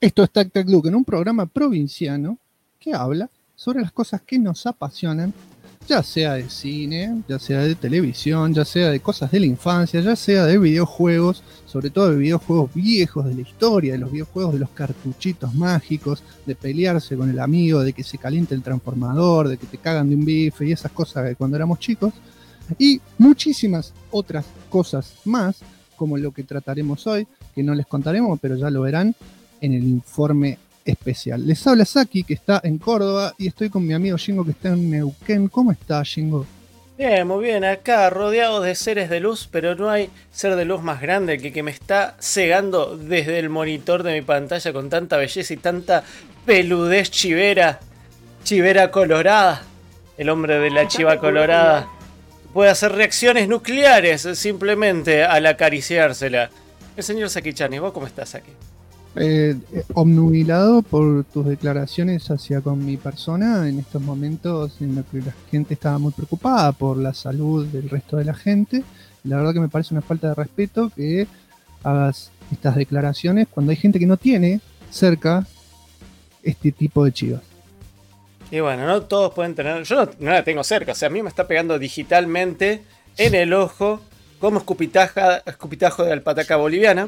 Esto es Tac Tac Luke, en un programa provinciano que habla sobre las cosas que nos apasionan, ya sea de cine, ya sea de televisión, ya sea de cosas de la infancia, ya sea de videojuegos, sobre todo de videojuegos viejos de la historia, de los videojuegos de los cartuchitos mágicos, de pelearse con el amigo, de que se caliente el transformador, de que te cagan de un bife y esas cosas de cuando éramos chicos, y muchísimas otras cosas más, como lo que trataremos hoy, que no les contaremos, pero ya lo verán en el informe especial. Les habla Saki, que está en Córdoba, y estoy con mi amigo Jingo, que está en Neuquén. ¿Cómo está, Jingo? Bien, muy bien, acá rodeado de seres de luz, pero no hay ser de luz más grande que me está cegando desde el monitor de mi pantalla con tanta belleza y tanta peludez chivera, chivera colorada. El hombre de la chiva colorada puede hacer reacciones nucleares simplemente al acariciársela. El señor Saki-chan, ¿y vos cómo estás aquí? Obnubilado por tus declaraciones hacia con mi persona en estos momentos en los que la gente estaba muy preocupada por la salud del resto de la gente. La verdad que me parece una falta de respeto que hagas estas declaraciones cuando hay gente que no tiene cerca este tipo de chivas. Y bueno, no todos pueden tener. Yo no la tengo cerca, o sea, a mí me está pegando digitalmente en el ojo como escupitajo de alpataca boliviana.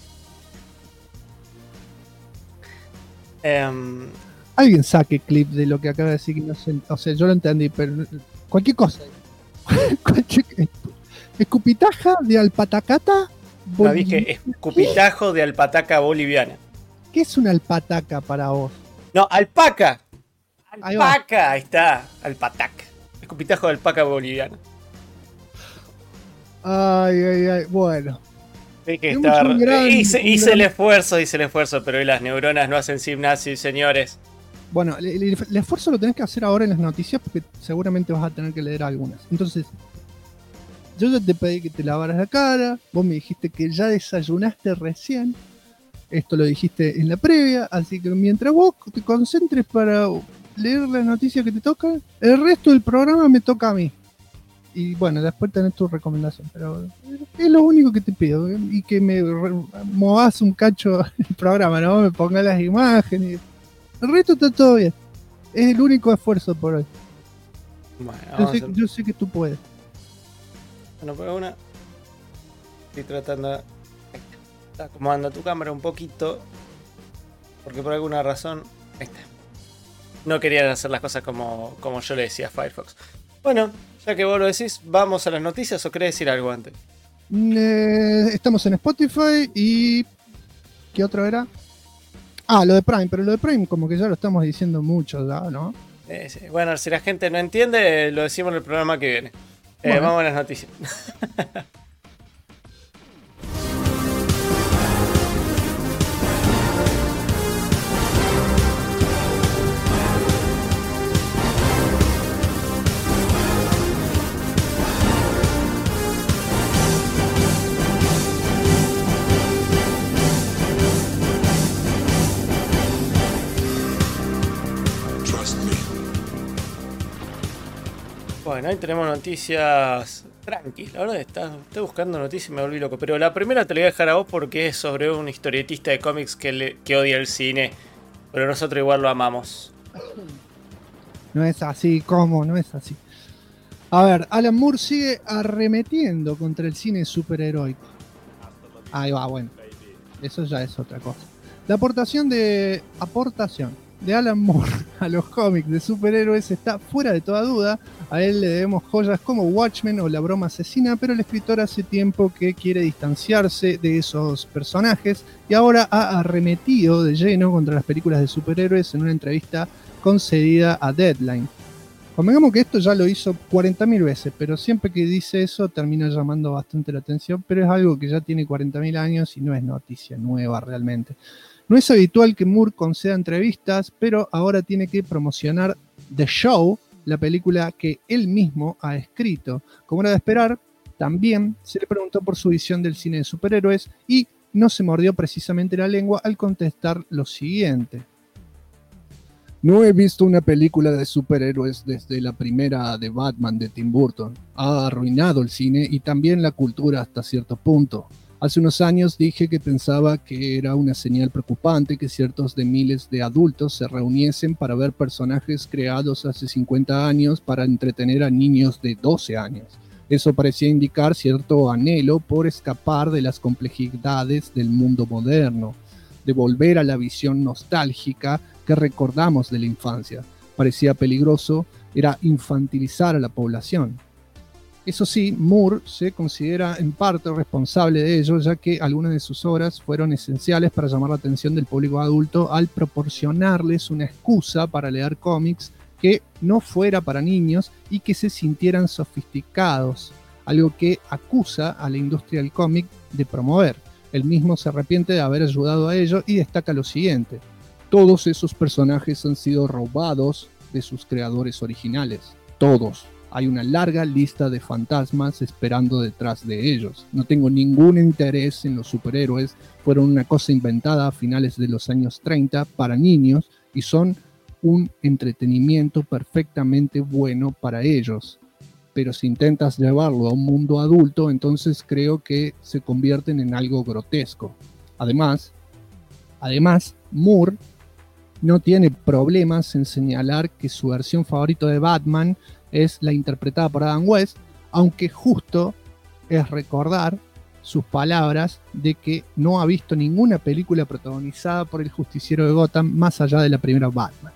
Alguien saque clip de lo que acaba de decir, que no sé, o sea, yo lo entendí, pero cualquier cosa. Escupitaja de alpatacata. No dije escupitajo de alpataca boliviana. ¿Qué es una alpataca para vos? No, alpaca. Alpaca, ahí está. Alpataca. Escupitajo de alpaca boliviana. Ay, bueno. Hice el esfuerzo, pero hoy las neuronas no hacen gimnasio, señores. Bueno, el esfuerzo lo tenés que hacer ahora en las noticias porque seguramente vas a tener que leer algunas. Entonces, yo ya te pedí que te lavaras la cara, vos me dijiste que ya desayunaste recién, esto lo dijiste en la previa, así que mientras vos te concentres para leer las noticias que te tocan, el resto del programa me toca a mí. Y bueno, después tenés tu recomendación, pero es lo único que te pido, y que me movas un cacho el programa, ¿no? Me pongas las imágenes. El resto está todo bien. Es el único esfuerzo por hoy. Bueno, yo sé que tú puedes. Bueno, pero una. Estoy tratando. Está acomodando tu cámara un poquito. Porque por alguna razón. Ahí está. No querían hacer las cosas como yo le decía a Firefox. Bueno, ya que vos lo decís, ¿vamos a las noticias o querés decir algo antes? Estamos en Spotify y... ¿Qué otra era? Ah, lo de Prime, pero lo de Prime como que ya lo estamos diciendo mucho, ¿no? Sí. Bueno, si la gente no entiende, lo decimos en el programa que viene. Bueno. Vamos a las noticias. Bueno, ahí tenemos noticias tranquilas. La verdad, estoy buscando noticias y me volví loco. Pero la primera te la voy a dejar a vos porque es sobre un historietista de cómics que odia el cine. Pero nosotros igual lo amamos. No es así, ¿cómo? No es así. A ver, Alan Moore sigue arremetiendo contra el cine superheroico. Ahí va, bueno. Eso ya es otra cosa. La aportación de Alan Moore a los cómics de superhéroes está fuera de toda duda. A él le debemos joyas como Watchmen o La Broma Asesina, pero el escritor hace tiempo que quiere distanciarse de esos personajes y ahora ha arremetido de lleno contra las películas de superhéroes en una entrevista concedida a Deadline. Convengamos que esto ya lo hizo 40.000 veces, pero siempre que dice eso termina llamando bastante la atención, pero es algo que ya tiene 40.000 años y no es noticia nueva realmente. No es habitual que Moore conceda entrevistas, pero ahora tiene que promocionar The Show, la película que él mismo ha escrito. Como era de esperar, también se le preguntó por su visión del cine de superhéroes y no se mordió precisamente la lengua al contestar lo siguiente. No he visto una película de superhéroes desde la primera de Batman de Tim Burton. Ha arruinado el cine y también la cultura hasta cierto punto. Hace unos años dije que pensaba que era una señal preocupante que ciertos de miles de adultos se reuniesen para ver personajes creados hace 50 años para entretener a niños de 12 años. Eso parecía indicar cierto anhelo por escapar de las complejidades del mundo moderno, de volver a la visión nostálgica que recordamos de la infancia. Parecía peligroso, era infantilizar a la población. Eso sí, Moore se considera en parte responsable de ello, ya que algunas de sus obras fueron esenciales para llamar la atención del público adulto al proporcionarles una excusa para leer cómics que no fuera para niños y que se sintieran sofisticados, algo que acusa a la industria del cómic de promover. Él mismo se arrepiente de haber ayudado a ello y destaca lo siguiente: todos esos personajes han sido robados de sus creadores originales, todos. Hay una larga lista de fantasmas esperando detrás de ellos. No tengo ningún interés en los superhéroes. Fueron una cosa inventada a finales de los años 30 para niños y son un entretenimiento perfectamente bueno para ellos. Pero si intentas llevarlo a un mundo adulto, entonces creo que se convierten en algo grotesco. Además, Moore no tiene problemas en señalar que su versión favorita de Batman es la interpretada por Adam West, aunque justo es recordar sus palabras de que no ha visto ninguna película protagonizada por el justiciero de Gotham más allá de la primera Batman.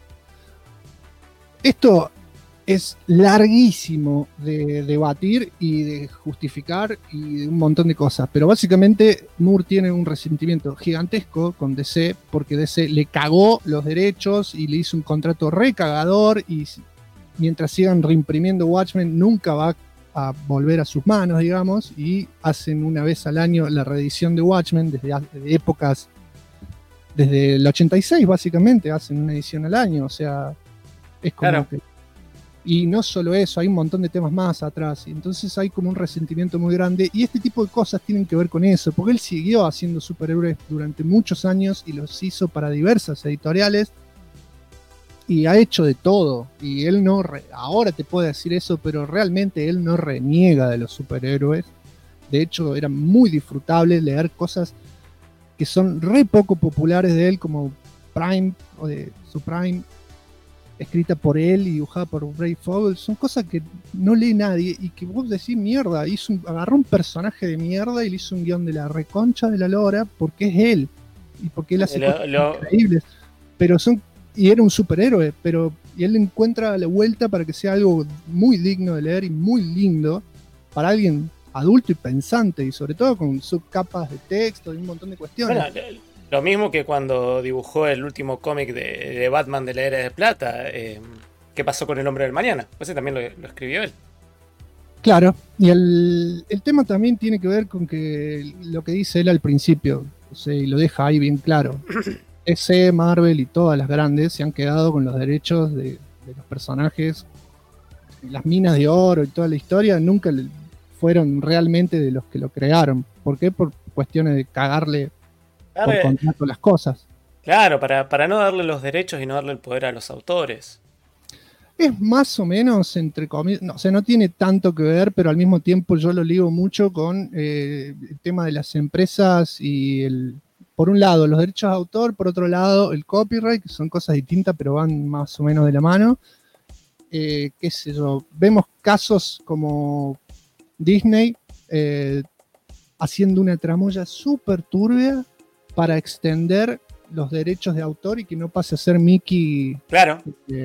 Esto es larguísimo de debatir y de justificar y de un montón de cosas, pero básicamente Moore tiene un resentimiento gigantesco con DC porque DC le cagó los derechos y le hizo un contrato recagador y mientras sigan reimprimiendo Watchmen nunca va a volver a sus manos, digamos, y hacen una vez al año la reedición de Watchmen desde épocas, desde el 86 básicamente, hacen una edición al año, o sea, es como claro. que... Y no solo eso, hay un montón de temas más atrás, y entonces hay como un resentimiento muy grande, y este tipo de cosas tienen que ver con eso, porque él siguió haciendo superhéroes durante muchos años y los hizo para diversas editoriales, y ha hecho de todo, y él no, ahora te puede decir eso, pero realmente él no reniega de los superhéroes. De hecho, era muy disfrutable leer cosas que son re poco populares de él, como Prime, o de Supreme, escrita por él y dibujada por Ray Fogel. Son cosas que no lee nadie, y que vos decís, mierda, agarró un personaje de mierda y le hizo un guión de la reconcha de la lora, porque es él, y porque él hace cosas increíbles, pero son... Y era un superhéroe, y él encuentra la vuelta para que sea algo muy digno de leer y muy lindo para alguien adulto y pensante, y sobre todo con subcapas de texto y un montón de cuestiones. Bueno, lo mismo que cuando dibujó el último cómic de Batman de la Era de Plata. ¿Qué pasó con El Hombre del Mañana? Ese también lo escribió él. Claro, y el tema también tiene que ver con que lo que dice él al principio, o sea, y lo deja ahí bien claro. DC, Marvel y todas las grandes se han quedado con los derechos de los personajes. Las minas de oro y toda la historia nunca fueron realmente de los que lo crearon. ¿Por qué? Por cuestiones de cagarle por contrato las cosas. Claro, para no darle los derechos y no darle el poder a los autores. Es más o menos, entre comillas, no, o sea, no tiene tanto que ver, pero al mismo tiempo yo lo ligo mucho con el tema de las empresas y por un lado los derechos de autor, por otro lado el copyright, que son cosas distintas pero van más o menos de la mano. Qué sé yo, vemos casos como Disney haciendo una tramoya súper turbia para extender los derechos de autor y que no pase a ser Mickey, claro,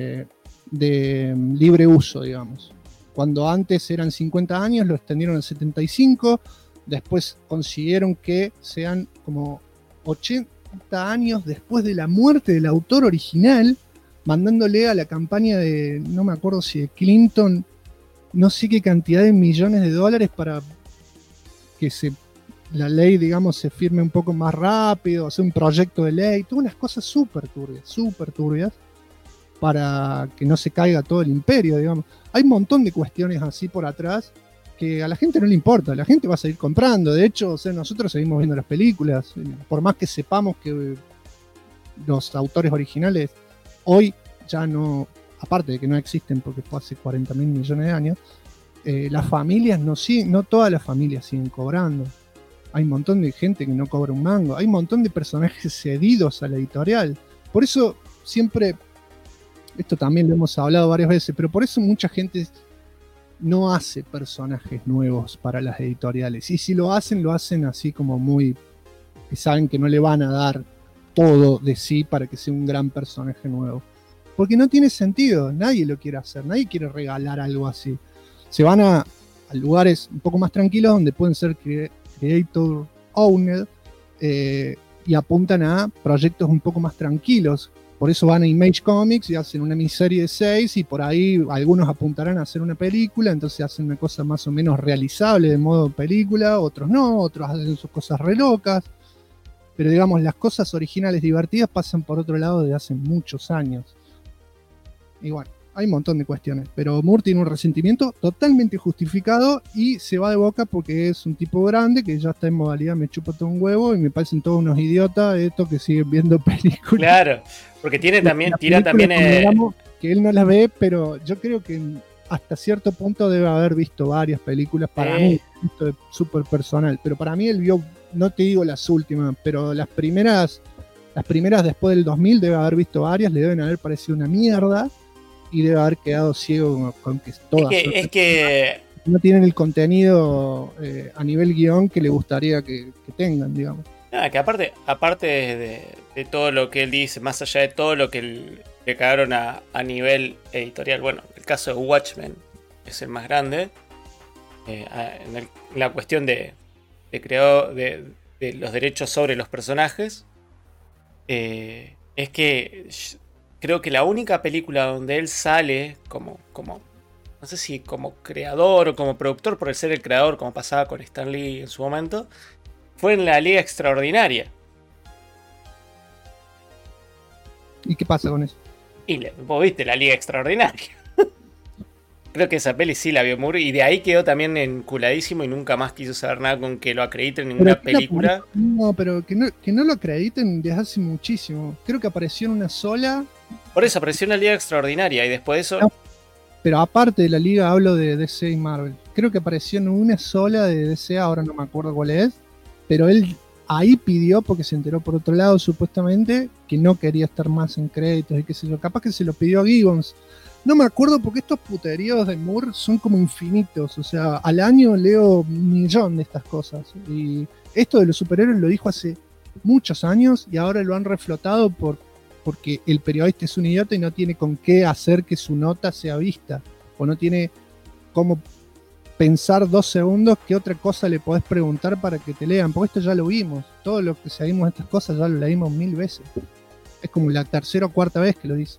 de libre uso, digamos. Cuando antes eran 50 años, lo extendieron a 75, después consiguieron que sean como 80 años después de la muerte del autor original, mandándole a la campaña de, no me acuerdo si de Clinton, no sé qué cantidad de millones de dólares para que la ley, digamos, se firme un poco más rápido, hacer un proyecto de ley, todas unas cosas súper turbias, para que no se caiga todo el imperio, digamos. Hay un montón de cuestiones así por atrás que a la gente no le importa, la gente va a seguir comprando. De hecho, o sea, nosotros seguimos viendo las películas, por más que sepamos que los autores originales hoy ya no, aparte de que no existen porque fue hace 40.000 millones de años, las familias no todas las familias siguen cobrando. hay un montón de gente que no cobra un mango, hay un montón de personajes cedidos a la editorial. Por eso siempre, esto también lo hemos hablado varias veces, pero por eso mucha gente no hace personajes nuevos para las editoriales. Y si lo hacen así como muy, que saben que no le van a dar todo de sí para que sea un gran personaje nuevo. Porque no tiene sentido, nadie lo quiere hacer, nadie quiere regalar algo así. Se van a lugares un poco más tranquilos donde pueden ser creator owned y apuntan a proyectos un poco más tranquilos. Por eso van a Image Comics y hacen una miniserie de 6 y por ahí algunos apuntarán a hacer una película, entonces hacen una cosa más o menos realizable de modo película, otros no, otros hacen sus cosas re locas. Pero digamos, las cosas originales divertidas pasan por otro lado desde hace muchos años. Y bueno, hay un montón de cuestiones. Pero Moore tiene un resentimiento totalmente justificado y se va de boca porque es un tipo grande que ya está en modalidad me chupa todo un huevo y me parecen todos unos idiotas estos que siguen viendo películas. Claro, porque tira también... Digamos, que él no las ve, pero yo creo que hasta cierto punto debe haber visto varias películas para mí. Esto es súper personal. Pero para mí él vio... No te digo las últimas, pero las primeras después del 2000 debe haber visto varias, le deben haber parecido una mierda y debe haber quedado ciego con que todas. Es que no tienen el contenido a nivel guión que le gustaría que tengan, digamos. Que aparte de todo lo que él dice, más allá de todo lo que le cagaron a nivel editorial, bueno, el caso de Watchmen es el más grande, en la cuestión de los derechos sobre los personajes, es que creo que la única película donde él sale como no sé si como creador o como productor, por ser el creador, como pasaba con Stan Lee en su momento, fue en la Liga Extraordinaria. ¿Y qué pasa con eso? Y vos viste la Liga Extraordinaria. Creo que esa peli sí la vio Moore y de ahí quedó también enculadísimo y nunca más quiso saber nada con que lo acrediten en ninguna película. No, pero que no lo acrediten desde hace muchísimo. Creo que apareció en una sola. Por eso apareció en la Liga Extraordinaria y después de eso... No, pero aparte de la Liga hablo de DC y Marvel. Creo que apareció en una sola de DC, ahora no me acuerdo cuál es. Pero él ahí pidió, porque se enteró por otro lado supuestamente, que no quería estar más en créditos y qué sé yo. Capaz que se lo pidió a Gibbons. No me acuerdo porque estos puteríos de Moore son como infinitos. O sea, al año leo un millón de estas cosas. Y esto de los superhéroes lo dijo hace muchos años y ahora lo han reflotado porque el periodista es un idiota y no tiene con qué hacer que su nota sea vista. O no tiene cómo pensar 2 segundos qué otra cosa le podés preguntar para que te lean. Porque esto ya lo vimos. Todo lo que seguimos estas cosas ya lo leímos 1000 veces. Es como la tercera o cuarta vez que lo dice.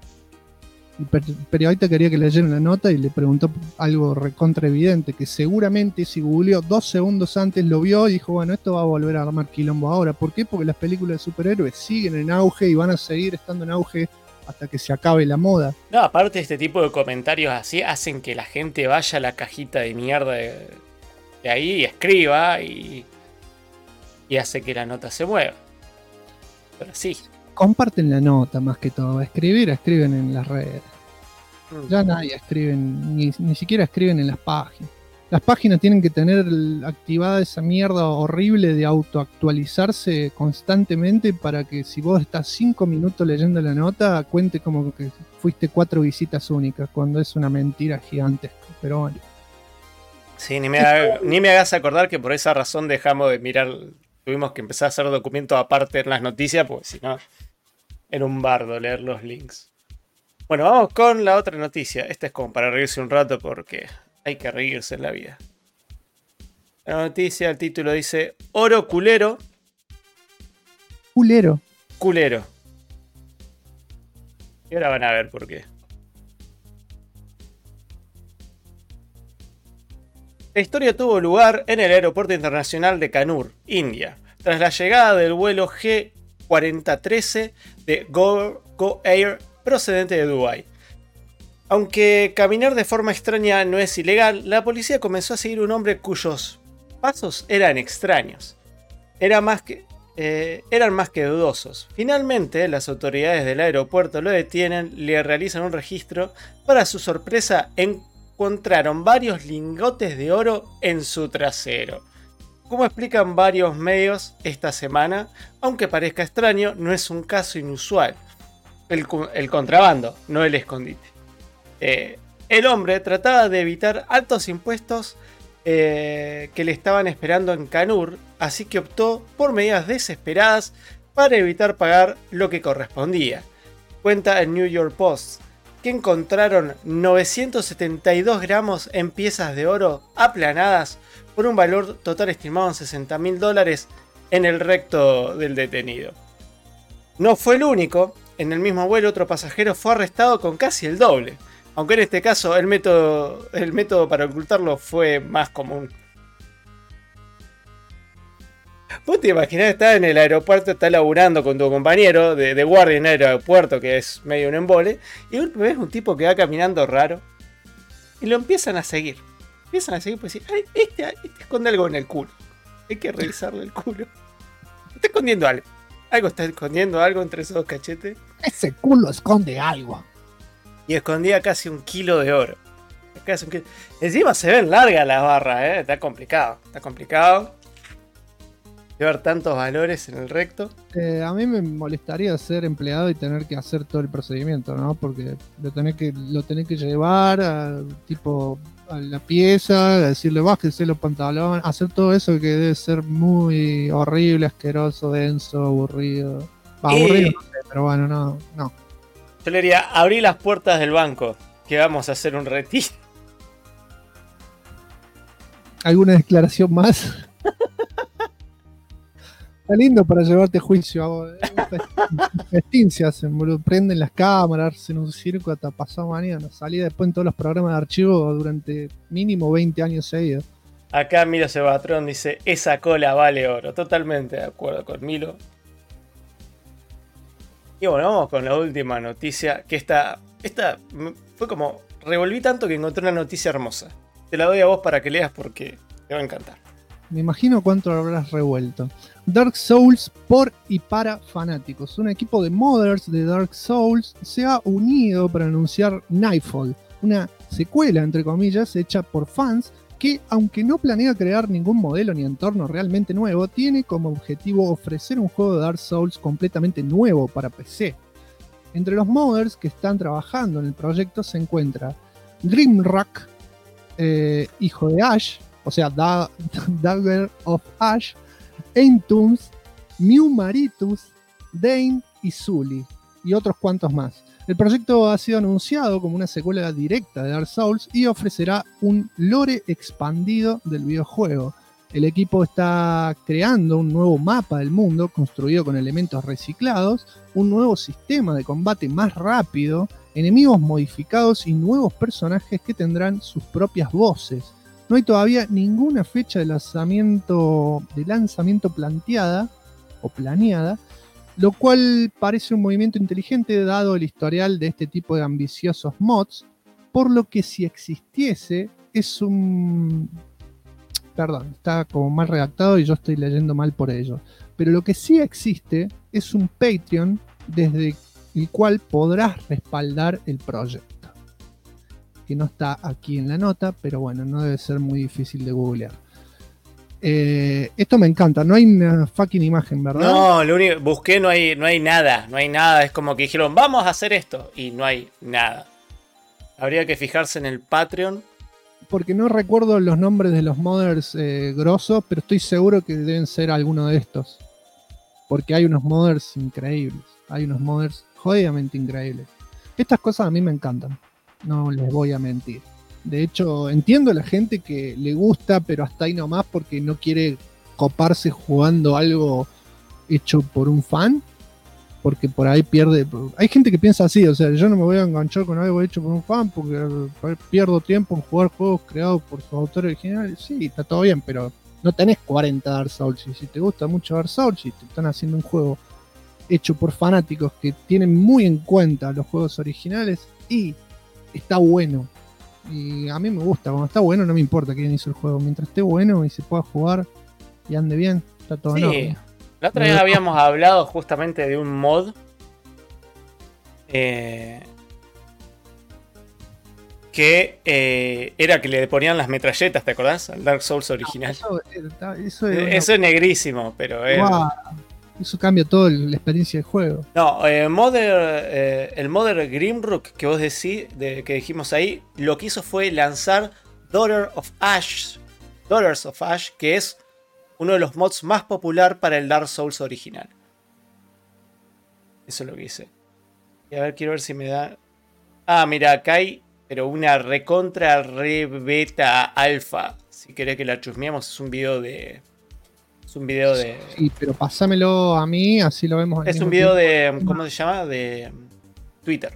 El periodista quería que leyeran la nota y le preguntó algo recontra evidente, que seguramente si googleó 2 segundos antes lo vio y dijo, bueno, esto va a volver a armar quilombo ahora. ¿Por qué? Porque las películas de superhéroes siguen en auge y van a seguir estando en auge hasta que se acabe la moda. No, aparte este tipo de comentarios así hacen que la gente vaya a la cajita de mierda de ahí y escriba y hace que la nota se mueva. Pero sí. Comparten la nota más que todo. Escriben en las redes. Ya nadie escribe, ni siquiera escriben en las páginas. Las páginas tienen que tener activada esa mierda horrible de autoactualizarse constantemente para que si vos estás 5 minutos leyendo la nota, cuente como que fuiste 4 visitas únicas, cuando es una mentira gigantesca. Pero bueno. Sí, ni me hagas acordar que por esa razón dejamos de mirar. Tuvimos que empezar a hacer documentos aparte en las noticias, porque si no, era un bardo leer los links. Bueno, vamos con la otra noticia. Esta es como para reírse un rato porque hay que reírse en la vida. La noticia, el título dice: Oro culero. Culero. Y ahora van a ver por qué. La historia tuvo lugar en el aeropuerto internacional de Kannur, India, tras la llegada del vuelo G4013 de Go Air procedente de Dubái. Aunque caminar de forma extraña no es ilegal, la policía comenzó a seguir un hombre cuyos pasos eran extraños. Eran más que dudosos. Finalmente, las autoridades del aeropuerto lo detienen, le realizan un registro. Para su sorpresa, encontraron varios lingotes de oro en su trasero. Como explican varios medios esta semana, aunque parezca extraño, no es un caso inusual. El contrabando, no el escondite. El hombre trataba de evitar altos impuestos que le estaban esperando en Canur, así que optó por medidas desesperadas para evitar pagar lo que correspondía. Cuenta el New York Post que encontraron 972 gramos en piezas de oro aplanadas por un valor total estimado en $60.000 en el recto del detenido. No fue el único. En el mismo vuelo otro pasajero fue arrestado con casi el doble, aunque en este caso el método para ocultarlo fue más común. Vos te imaginás estar en el aeropuerto, estás laburando con tu compañero de guardia en el aeropuerto, que es medio un embole, y ves un tipo que va caminando raro, y lo empiezan a seguir. Empiezan a seguir, pues decir, este esconde algo en el culo. Hay que revisarle el culo. Está escondiendo algo. Está escondiendo algo entre esos dos cachetes. Ese culo esconde algo. Y escondía casi 1 kilo de oro. Encima se ven largas las barras, Está complicado. De ver tantos valores en el recto. A mí me molestaría ser empleado y tener que hacer todo el procedimiento, ¿no? Porque lo tenés que llevar a la pieza, decirle bájese los pantalones, hacer todo eso que debe ser muy horrible, asqueroso, denso, aburrido. Aburrido no sé, pero bueno, no. Yo le diría, abrí las puertas del banco, que vamos a hacer un retiro. ¿Alguna declaración más? Está lindo para llevarte a juicio. Festín se hacen, boludo. Prenden las cámaras, hacen un circo hasta pasado mañana. Salía después en todos los programas de archivo durante mínimo 20 años seguidos. Acá Milo Sebatrón dice, esa cola vale oro. Totalmente de acuerdo con Milo. Y bueno, vamos con la última noticia. Que esta fue como... Revolví tanto que encontré una noticia hermosa. Te la doy a vos para que leas porque te va a encantar. Me imagino cuánto lo habrás revuelto. Dark Souls por y para fanáticos. Un equipo de modders de Dark Souls se ha unido para anunciar Nightfall, una secuela, entre comillas, hecha por fans que, aunque no planea crear ningún modelo ni entorno realmente nuevo, tiene como objetivo ofrecer un juego de Dark Souls completamente nuevo para PC. Entre los modders que están trabajando en el proyecto se encuentra Grimrock, hijo de Ash, o sea, Dagger of Ash, Aimtooms, Mewmaritus, Dane y Zully, y otros cuantos más. El proyecto ha sido anunciado como una secuela directa de Dark Souls y ofrecerá un lore expandido del videojuego. El equipo está creando un nuevo mapa del mundo construido con elementos reciclados, un nuevo sistema de combate más rápido, enemigos modificados y nuevos personajes que tendrán sus propias voces. No hay todavía ninguna fecha de lanzamiento planteada o planeada, lo cual parece un movimiento inteligente dado el historial de este tipo de ambiciosos mods, por lo que si existiese es un... Perdón, está como mal redactado y yo estoy leyendo mal por ello. Pero lo que sí existe es un Patreon desde el cual podrás respaldar el proyecto. Que no está aquí en la nota, pero bueno, no debe ser muy difícil de googlear. Esto me encanta, no hay una fucking imagen, ¿verdad? No, lo único busqué, no hay nada, es como que dijeron, vamos a hacer esto, y no hay nada. Habría que fijarse en el Patreon. Porque no recuerdo los nombres de los modders grosos, pero estoy seguro que deben ser alguno de estos. Porque hay unos modders increíbles, hay unos modders jodidamente increíbles. Estas cosas a mí me encantan. No les voy a mentir. De hecho, entiendo a la gente que le gusta, pero hasta ahí nomás porque no quiere coparse jugando algo hecho por un fan. Porque por ahí pierde... Hay gente que piensa así, o sea, yo no me voy a enganchar con algo hecho por un fan porque pierdo tiempo en jugar juegos creados por sus autores originales. Sí, está todo bien, pero no tenés 40 Dark Souls. Y si te gusta mucho Dark Souls y te están haciendo un juego hecho por fanáticos que tienen muy en cuenta los juegos originales y está bueno. Y a mí me gusta, cuando está bueno no me importa quién hizo el juego, mientras esté bueno y se pueda jugar y ande bien, está todo en orden. La otra vez habíamos hablado justamente de un mod que era que le ponían las metralletas, ¿te acordás? Al Dark Souls original. Eso es negrísimo, pero eso cambia toda la experiencia del juego. No, el Mother Grimrook que vos decís, que dijimos ahí, lo que hizo fue lanzar Daughters of Ash, que es uno de los mods más popular para el Dark Souls original. Eso es lo que hice. Y a ver, quiero ver si me da... Ah, mira, acá hay, pero una recontra re beta alfa. Si querés que la chusmeemos, es un video de... Sí, pero pásamelo a mí, así lo vemos. Es un video de... ¿Cómo se llama? De Twitter.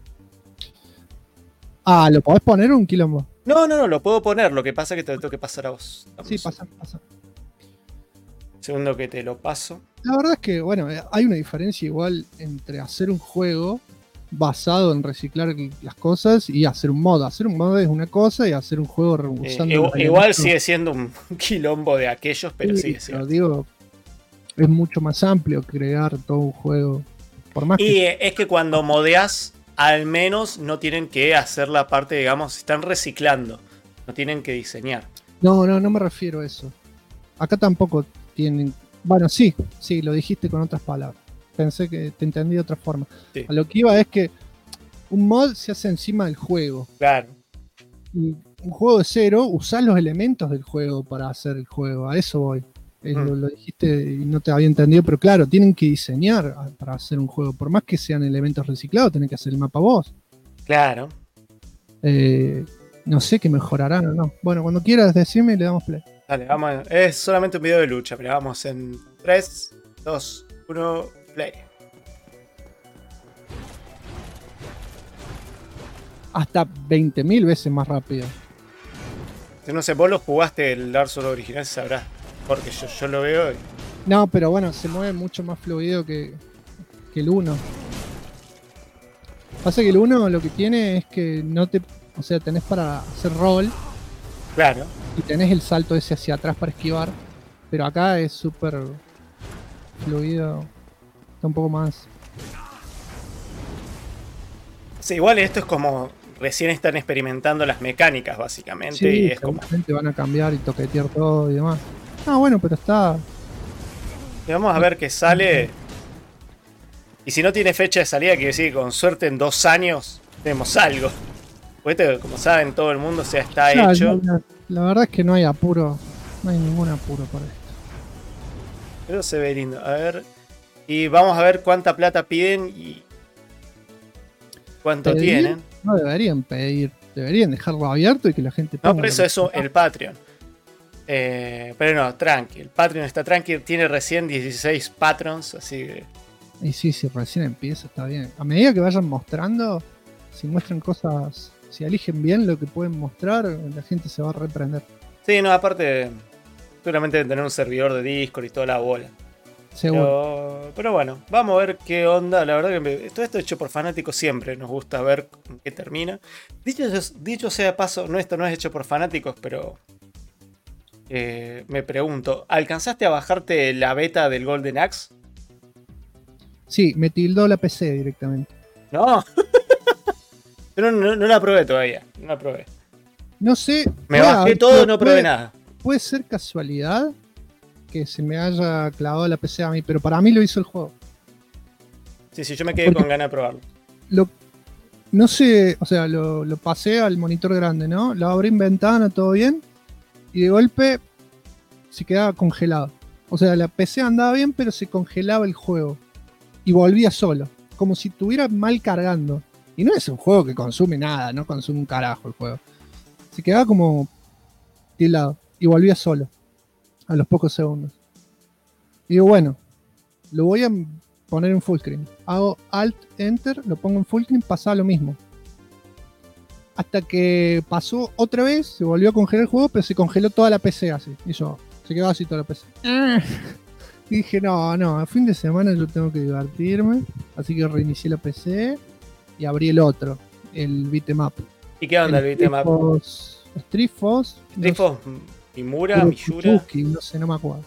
Ah, ¿lo podés poner un quilombo? No, lo puedo poner. Lo que pasa es que te lo tengo que pasar a vos. Sí, pasa. Segundo que te lo paso. La verdad es que, bueno, hay una diferencia igual entre hacer un juego basado en reciclar las cosas y hacer un mod. Hacer un mod es una cosa y hacer un juego usando igual sigue siendo un quilombo de aquellos, pero sí, pero digo, es mucho más amplio crear todo un juego. Por más es que cuando modeas, al menos no tienen que hacer la parte, digamos, están reciclando. No tienen que diseñar. No me refiero a eso. Acá tampoco tienen... Bueno, sí, lo dijiste con otras palabras. Pensé que te entendí de otra forma. Sí. A lo que iba es que un mod se hace encima del juego. Claro. Y un juego de cero, usás los elementos del juego para hacer el juego. A eso voy. Lo dijiste y no te había entendido, pero claro, tienen que diseñar para hacer un juego. Por más que sean elementos reciclados, tenés que hacer el mapa vos. Claro. No sé qué mejorarán o no. Bueno, cuando quieras decirme y le damos play. Dale, vamos. Es solamente un video de lucha, pero vamos en 3, 2, 1, play. Hasta 20.000 veces más rápido. No sé, vos lo jugaste el Dark Souls original, sabrás. Porque yo lo veo y... No, pero bueno, se mueve mucho más fluido que el 1. Pasa que el 1 lo que tiene es que no te... O sea, tenés para hacer roll. Claro. Y tenés el salto ese hacia atrás para esquivar. Pero acá es súper fluido. Está un poco más... Sí, igual esto es como... Recién están experimentando las mecánicas, básicamente. Sí, y es como... van a cambiar y toquetear todo y demás. Ah, bueno, pero está... Y vamos a ver qué sale. Y si no tiene fecha de salida, quiere decir que con suerte en 2 años tenemos algo. Porque como saben, todo el mundo está hecho. La verdad es que no hay apuro. No hay ningún apuro por esto. Pero se ve lindo. A ver. Y vamos a ver cuánta plata piden y cuánto tienen. No deberían pedir. Deberían dejarlo abierto y que la gente ponga. No, por eso el Patreon. Pero no, tranqui. El Patreon está tranqui. Tiene recién 16 patrons, así que... Y sí, si recién empieza, está bien. A medida que vayan mostrando, si muestran cosas, si eligen bien lo que pueden mostrar, la gente se va a reprender. Sí, no, aparte, seguramente deben tener un servidor de Discord y toda la bola. Seguro. Pero bueno, vamos a ver qué onda. La verdad que todo esto hecho por fanáticos siempre. Nos gusta ver qué termina. Dicho sea de paso, esto no es hecho por fanáticos, pero... me pregunto, ¿alcanzaste a bajarte la beta del Golden Axe? Sí, me tildó la PC directamente. No. Pero no la probé todavía. No la probé. No sé. Me bajé todo y no probé nada. Puede ser casualidad que se me haya clavado la PC a mí, pero para mí lo hizo el juego. Sí, yo me quedé con ganas de probarlo. No sé, o sea, lo pasé al monitor grande, ¿no? Lo abrí en ventana, todo bien. Y de golpe se quedaba congelado. O sea, la PC andaba bien, pero se congelaba el juego. Y volvía solo. Como si estuviera mal cargando. Y no es un juego que consume nada, no consume un carajo el juego. Se quedaba como tildado. Y volvía solo. A los pocos segundos. Y digo, bueno, lo voy a poner en full screen. Hago Alt Enter, lo pongo en full screen, pasaba lo mismo. Hasta que pasó otra vez, se volvió a congelar el juego, pero se congeló toda la PC así. Se quedó así toda la PC. Y dije, no, a fin de semana yo tengo que divertirme. Así que reinicié la PC y abrí el otro, el beat'em up. ¿Y qué onda el beat'em up? Street Foss. Mimura, Mishura. No sé, no me acuerdo.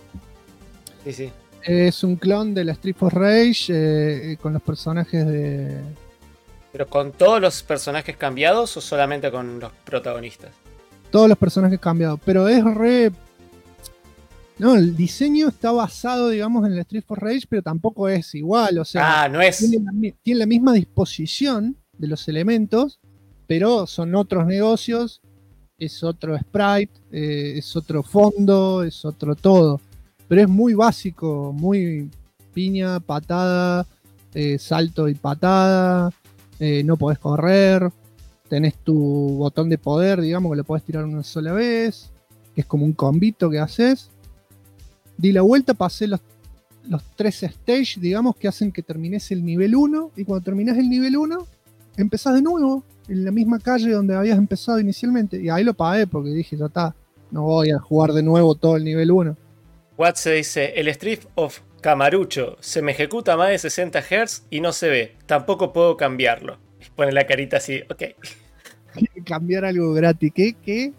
Sí. Es un clon de la Street Foss Rage con los personajes ¿Pero con todos los personajes cambiados o solamente con los protagonistas? Todos los personajes cambiados, pero es re... No, el diseño está basado, digamos, en el Street for Rage, pero tampoco es igual, o sea... No es... Tiene la misma disposición de los elementos, pero son otros negocios, es otro sprite, es otro fondo, es otro todo. Pero es muy básico, muy piña, patada, salto y patada, no podés correr, tenés tu botón de poder, digamos, que lo podés tirar una sola vez, que es como un combito que haces. Di la vuelta, pasé los 3 stage, digamos, que hacen que termines el nivel 1, y cuando terminás el nivel 1, empezás de nuevo, en la misma calle donde habías empezado inicialmente, y ahí lo pagué porque dije, ya está, no voy a jugar de nuevo todo el nivel 1. Watts se dice, el Street of Camarucho se me ejecuta a más de 60 Hz y no se ve, tampoco puedo cambiarlo. Y pone la carita así, ok. Cambiar algo gratis, ¿qué?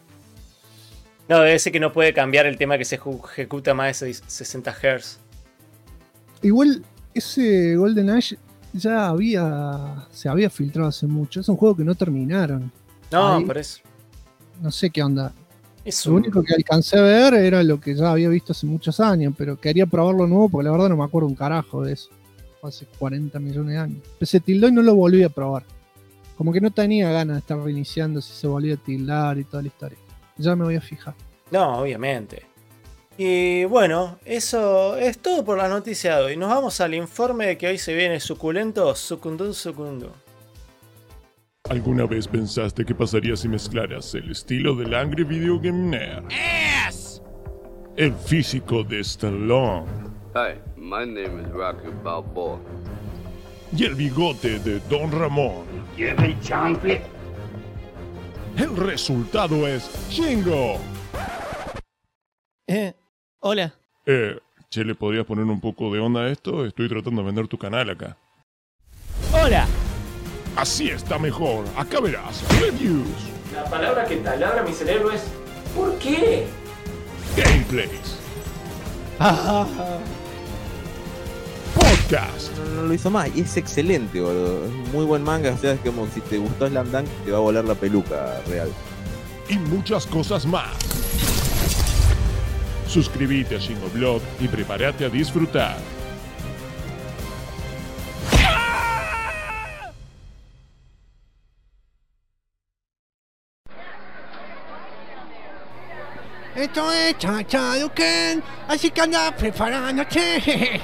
No, debe ser que no puede cambiar el tema que se ejecuta a más de 60 Hz. Igual, ese Golden Age ya se había filtrado hace mucho, es un juego que no terminaron. No, ahí, por eso. No sé qué onda. Lo único que alcancé a ver era lo que ya había visto hace muchos años, pero quería probarlo nuevo porque la verdad no me acuerdo un carajo de eso. Hace 40 millones de años. Ese tildó y no lo volví a probar. Como que no tenía ganas de estar reiniciando si se volvía a tildar y toda la historia. Ya me voy a fijar. No, obviamente. Y bueno, eso es todo por la noticia de hoy. Nos vamos al informe de que hoy se viene suculento, sucundo. ¿Alguna vez pensaste qué pasaría si mezclaras el estilo del Angry Video Game Nerd? Yes! El físico de Stallone. Hi, my name is Rocky Balboa. Y el bigote de Don Ramón. Give me chocolate. El resultado es Shingo. Hola. Che, ¿le podrías poner un poco de onda a esto? Estoy tratando de vender tu canal acá. Hola. Así está mejor. Acá verás. Reviews. La palabra que talabra mi cerebro es ¿por qué? Gameplays. Podcast. No lo hizo más y es excelente, boludo. Es un muy buen manga. O sea, es como si te gustó Slam Dunk, te va a volar la peluca real. Y muchas cosas más. Suscríbete a Shingo Blog y prepárate a disfrutar. Esto es Chachaduken, así que anda preparándote.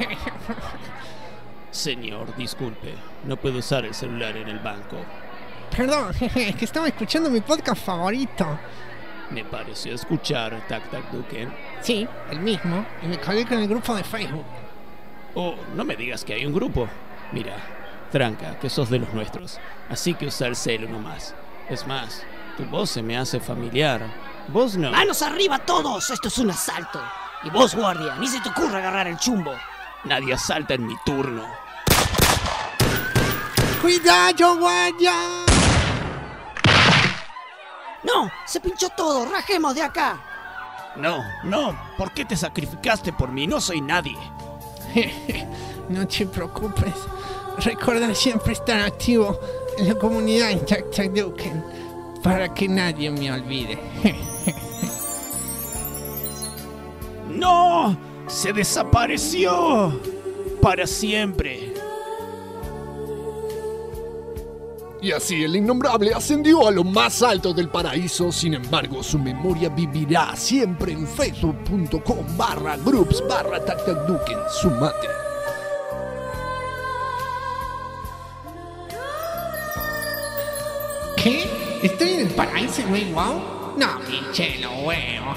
Señor, disculpe. No puedo usar el celular en el banco. Perdón, es que estaba escuchando mi podcast favorito. Me pareció escuchar Tac Tac Duken. Sí, el mismo, y me colgué con el grupo de Facebook. Oh, no me digas que hay un grupo. Mira, tranca, que sos de los nuestros. Así que usa el celu nomás. Es más, tu voz se me hace familiar. Vos no. ¡Manos arriba todos! ¡Esto es un asalto! Y vos, guardia, ni se te ocurra agarrar el chumbo. Nadie asalta en mi turno. ¡Cuidado, guardia! ¡No! ¡Se pinchó todo! ¡Rajemos de acá! No. ¿Por qué te sacrificaste por mí? No soy nadie. No te preocupes. Recuerda siempre estar activo en la comunidad en Tac Tac Duken para que nadie me olvide. ¡No! ¡Se desapareció! Para siempre. Y así el innombrable ascendió a lo más alto del paraíso. Sin embargo, su memoria vivirá siempre en facebook.com/groups/tactacduken. Sumate. ¿Qué? ¿Estoy en el paraíso, güey? ¿Wow? No, pinche lo huevo.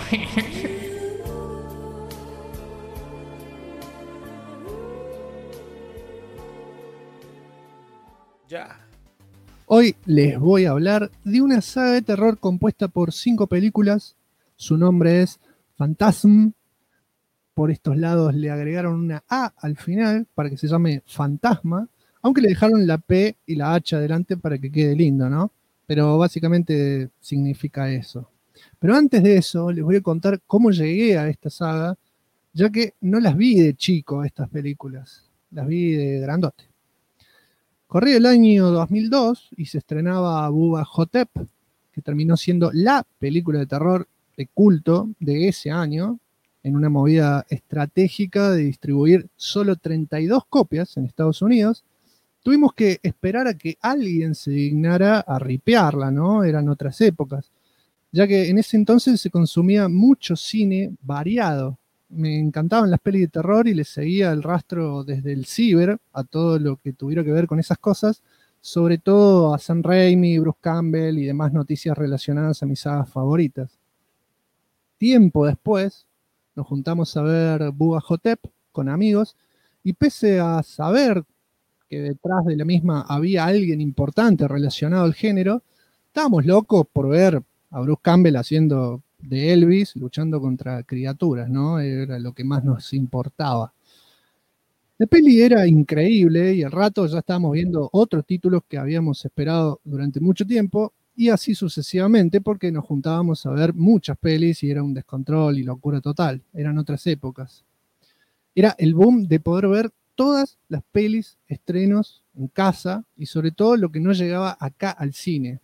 Ya. Hoy les voy a hablar de una saga de terror compuesta por 5 películas. Su nombre es Phantasm. Por estos lados le agregaron una A al final para que se llame Fantasma, aunque le dejaron la P y la H adelante para que quede lindo, ¿no? Pero básicamente significa eso. Pero antes de eso, les voy a contar cómo llegué a esta saga, ya que no las vi de chico estas películas, las vi de grandote. Corría el año 2002 y se estrenaba Bubba Hotep, que terminó siendo la película de terror de culto de ese año, en una movida estratégica de distribuir solo 32 copias en Estados Unidos. Tuvimos que esperar a que alguien se dignara a ripearla, ¿no? Eran otras épocas, ya que en ese entonces se consumía mucho cine variado. Me encantaban las pelis de terror y les seguía el rastro desde el ciber a todo lo que tuviera que ver con esas cosas, sobre todo a Sam Raimi, Bruce Campbell y demás noticias relacionadas a mis sagas favoritas. Tiempo después, nos juntamos a ver Bubba Hotep con amigos y pese a saber que detrás de la misma había alguien importante relacionado al género, estábamos locos por ver a Bruce Campbell haciendo de Elvis, luchando contra criaturas, ¿no? Era lo que más nos importaba. La peli era increíble y al rato ya estábamos viendo otros títulos que habíamos esperado durante mucho tiempo y así sucesivamente porque nos juntábamos a ver muchas pelis y era un descontrol y locura total. Eran otras épocas. Era el boom de poder ver todas las pelis, estrenos en casa y sobre todo lo que no llegaba acá al cine.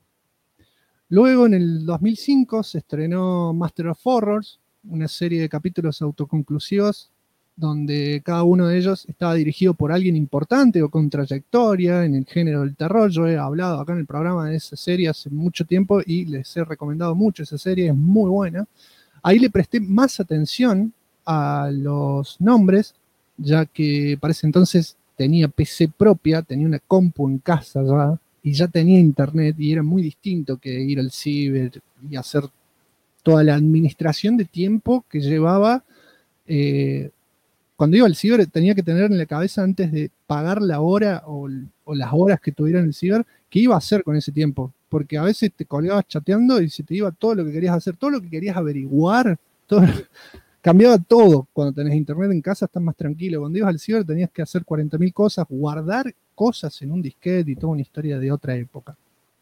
Luego, en el 2005, se estrenó Master of Horrors, una serie de capítulos autoconclusivos donde cada uno de ellos estaba dirigido por alguien importante o con trayectoria en el género del terror. Yo he hablado acá en el programa de esa serie hace mucho tiempo y les he recomendado mucho esa serie, es muy buena. Ahí le presté más atención a los nombres, ya que para ese entonces tenía PC propia, tenía una compu en casa ya, y ya tenía internet, y era muy distinto que ir al ciber y hacer toda la administración de tiempo que llevaba. Cuando iba al ciber tenía que tener en la cabeza antes de pagar la hora o las horas que tuviera en el ciber, qué iba a hacer con ese tiempo, porque a veces te colgabas chateando y se te iba todo lo que querías hacer, todo lo que querías averiguar, todo, cambiaba todo. Cuando tenés internet en casa estás más tranquilo. Cuando ibas al ciber tenías que hacer 40.000 cosas, guardar cosas en un disquete y toda una historia de otra época.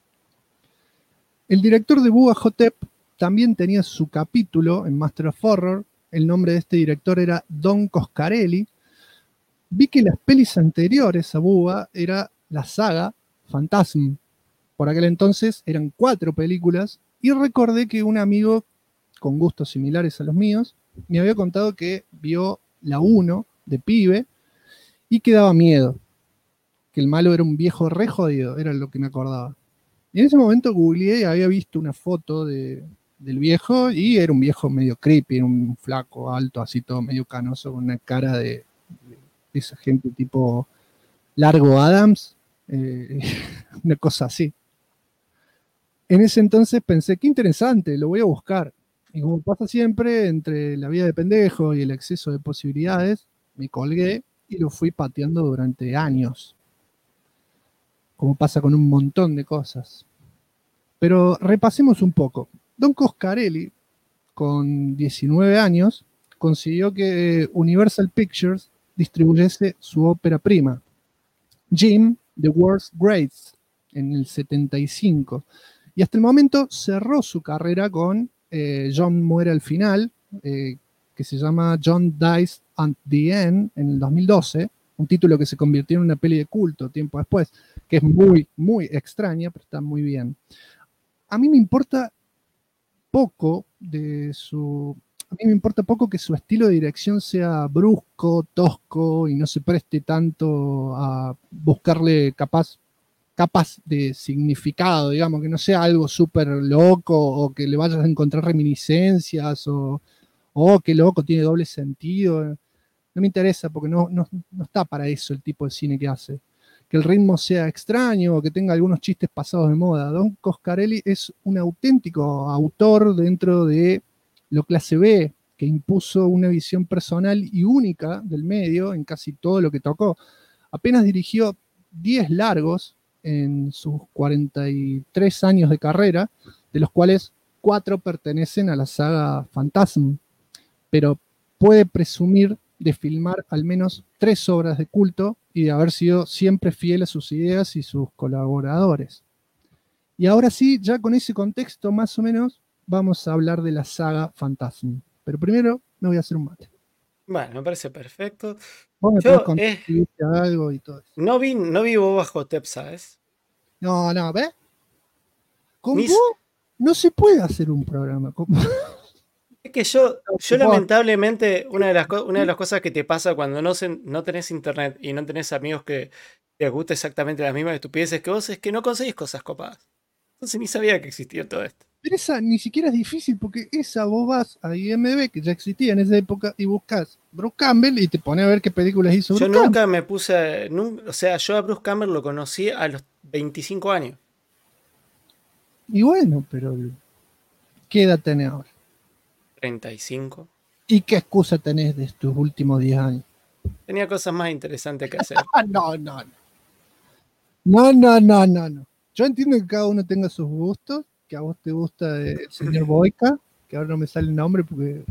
El director de Bubba Hotep también tenía su capítulo en Master of Horror. El nombre de este director era Don Coscarelli. Vi que las pelis anteriores a Bubba era la saga Phantasm. Por aquel entonces eran 4 películas y recordé que un amigo con gustos similares a los míos me había contado que vio la 1 de pibe y que daba miedo, que el malo era un viejo re jodido, era lo que me acordaba. Y en ese momento googleé y había visto una foto del viejo y era un viejo medio creepy, era un flaco, alto, así todo medio canoso, con una cara de esa gente tipo Largo Adams, una cosa así. En ese entonces pensé, qué interesante, lo voy a buscar. Y como pasa siempre, entre la vida de pendejo y el exceso de posibilidades, me colgué y lo fui pateando durante años. Como pasa con un montón de cosas. Pero repasemos un poco. Don Coscarelli, con 19 años, consiguió que Universal Pictures distribuyese su ópera prima, Jim, The World's Greats, en el 75. Y hasta el momento cerró su carrera con John muere al final, que se llama John Dies at the End, en el 2012, un título que se convirtió en una peli de culto tiempo después, que es muy, muy extraña, pero está muy bien. A mí me importa poco que su estilo de dirección sea brusco, tosco y no se preste tanto a buscarle capas de significado, digamos, que no sea algo súper loco o que le vayas a encontrar reminiscencias o que loco tiene doble sentido. No me interesa porque no está para eso el tipo de cine que hace. Que el ritmo sea extraño o que tenga algunos chistes pasados de moda. Don Coscarelli es un auténtico autor dentro de lo clase B, que impuso una visión personal y única del medio en casi todo lo que tocó. Apenas dirigió 10 largos en sus 43 años de carrera, de los cuales 4 pertenecen a la saga Phantasm, pero puede presumir de filmar al menos 3 obras de culto y de haber sido siempre fiel a sus ideas y sus colaboradores. Y ahora sí, ya con ese contexto más o menos, vamos a hablar de la saga Phantasm. Pero primero me voy a hacer un mate. Bueno, me parece perfecto. Vos me Yo, podés contar si viste algo y todo eso. no vi Boba Hotep, ¿sabes? No, ¿ves? Con Mis- vos no se puede hacer un programa. Es que yo por lamentablemente, una de las cosas que te pasa cuando no tenés internet y no tenés amigos que te guste exactamente las mismas estupideces que vos, es que no conseguís cosas copadas. Entonces ni sabía que existía todo esto. Pero esa ni siquiera es difícil porque esa vos vas a IMDb, que ya existía en esa época, y buscas Bruce Campbell y te pones a ver qué películas hizo Yo Bruce Campbell. nunca me puse, o sea, yo a Bruce Campbell lo conocí a los 25 años. Y bueno, pero ¿qué edad tenés ahora? 35. ¿Y qué excusa tenés de estos últimos 10 años? Tenía cosas más interesantes que hacer. No. No. Yo entiendo que cada uno tenga sus gustos, que a vos te gusta el señor Boyka, que ahora no me sale el nombre porque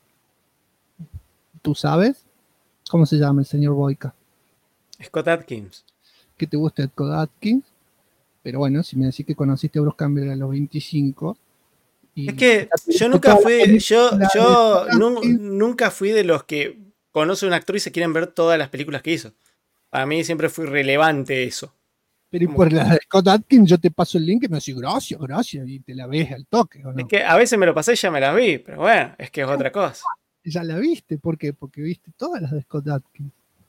tú sabes cómo se llama el señor Boyka. Scott Adkins. Que te gusta Scott Adkins, pero bueno, si me decís que conociste a Bruce Campbell a los 25... Es que yo nunca fui, nunca fui de los que conoce un actor y se quieren ver todas las películas que hizo. Para mí siempre fue irrelevante eso. Pero por la de Scott Adkins yo te paso el link y me decís gracias, y te la ves al toque, ¿o no? Es que a veces me lo pasé y ya me las vi, pero bueno, es que es otra cosa. Ya la viste, ¿por qué? Porque viste todas las de Scott Adkins.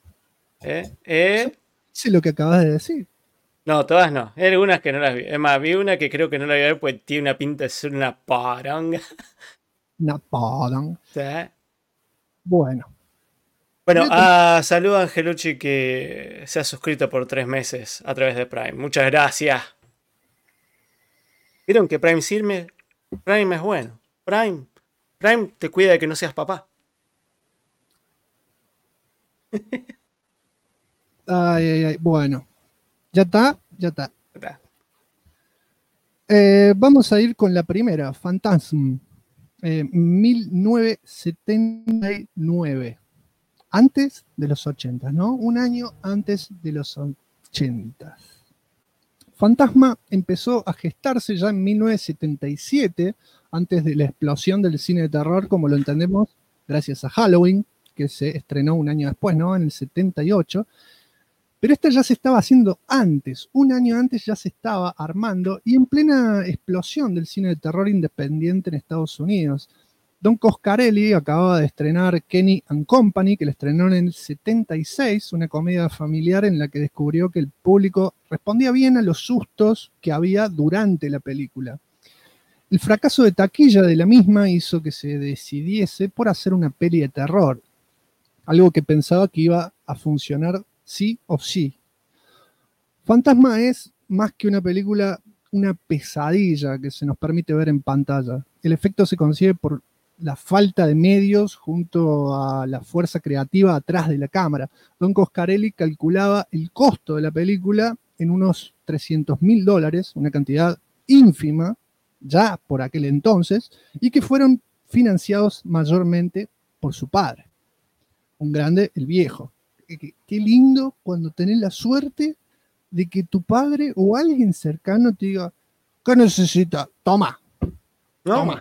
Sé lo que acabas de decir. No, todas no. Hay algunas que no las vi. Es más, vi una que creo que no la voy a ver porque tiene una pinta de ser una poronga. Una poronga. ¿Sí? Bueno. Bueno, saludo a Angelucci que se ha suscrito por 3 meses a través de Prime. Muchas gracias. ¿Vieron que Prime sirve? Prime es bueno. Prime te cuida de que no seas papá. Ay. Bueno. Ya está. Vamos a ir con la primera, Phantasm. 1979. Antes de los 80, ¿no? Un año antes de los 80. Fantasma empezó a gestarse ya en 1977, antes de la explosión del cine de terror, como lo entendemos, gracias a Halloween, que se estrenó un año después, ¿no? En el 78. Pero esta ya se estaba haciendo antes, un año antes ya se estaba armando y en plena explosión del cine de terror independiente en Estados Unidos. Don Coscarelli acababa de estrenar Kenny and Company, que la estrenó en el 76, una comedia familiar en la que descubrió que el público respondía bien a los sustos que había durante la película. El fracaso de taquilla de la misma hizo que se decidiese por hacer una peli de terror, algo que pensaba que iba a funcionar sí o sí. Fantasma es más que una película, una pesadilla que se nos permite ver en pantalla. El efecto se consigue por la falta de medios junto a la fuerza creativa atrás de la cámara. Don Coscarelli calculaba el costo de la película en unos $300.000, una cantidad ínfima ya por aquel entonces, y que fueron financiados mayormente por su padre. Un grande, el viejo. Qué lindo cuando tenés la suerte de que tu padre o alguien cercano te diga, ¿qué necesitas? Toma. Toma.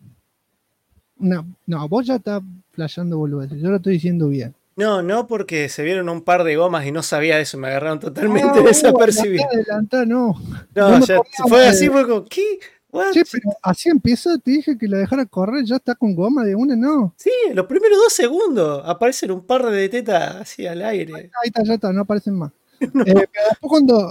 No, vos ya estás flasheando boludeces. Yo lo estoy diciendo bien. No, porque se vieron un par de gomas y no sabía eso. Me agarraron totalmente desapercibido. No, ya fue así, fue como, ¿qué? Sí, pero así empieza, te dije que la dejara correr, ya está con goma de una, ¿no? Sí, los primeros 2 segundos aparecen un par de tetas así al aire. Ahí está, ya está, no aparecen más. No. Pero después cuando...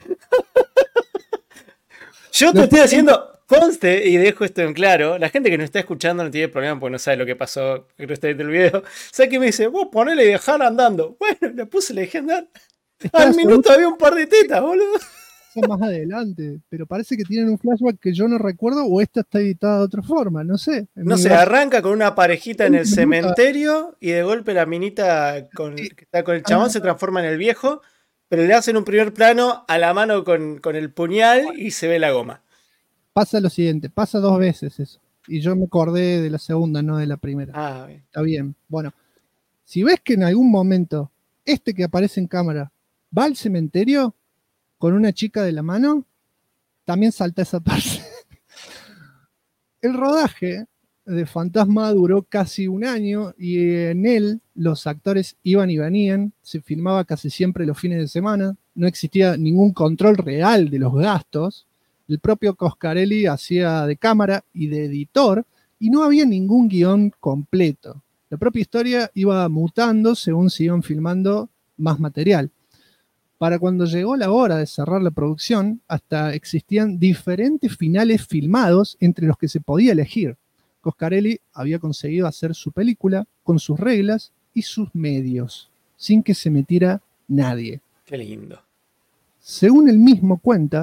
Yo te estoy haciendo, conste, y dejo esto en claro, la gente que nos está escuchando no tiene problema porque no sabe lo que pasó, que no está viendo el video. ¿Sabes qué me dice? Vos ponele y dejar andando. Bueno, le puse y le dejé andar. Al minuto había un par de tetas, boludo. Más adelante, pero parece que tienen un flashback que yo no recuerdo o esta está editada de otra forma, no sé. No sé, arranca con una parejita en el cementerio y de golpe la minita que está con el chabón se transforma en el viejo, pero le hacen un primer plano a la mano con el puñal y se ve la goma. Pasa lo siguiente, pasa 2 veces eso. Y yo me acordé de la segunda, no de la primera. Bien. Está bien. Bueno, si ves que en algún momento este que aparece en cámara va al cementerio con una chica de la mano, también salta esa parte. El rodaje de Fantasma duró casi un año y en él los actores iban y venían, se filmaba casi siempre los fines de semana, no existía ningún control real de los gastos, el propio Coscarelli hacía de cámara y de editor y no había ningún guión completo. La propia historia iba mutando según se iban filmando más material. Para cuando llegó la hora de cerrar la producción, hasta existían diferentes finales filmados entre los que se podía elegir. Coscarelli había conseguido hacer su película con sus reglas y sus medios, sin que se metiera nadie. Qué lindo. Según él mismo cuenta,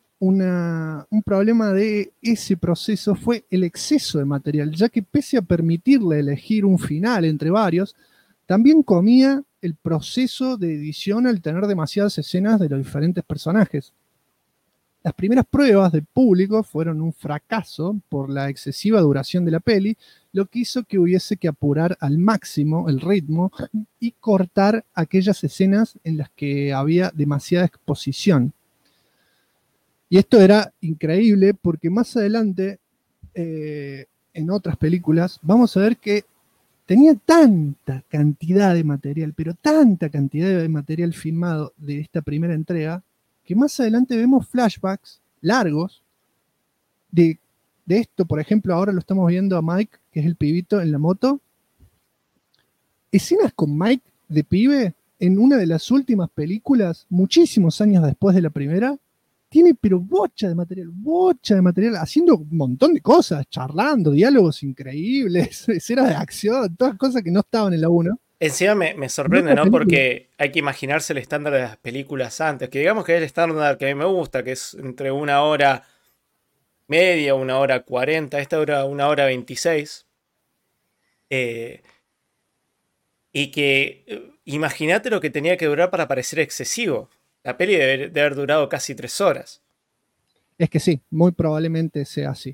un problema de ese proceso fue el exceso de material, ya que pese a permitirle elegir un final entre varios, también comía el proceso de edición al tener demasiadas escenas de los diferentes personajes. Las primeras pruebas de público fueron un fracaso por la excesiva duración de la peli, lo que hizo que hubiese que apurar al máximo el ritmo y cortar aquellas escenas en las que había demasiada exposición. Y esto era increíble porque más adelante, en otras películas, vamos a ver que tenía tanta cantidad de material, pero tanta cantidad de material filmado de esta primera entrega, que más adelante vemos flashbacks largos de esto. Por ejemplo, ahora lo estamos viendo a Mike, que es el pibito en la moto. Escenas con Mike de pibe en una de las últimas películas, muchísimos años después de la primera, tiene pero bocha de material, haciendo un montón de cosas, charlando, diálogos increíbles, escenas de acción, todas cosas que no estaban en la 1. Encima me sorprende, ¿no? Porque hay que imaginarse el estándar de las películas antes, que digamos que es el estándar que a mí me gusta, que es entre 1 hora media, 1 hora 40, esta dura 1 hora 26. Y que imagínate lo que tenía que durar para parecer excesivo. La peli debe haber durado casi 3 horas. Es que sí, muy probablemente sea así.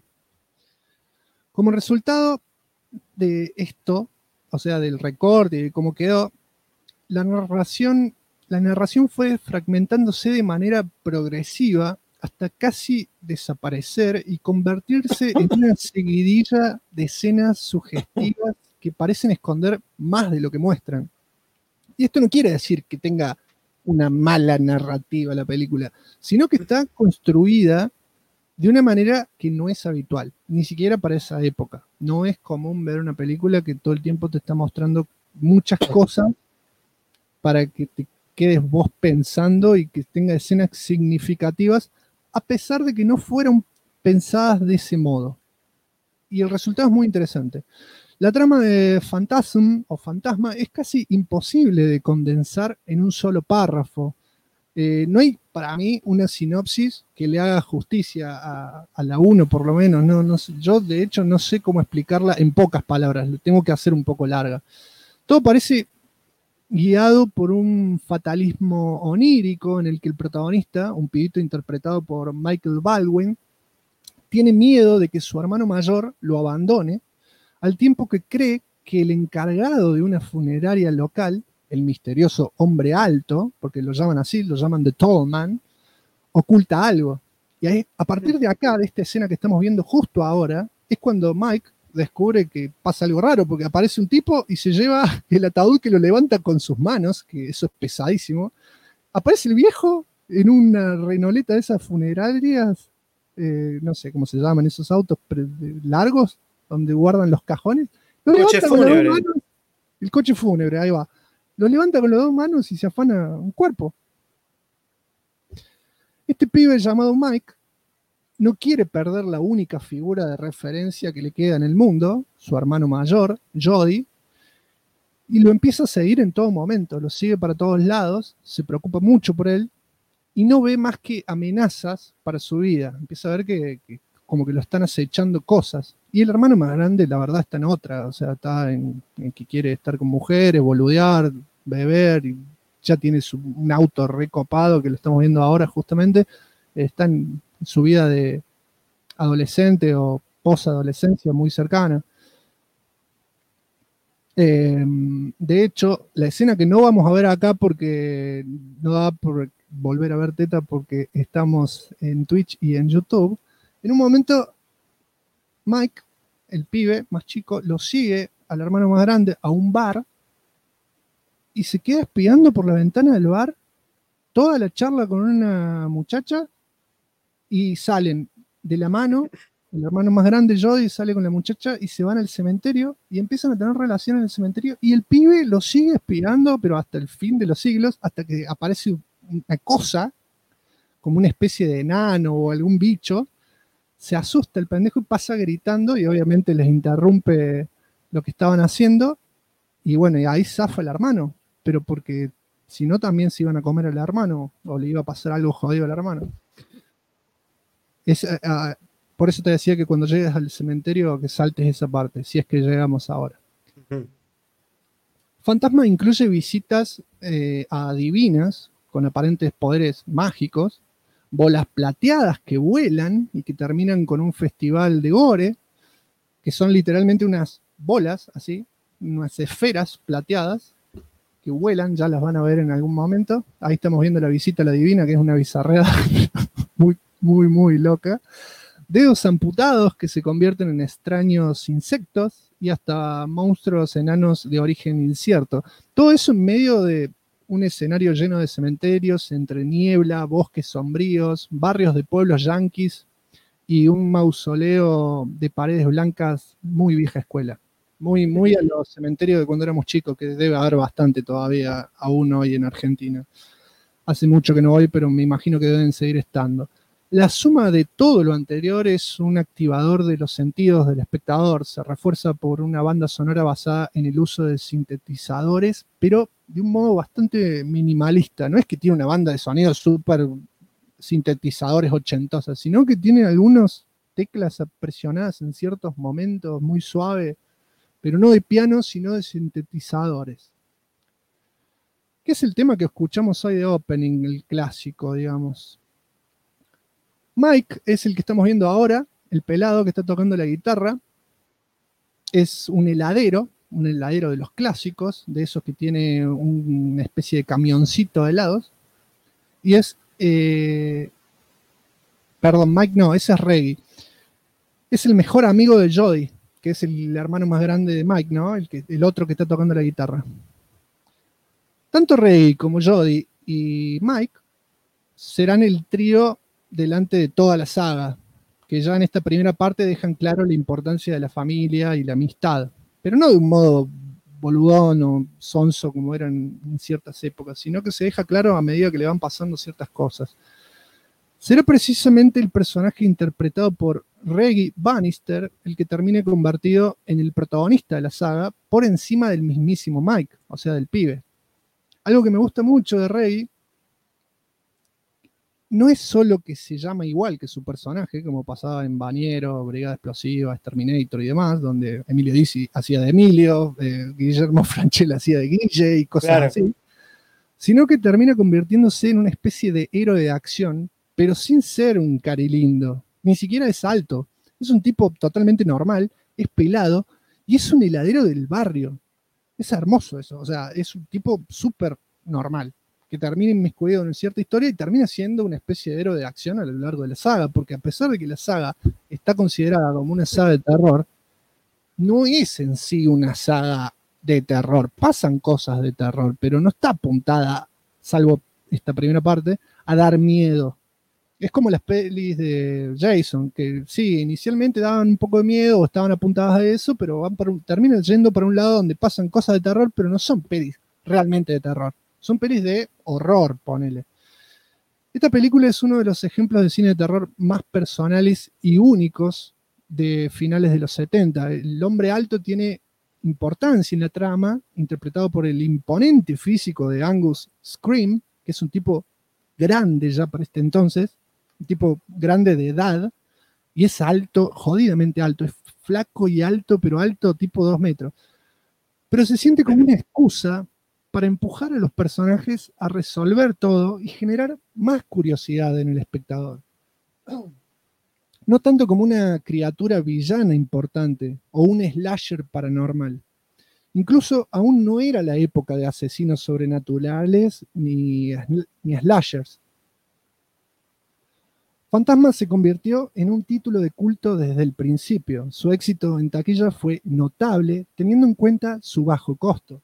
Como resultado de esto, o sea, del recorte y de cómo quedó, la narración fue fragmentándose de manera progresiva hasta casi desaparecer y convertirse en una seguidilla de escenas sugestivas que parecen esconder más de lo que muestran. Y esto no quiere decir que tenga una mala narrativa la película, sino que está construida de una manera que no es habitual, ni siquiera para esa época. No es común ver una película que todo el tiempo te está mostrando muchas cosas para que te quedes vos pensando y que tenga escenas significativas, a pesar de que no fueron pensadas de ese modo. Y el resultado es muy interesante. La trama de Fantasma es casi imposible de condensar en un solo párrafo. No hay, para mí, una sinopsis que le haga justicia a la 1, por lo menos. No sé, yo, de hecho, no sé cómo explicarla en pocas palabras. Lo tengo que hacer un poco larga. Todo parece guiado por un fatalismo onírico en el que el protagonista, un pibito interpretado por Michael Baldwin, tiene miedo de que su hermano mayor lo abandone, al tiempo que cree que el encargado de una funeraria local, el misterioso hombre alto, porque lo llaman así, lo llaman The Tall Man, oculta algo. Y ahí, a partir de acá, de esta escena que estamos viendo justo ahora, es cuando Mike descubre que pasa algo raro, porque aparece un tipo y se lleva el ataúd que lo levanta con sus manos, que eso es pesadísimo. Aparece el viejo en una renoleta de esas funerarias, no sé cómo se llaman esos autos largos, donde guardan los cajones. Lo Coche levanta con las dos fúnebre. manos, el coche fúnebre, ahí va. Lo levanta con las 2 manos y se afana un cuerpo. Este pibe llamado Mike no quiere perder la única figura de referencia que le queda en el mundo, su hermano mayor, Jody, y lo empieza a seguir en todo momento, lo sigue para todos lados, se preocupa mucho por él y no ve más que amenazas para su vida. Empieza a ver que como que lo están acechando cosas. Y el hermano más grande, la verdad, está en otra, o sea, está en que quiere estar con mujeres, boludear, beber, y ya tiene un auto recopado, que lo estamos viendo ahora justamente, está en su vida de adolescente o posadolescencia muy cercana. De hecho, la escena que no vamos a ver acá porque no da por volver a ver Teta porque estamos en Twitch y en YouTube, en un momento Mike el pibe más chico lo sigue al hermano más grande a un bar y se queda espiando por la ventana del bar toda la charla con una muchacha y salen de la mano. El hermano más grande, Jody, sale con la muchacha y se van al cementerio y empiezan a tener relación en el cementerio y el pibe lo sigue espiando, pero hasta el fin de los siglos, hasta que aparece una cosa, como una especie de enano o algún bicho, se asusta el pendejo y pasa gritando y obviamente les interrumpe lo que estaban haciendo y bueno, y ahí zafa el hermano, pero porque si no también se iban a comer al hermano o le iba a pasar algo jodido al hermano. Por eso te decía que cuando llegues al cementerio que saltes esa parte, si es que llegamos ahora. Fantasma incluye visitas a divinas con aparentes poderes mágicos, bolas plateadas que vuelan y que terminan con un festival de gore, que son literalmente unas bolas, así, unas esferas plateadas que vuelan, ya las van a ver en algún momento. Ahí estamos viendo la visita a la divina, que es una bizarreada muy, muy, muy loca. Dedos amputados que se convierten en extraños insectos y hasta monstruos enanos de origen incierto. Todo eso en medio de un escenario lleno de cementerios, entre niebla, bosques sombríos, barrios de pueblos yanquis y un mausoleo de paredes blancas muy vieja escuela. Muy, muy a los cementerios de cuando éramos chicos, que debe haber bastante todavía aún hoy en Argentina. Hace mucho que no voy, pero me imagino que deben seguir estando. La suma de todo lo anterior es un activador de los sentidos del espectador. Se refuerza por una banda sonora basada en el uso de sintetizadores, pero de un modo bastante minimalista. No es que tiene una banda de sonidos súper sintetizadores ochentosas, sino que tiene algunas teclas presionadas en ciertos momentos muy suave, pero no de piano, sino de sintetizadores. ¿Qué es el tema que escuchamos hoy de opening, el clásico, digamos? Mike es el que estamos viendo ahora, el pelado que está tocando la guitarra. Es un heladero de los clásicos, de esos que tiene una especie de camioncito de helados. Y es... perdón, Mike no, ese es Reggie. Es el mejor amigo de Jody, que es el hermano más grande de Mike, ¿no? El otro que está tocando la guitarra. Tanto Reggie como Jody y Mike serán el trío delante de toda la saga, que ya en esta primera parte dejan claro la importancia de la familia y la amistad, pero no de un modo boludón o sonso como eran en ciertas épocas, sino que se deja claro a medida que le van pasando ciertas cosas. Será precisamente el personaje interpretado por Reggie Bannister el que termine convertido en el protagonista de la saga por encima del mismísimo Mike, o sea, del pibe. Algo que me gusta mucho de Reggie no es solo que se llama igual que su personaje, como pasaba en Bañero, Brigada Explosiva, Exterminator y demás, donde Emilio Dizzi hacía de Emilio, Guillermo Francella hacía de Guille y cosas así, sino que termina convirtiéndose en una especie de héroe de acción, pero sin ser un carilindo, ni siquiera es alto, es un tipo totalmente normal, es pelado y es un heladero del barrio. Es hermoso eso, o sea, es un tipo súper normal, que termina inmiscuido en cierta historia y termina siendo una especie de héroe de acción a lo largo de la saga, porque a pesar de que la saga está considerada como una saga de terror, no es en sí una saga de terror. Pasan cosas de terror, pero no está apuntada, salvo esta primera parte, a dar miedo. Es como las pelis de Jason, que sí, inicialmente daban un poco de miedo o estaban apuntadas a eso, pero terminan yendo por un lado donde pasan cosas de terror, pero no son pelis realmente de terror. Son pelis de horror, ponele. Esta película es uno de los ejemplos de cine de terror más personales y únicos de finales de los 70. El hombre alto tiene importancia en la trama, interpretado por el imponente físico de Angus Scrimm, que es un tipo grande ya para este entonces, un tipo grande de edad, y es alto, jodidamente alto, es flaco y alto, pero alto tipo 2 metros. Pero se siente como una excusa para empujar a los personajes a resolver todo y generar más curiosidad en el espectador. No tanto como una criatura villana importante o un slasher paranormal. Incluso aún no era la época de asesinos sobrenaturales ni slashers. Fantasma se convirtió en un título de culto desde el principio. Su éxito en taquilla fue notable, teniendo en cuenta su bajo costo.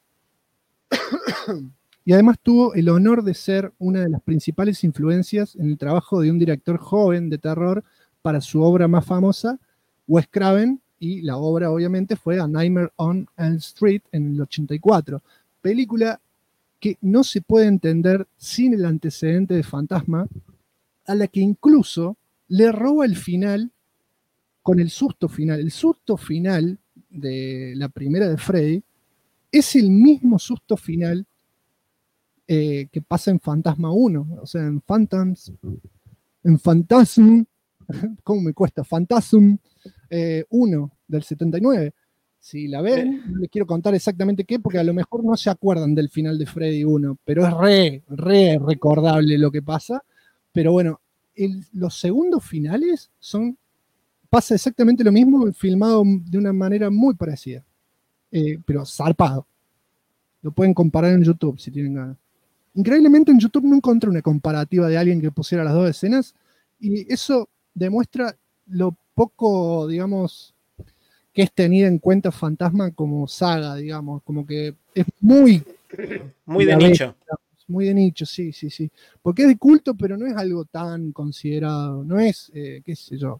Y además tuvo el honor de ser una de las principales influencias en el trabajo de un director joven de terror para su obra más famosa, Wes Craven, y la obra obviamente fue A Nightmare on Elm Street en el 84, película que no se puede entender sin el antecedente de Fantasma, a la que incluso le roba el final con el susto final. El susto final de la primera de Freddy es el mismo susto final que pasa en Fantasma 1, o sea, en Phantasm, ¿cómo me cuesta? Phantasm 1 del 79. Si la ven, no les quiero contar exactamente qué, porque a lo mejor no se acuerdan del final de Freddy 1, pero es re recordable lo que pasa. Pero bueno, los segundos finales pasa exactamente lo mismo, filmado de una manera muy parecida, pero zarpado. Lo pueden comparar en YouTube si tienen ganas. Increíblemente en YouTube no encontré una comparativa de alguien que pusiera las dos escenas, y eso demuestra lo poco, digamos, que es tenida en cuenta Fantasma como saga, digamos, como que es muy de nicho. Muy de nicho, sí. Porque es de culto, pero no es algo tan considerado, no es, qué sé yo,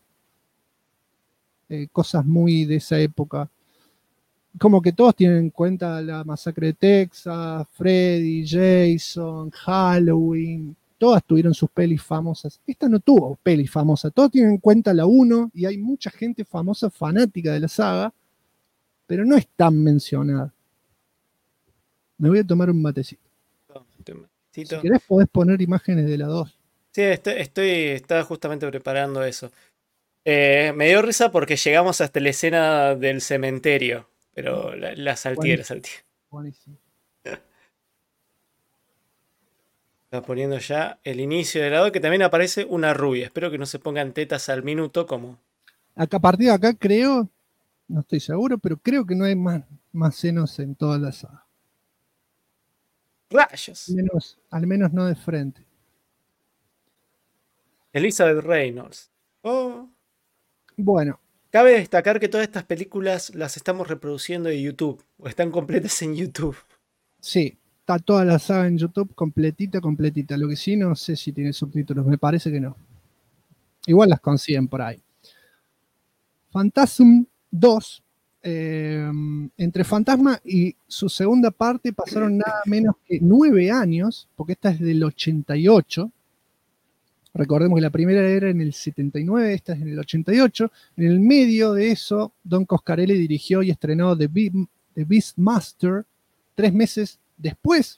cosas muy de esa época. Como que todos tienen en cuenta la masacre de Texas, Freddy, Jason, Halloween, todas tuvieron sus pelis famosas. Esta no tuvo pelis famosas, todos tienen en cuenta la 1 y hay mucha gente famosa, fanática de la saga, pero no es tan mencionada. Me voy a tomar un matecito. Si querés podés poner imágenes de la 2. Sí, estaba justamente preparando eso. Me dio risa porque llegamos hasta la escena del cementerio, pero la salté. Buenísimo. Está poniendo ya el inicio de la 2, que también aparece una rubia. Espero que no se pongan tetas al minuto como... Acá, a partir de acá creo, no estoy seguro, pero creo que no hay más senos en toda la saga. ¡Rayos! Al menos no de frente. Elizabeth Reynolds. Oh. Bueno. Cabe destacar que todas estas películas las estamos reproduciendo de YouTube, o están completas en YouTube. Sí, está toda la saga en YouTube completita. Lo que sí, no sé si tiene subtítulos, me parece que no. Igual las consiguen por ahí. Phantasm 2, entre Fantasma y su segunda parte pasaron nada menos que 9 años, porque esta es del 88. Recordemos que la primera era en el 79, esta es en el 88. En el medio de eso, Don Coscarelli dirigió y estrenó The Beastmaster 3 meses después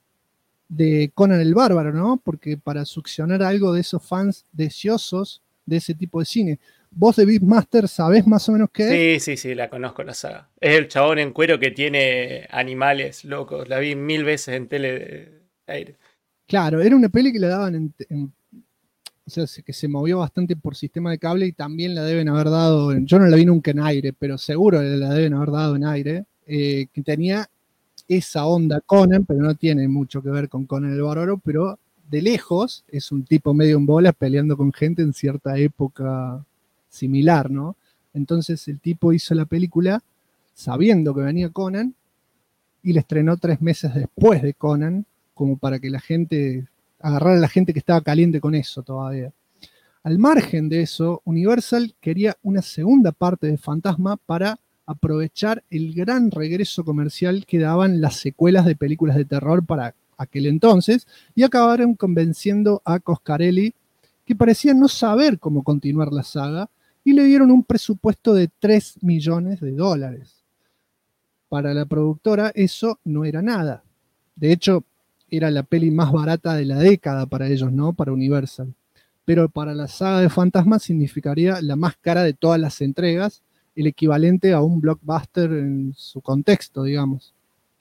de Conan el Bárbaro, ¿no? Porque para succionar algo de esos fans deseosos de ese tipo de cine. ¿Vos de Beastmaster sabés más o menos qué es? Sí, la conozco la saga. Es el chabón en cuero que tiene animales locos. La vi 1000 veces en tele de aire. Claro, era una peli que la daban o sea, que se movió bastante por sistema de cable y también la deben haber dado, yo no la vi nunca en aire, pero seguro la deben haber dado en aire, que tenía esa onda Conan, pero no tiene mucho que ver con Conan el Bárbaro, pero de lejos es un tipo medio en bolas peleando con gente en cierta época similar, ¿no? Entonces el tipo hizo la película sabiendo que venía Conan y la estrenó 3 meses después de Conan, como para que la gente... agarrar a la gente que estaba caliente con eso todavía. Al margen de eso, Universal quería una segunda parte de Fantasma para aprovechar el gran regreso comercial que daban las secuelas de películas de terror para aquel entonces, y acabaron convenciendo a Coscarelli, que parecía no saber cómo continuar la saga, y le dieron un presupuesto de $3 millones. Para la productora eso no era nada. De hecho, era la peli más barata de la década para ellos, ¿no? Para Universal. Pero para la saga de Fantasma significaría la más cara de todas las entregas, el equivalente a un blockbuster en su contexto, digamos.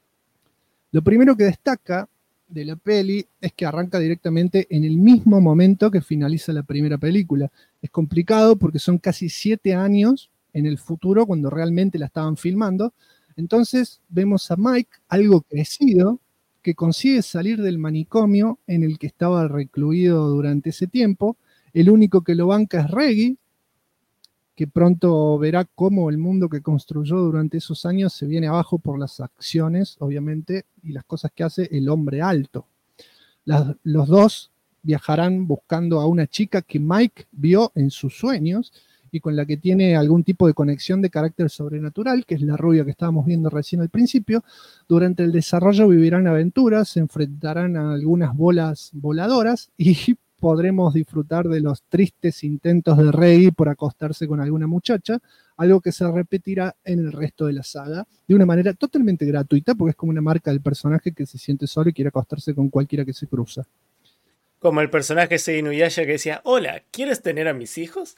Lo primero que destaca de la peli es que arranca directamente en el mismo momento que finaliza la primera película. Es complicado porque son casi 7 años en el futuro cuando realmente la estaban filmando. Entonces vemos a Mike, algo crecido, que consigue salir del manicomio en el que estaba recluido durante ese tiempo, El único que lo banca es Reggie, que pronto verá cómo el mundo que construyó durante esos años se viene abajo por las acciones, obviamente, y las cosas que hace el hombre alto. Los dos viajarán buscando a una chica que Mike vio en sus sueños y con la que tiene algún tipo de conexión de carácter sobrenatural, que es la rubia que estábamos viendo recién al principio. Durante el desarrollo vivirán aventuras, se enfrentarán a algunas bolas voladoras y podremos disfrutar de los tristes intentos de Reggie por acostarse con alguna muchacha, algo que se repetirá en el resto de la saga de una manera totalmente gratuita, porque es como una marca del personaje que se siente solo y quiere acostarse con cualquiera que se cruza. Como el personaje ese de Inuyasha que decía, hola, ¿quieres tener a mis hijos?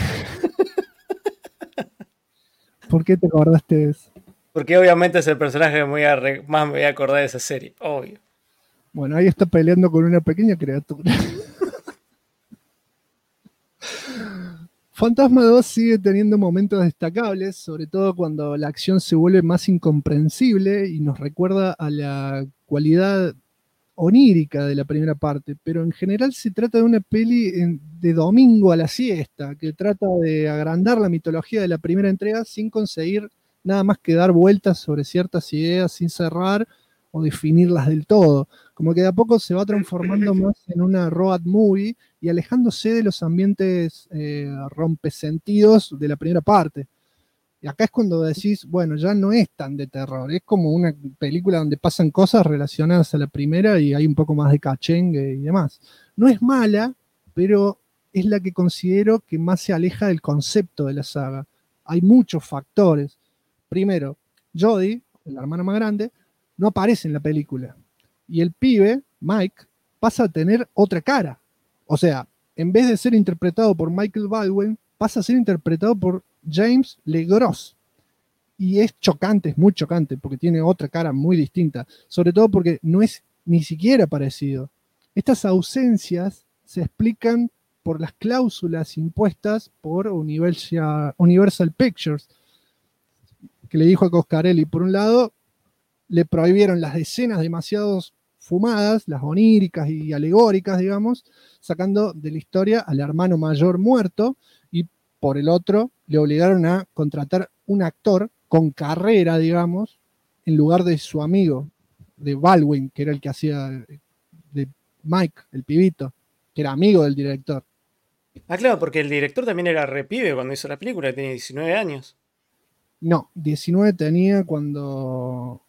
¿Por qué te acordaste de eso? Porque obviamente es el personaje que más me voy a acordar de esa serie, obvio. Bueno, ahí está peleando con una pequeña criatura. Fantasma 2 sigue teniendo momentos destacables, sobre todo cuando la acción se vuelve más incomprensible y nos recuerda a la cualidad onírica de la primera parte, pero en general se trata de una peli de domingo a la siesta, que trata de agrandar la mitología de la primera entrega sin conseguir nada más que dar vueltas sobre ciertas ideas sin cerrar o definirlas del todo. Como que de a poco se va transformando más en una road movie y alejándose de los ambientes rompesentidos de la primera parte. Y acá es cuando decís, bueno, ya no es tan de terror, es como una película donde pasan cosas relacionadas a la primera y hay un poco más de cachengue y demás. No es mala, pero es la que considero que más se aleja del concepto de la saga. Hay muchos factores. Primero, Jodie, la hermana más grande, no aparece en la película. Y el pibe, Mike, pasa a tener otra cara. O sea, en vez de ser interpretado por Michael Baldwin, pasa a ser interpretado por James LeGros. Y es chocante, es muy chocante, porque tiene otra cara muy distinta. Sobre todo porque no es ni siquiera parecido. Estas ausencias se explican por las cláusulas impuestas por Universal Pictures, que le dijo a Coscarelli, por un lado, le prohibieron las escenas demasiado fumadas, las oníricas y alegóricas, digamos, sacando de la historia al hermano mayor muerto, y por el otro, le obligaron a contratar un actor con carrera, digamos, en lugar de su amigo, de Baldwin, que era el que hacía de Mike, el pibito, que era amigo del director. Ah, claro, porque el director también era re pibe cuando hizo la película, tenía 19 años. No, 19 tenía cuando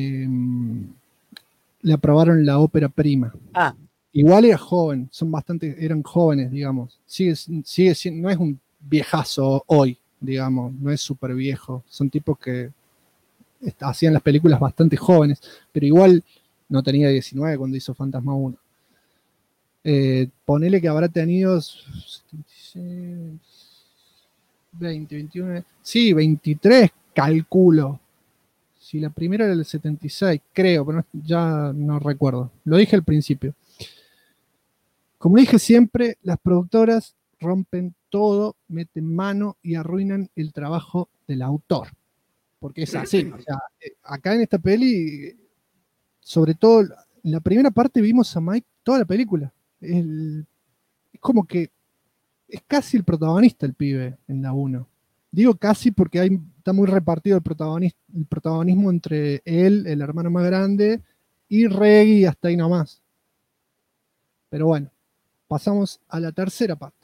le aprobaron la ópera prima. Ah. Igual era joven, eran jóvenes, digamos. Sigue siendo, no es un viejazo hoy, digamos, no es súper viejo. Son tipos que hacían las películas bastante jóvenes, pero igual no tenía 19 cuando hizo Fantasma 1. Ponele que habrá tenido 76, 20, 21, sí, 23, calculo. Si la primera era del 76, creo, pero ya no recuerdo. Lo dije al principio. Como dije siempre, las productoras rompen todo, meten mano y arruinan el trabajo del autor. Porque es así. O sea, acá en esta peli, sobre todo en la primera parte vimos a Mike toda la película. Es como que es casi el protagonista el pibe en la 1. Digo casi porque está muy repartido el protagonismo entre él, el hermano más grande, y Reggie hasta ahí nomás. Pero bueno, pasamos a la tercera parte.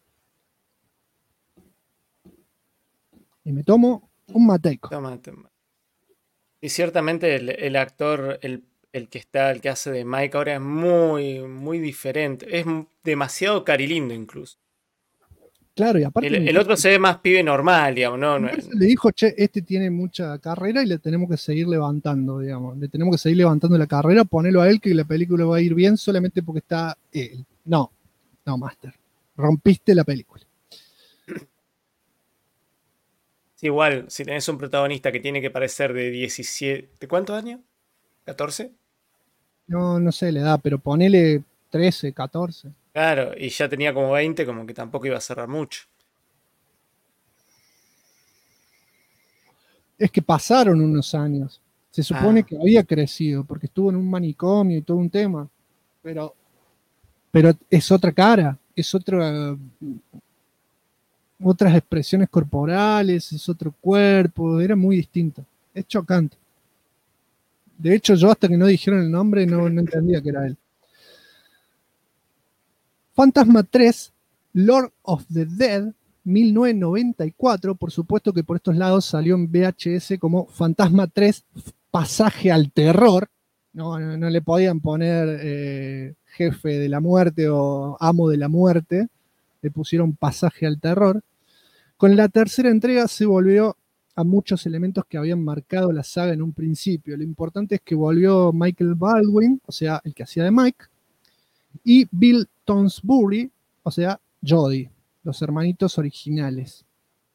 Y me tomo un mateico. Tómate. Y ciertamente el actor, el que hace de Mike ahora es muy, muy diferente. Es demasiado carilindo incluso. Claro, y aparte... El otro se ve más pibe normal, digamos, ¿no? Le dijo, che, este tiene mucha carrera y le tenemos que seguir levantando, digamos. Le tenemos que seguir levantando la carrera, ponelo a él que la película va a ir bien solamente porque está él. No, Master. Rompiste la película. Sí, igual, si tenés un protagonista que tiene que parecer de 17... ¿De cuántos años? ¿14? No sé la edad, pero ponele 13, 14. Claro, y ya tenía como 20, como que tampoco iba a cerrar mucho. Es que pasaron unos años. Se supone que había crecido, porque estuvo en un manicomio y todo un tema. Pero es otra cara. es otras expresiones corporales, es otro cuerpo, era muy distinto. Es chocante. De hecho, yo hasta que no dijeron el nombre no entendía que era él. Fantasma 3, Lord of the Dead, 1994. Por supuesto que por estos lados salió en VHS como Fantasma 3, Pasaje al Terror. No le podían poner Jefe de la Muerte o Amo de la Muerte. Le pusieron Pasaje al Terror. Con la tercera entrega se volvió a muchos elementos que habían marcado la saga en un principio. Lo importante es que volvió Michael Baldwin, o sea, el que hacía de Mike, y Bill Tonsbury, o sea, Jody, los hermanitos originales.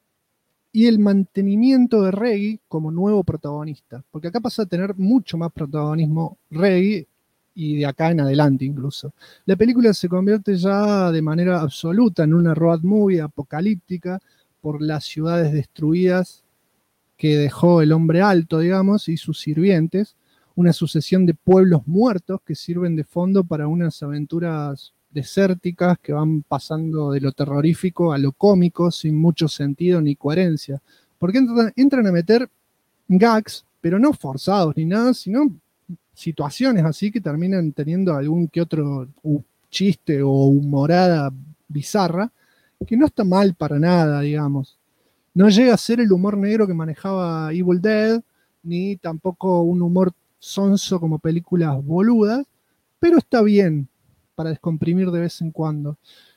Y el mantenimiento de Reggie como nuevo protagonista, porque acá pasa a tener mucho más protagonismo Reggie, y de acá en adelante incluso. La película se convierte ya de manera absoluta en una road movie apocalíptica por las ciudades destruidas que dejó el hombre alto, digamos, y sus sirvientes, una sucesión de pueblos muertos que sirven de fondo para unas aventuras desérticas que van pasando de lo terrorífico a lo cómico sin mucho sentido ni coherencia. Porque entran a meter gags, pero no forzados ni nada, sino situaciones así que terminan teniendo algún que otro chiste o humorada bizarra, que no está mal para nada, digamos. No llega a ser el humor negro que manejaba Evil Dead, ni tampoco un humor sonso como películas boludas, pero está bien para descomprimir de vez en cuando.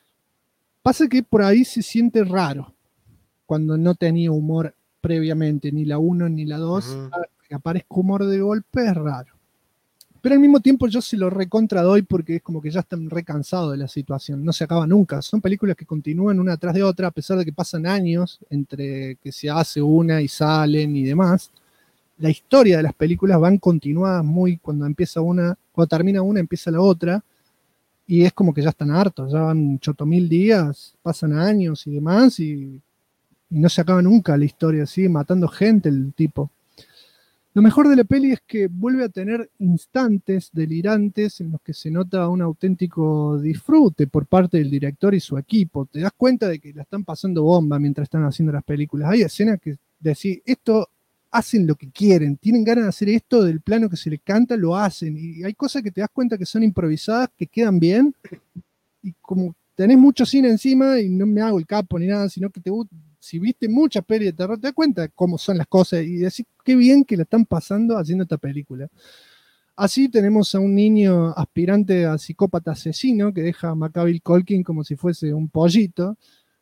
Pasa que por ahí se siente raro cuando no tenía humor previamente, ni la 1 ni la 2, que aparezca humor de golpe es raro. Pero al mismo tiempo yo se lo recontra doy porque es como que ya están re cansados de la situación, no se acaba nunca. Son películas que continúan una tras de otra, a pesar de que pasan años entre que se hace una y salen y demás. La historia de las películas van continuadas muy cuando termina una, empieza la otra, y es como que ya están hartos, ya van 8.000 días, pasan años y demás, y no se acaba nunca la historia, sigue matando gente el tipo. Lo mejor de la peli es que vuelve a tener instantes delirantes en los que se nota un auténtico disfrute por parte del director y su equipo. Te das cuenta de que la están pasando bomba mientras están haciendo las películas. Hay escenas que decís, esto hacen lo que quieren, tienen ganas de hacer esto del plano que se les canta, lo hacen. Y hay cosas que te das cuenta que son improvisadas, que quedan bien. Y como tenés mucho cine encima, y no me hago el capo ni nada, sino que si viste mucha peli de terror, te das cuenta de cómo son las cosas y decís qué bien que la están pasando haciendo esta película. Así tenemos a un niño aspirante a psicópata asesino que deja a Macaulay Culkin como si fuese un pollito.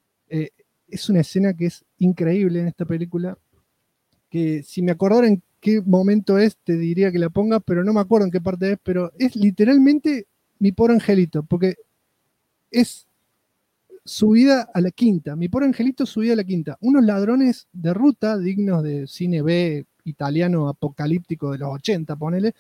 Es una escena que es increíble en esta película, que si me acordara en qué momento es, te diría que la pongas, pero no me acuerdo en qué parte es, pero es literalmente Mi Pobre Angelito, porque es subida a la quinta. Mi Pobre Angelito subida a la quinta. Unos ladrones de ruta dignos de cine B italiano apocalíptico de los 80, ponele.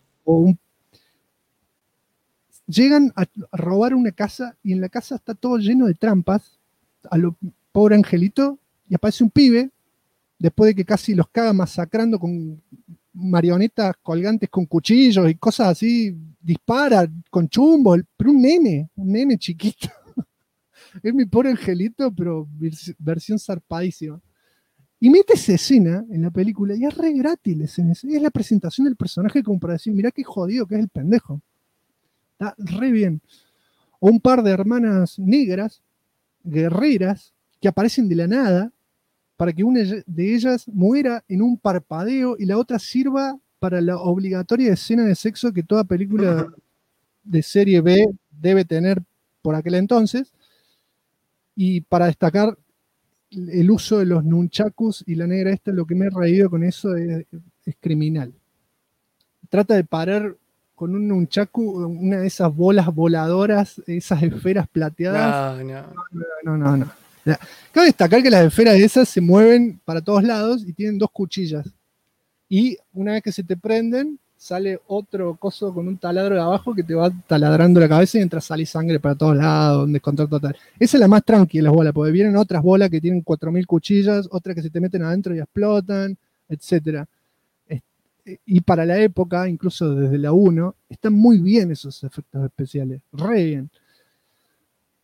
Llegan a robar una casa y en la casa está todo lleno de trampas a lo Pobre Angelito y aparece un pibe después de que casi los caga masacrando con marionetas colgantes con cuchillos y cosas así, dispara con chumbo, pero un nene chiquito. Es Mi Pobre Angelito, pero versión zarpadísima. Y mete esa escena en la película y es re gratis la escena. Es la presentación del personaje como para decir, mirá qué jodido que es el pendejo. Está re bien. O un par de hermanas negras, guerreras, que aparecen de la nada para que una de ellas muera en un parpadeo y la otra sirva para la obligatoria escena de sexo que toda película de serie B debe tener por aquel entonces. Y para destacar el uso de los nunchakus y la negra esta, lo que me he reído con eso es criminal. Trata de parar con un nunchaku una de esas bolas voladoras, esas esferas plateadas. No. Cabe destacar que las esferas esas se mueven para todos lados y tienen 2 cuchillas. Y una vez que se te prenden, sale otro coso con un taladro de abajo que te va taladrando la cabeza y mientras sale sangre para todos lados, un descontrol total. Esa es la más tranquila, las bolas, porque vienen otras bolas que tienen 4.000 cuchillas, otras que se te meten adentro y explotan, etc. Y para la época, incluso desde la 1, están muy bien esos efectos especiales, re bien.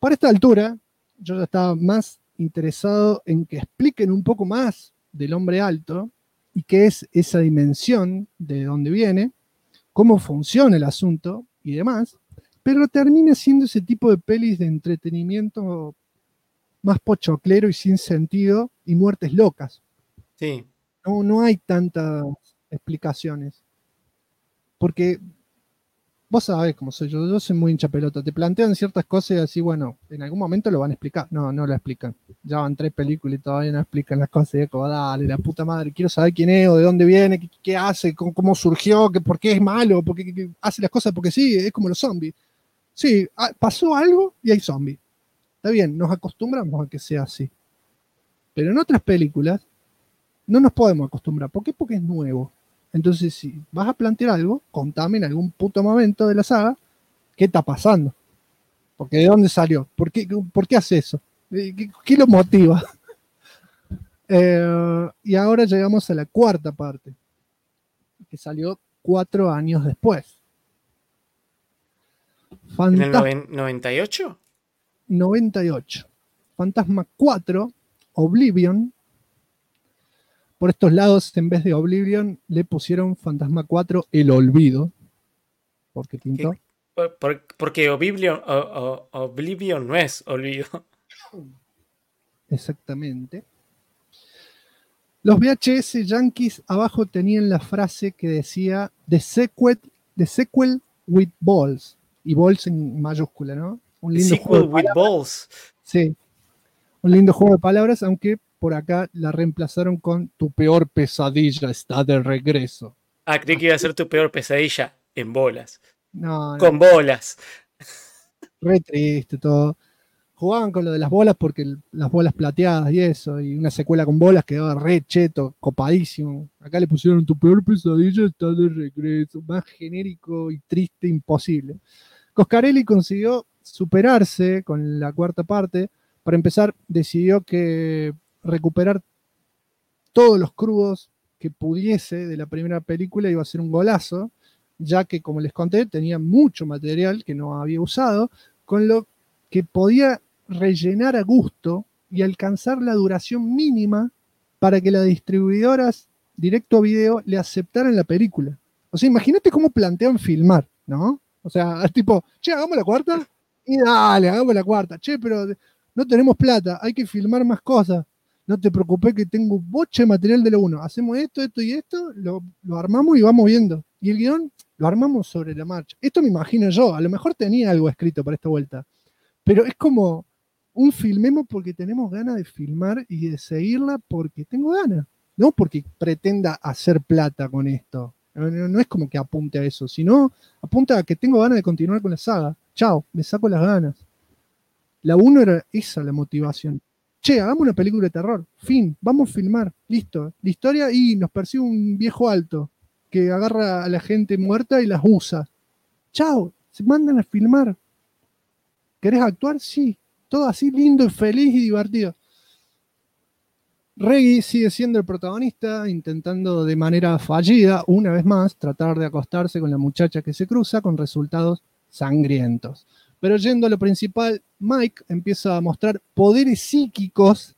Para esta altura, yo ya estaba más interesado en que expliquen un poco más del hombre alto y qué es esa dimensión, de dónde viene, cómo funciona el asunto y demás, pero termina siendo ese tipo de pelis de entretenimiento más pochoclero y sin sentido y muertes locas. Sí. No hay tantas explicaciones. Porque vos sabés cómo soy yo soy muy hincha pelota. Te plantean ciertas cosas y así, bueno, en algún momento lo van a explicar. No lo explican. Ya van 3 películas y todavía no explican las cosas. Y es como, dale, la puta madre, quiero saber quién es o de dónde viene, qué hace, cómo surgió, por qué es malo, por qué hace las cosas porque sí, es como los zombies. Sí, pasó algo y hay zombies. Está bien, nos acostumbramos a que sea así. Pero en otras películas no nos podemos acostumbrar. ¿Por qué? Porque es nuevo. Entonces, si vas a plantear algo, contame en algún puto momento de la saga qué está pasando. Porque ¿de dónde salió? ¿Por qué hace eso? ¿Qué lo motiva? Y ahora llegamos a la cuarta parte, que salió 4 años después. ¿En el 98? 98. Fantasma 4, Oblivion. Por estos lados, en vez de Oblivion, le pusieron Fantasma 4, El Olvido. Porque pintó. Porque Oblivion no es olvido. Exactamente. Los VHS yankees abajo tenían la frase que decía The sequel with balls. Y balls en mayúscula, ¿no? Un lindo Sequel with balls. Sí. Un lindo juego de palabras, aunque por acá la reemplazaron con Tu peor pesadilla está de regreso. Creí que iba a ser Tu peor pesadilla en bolas. No. Con bolas. Re triste todo. Jugaban con lo de las bolas porque las bolas plateadas y eso, y una secuela con bolas quedaba re cheto, copadísimo. Acá le pusieron Tu peor pesadilla está de regreso. Más genérico y triste imposible. Coscarelli consiguió superarse con la cuarta parte. Para empezar, decidió que recuperar todos los crudos que pudiese de la primera película iba a ser un golazo, ya que, como les conté, tenía mucho material que no había usado, con lo que podía rellenar a gusto y alcanzar la duración mínima para que las distribuidoras directo a video le aceptaran la película. O sea, imagínate cómo plantean filmar, ¿no? O sea, tipo, che, hagamos la cuarta y dale, hagamos la cuarta. Che, pero no tenemos plata, hay que filmar más cosas. No te preocupes que tengo un boche de material de lo uno. Hacemos esto y esto, lo armamos y vamos viendo. Y el guión lo armamos sobre la marcha. Esto me imagino yo, a lo mejor tenía algo escrito para esta vuelta. Pero es como un filmemos porque tenemos ganas de filmar y de seguirla porque tengo ganas. No porque pretenda hacer plata con esto. No es como que apunte a eso, sino apunta a que tengo ganas de continuar con la saga. Chao, me saco las ganas. La 1 era esa la motivación. Che, hagamos una película de terror. Fin, vamos a filmar. Listo. La historia y nos persigue un viejo alto que agarra a la gente muerta y las usa. Chao, se mandan a filmar. ¿Querés actuar? Sí. Todo así lindo y feliz y divertido. Reggie sigue siendo el protagonista, intentando de manera fallida, una vez más, tratar de acostarse con la muchacha que se cruza con resultados sangrientos. Pero yendo a lo principal, Mike empieza a mostrar poderes psíquicos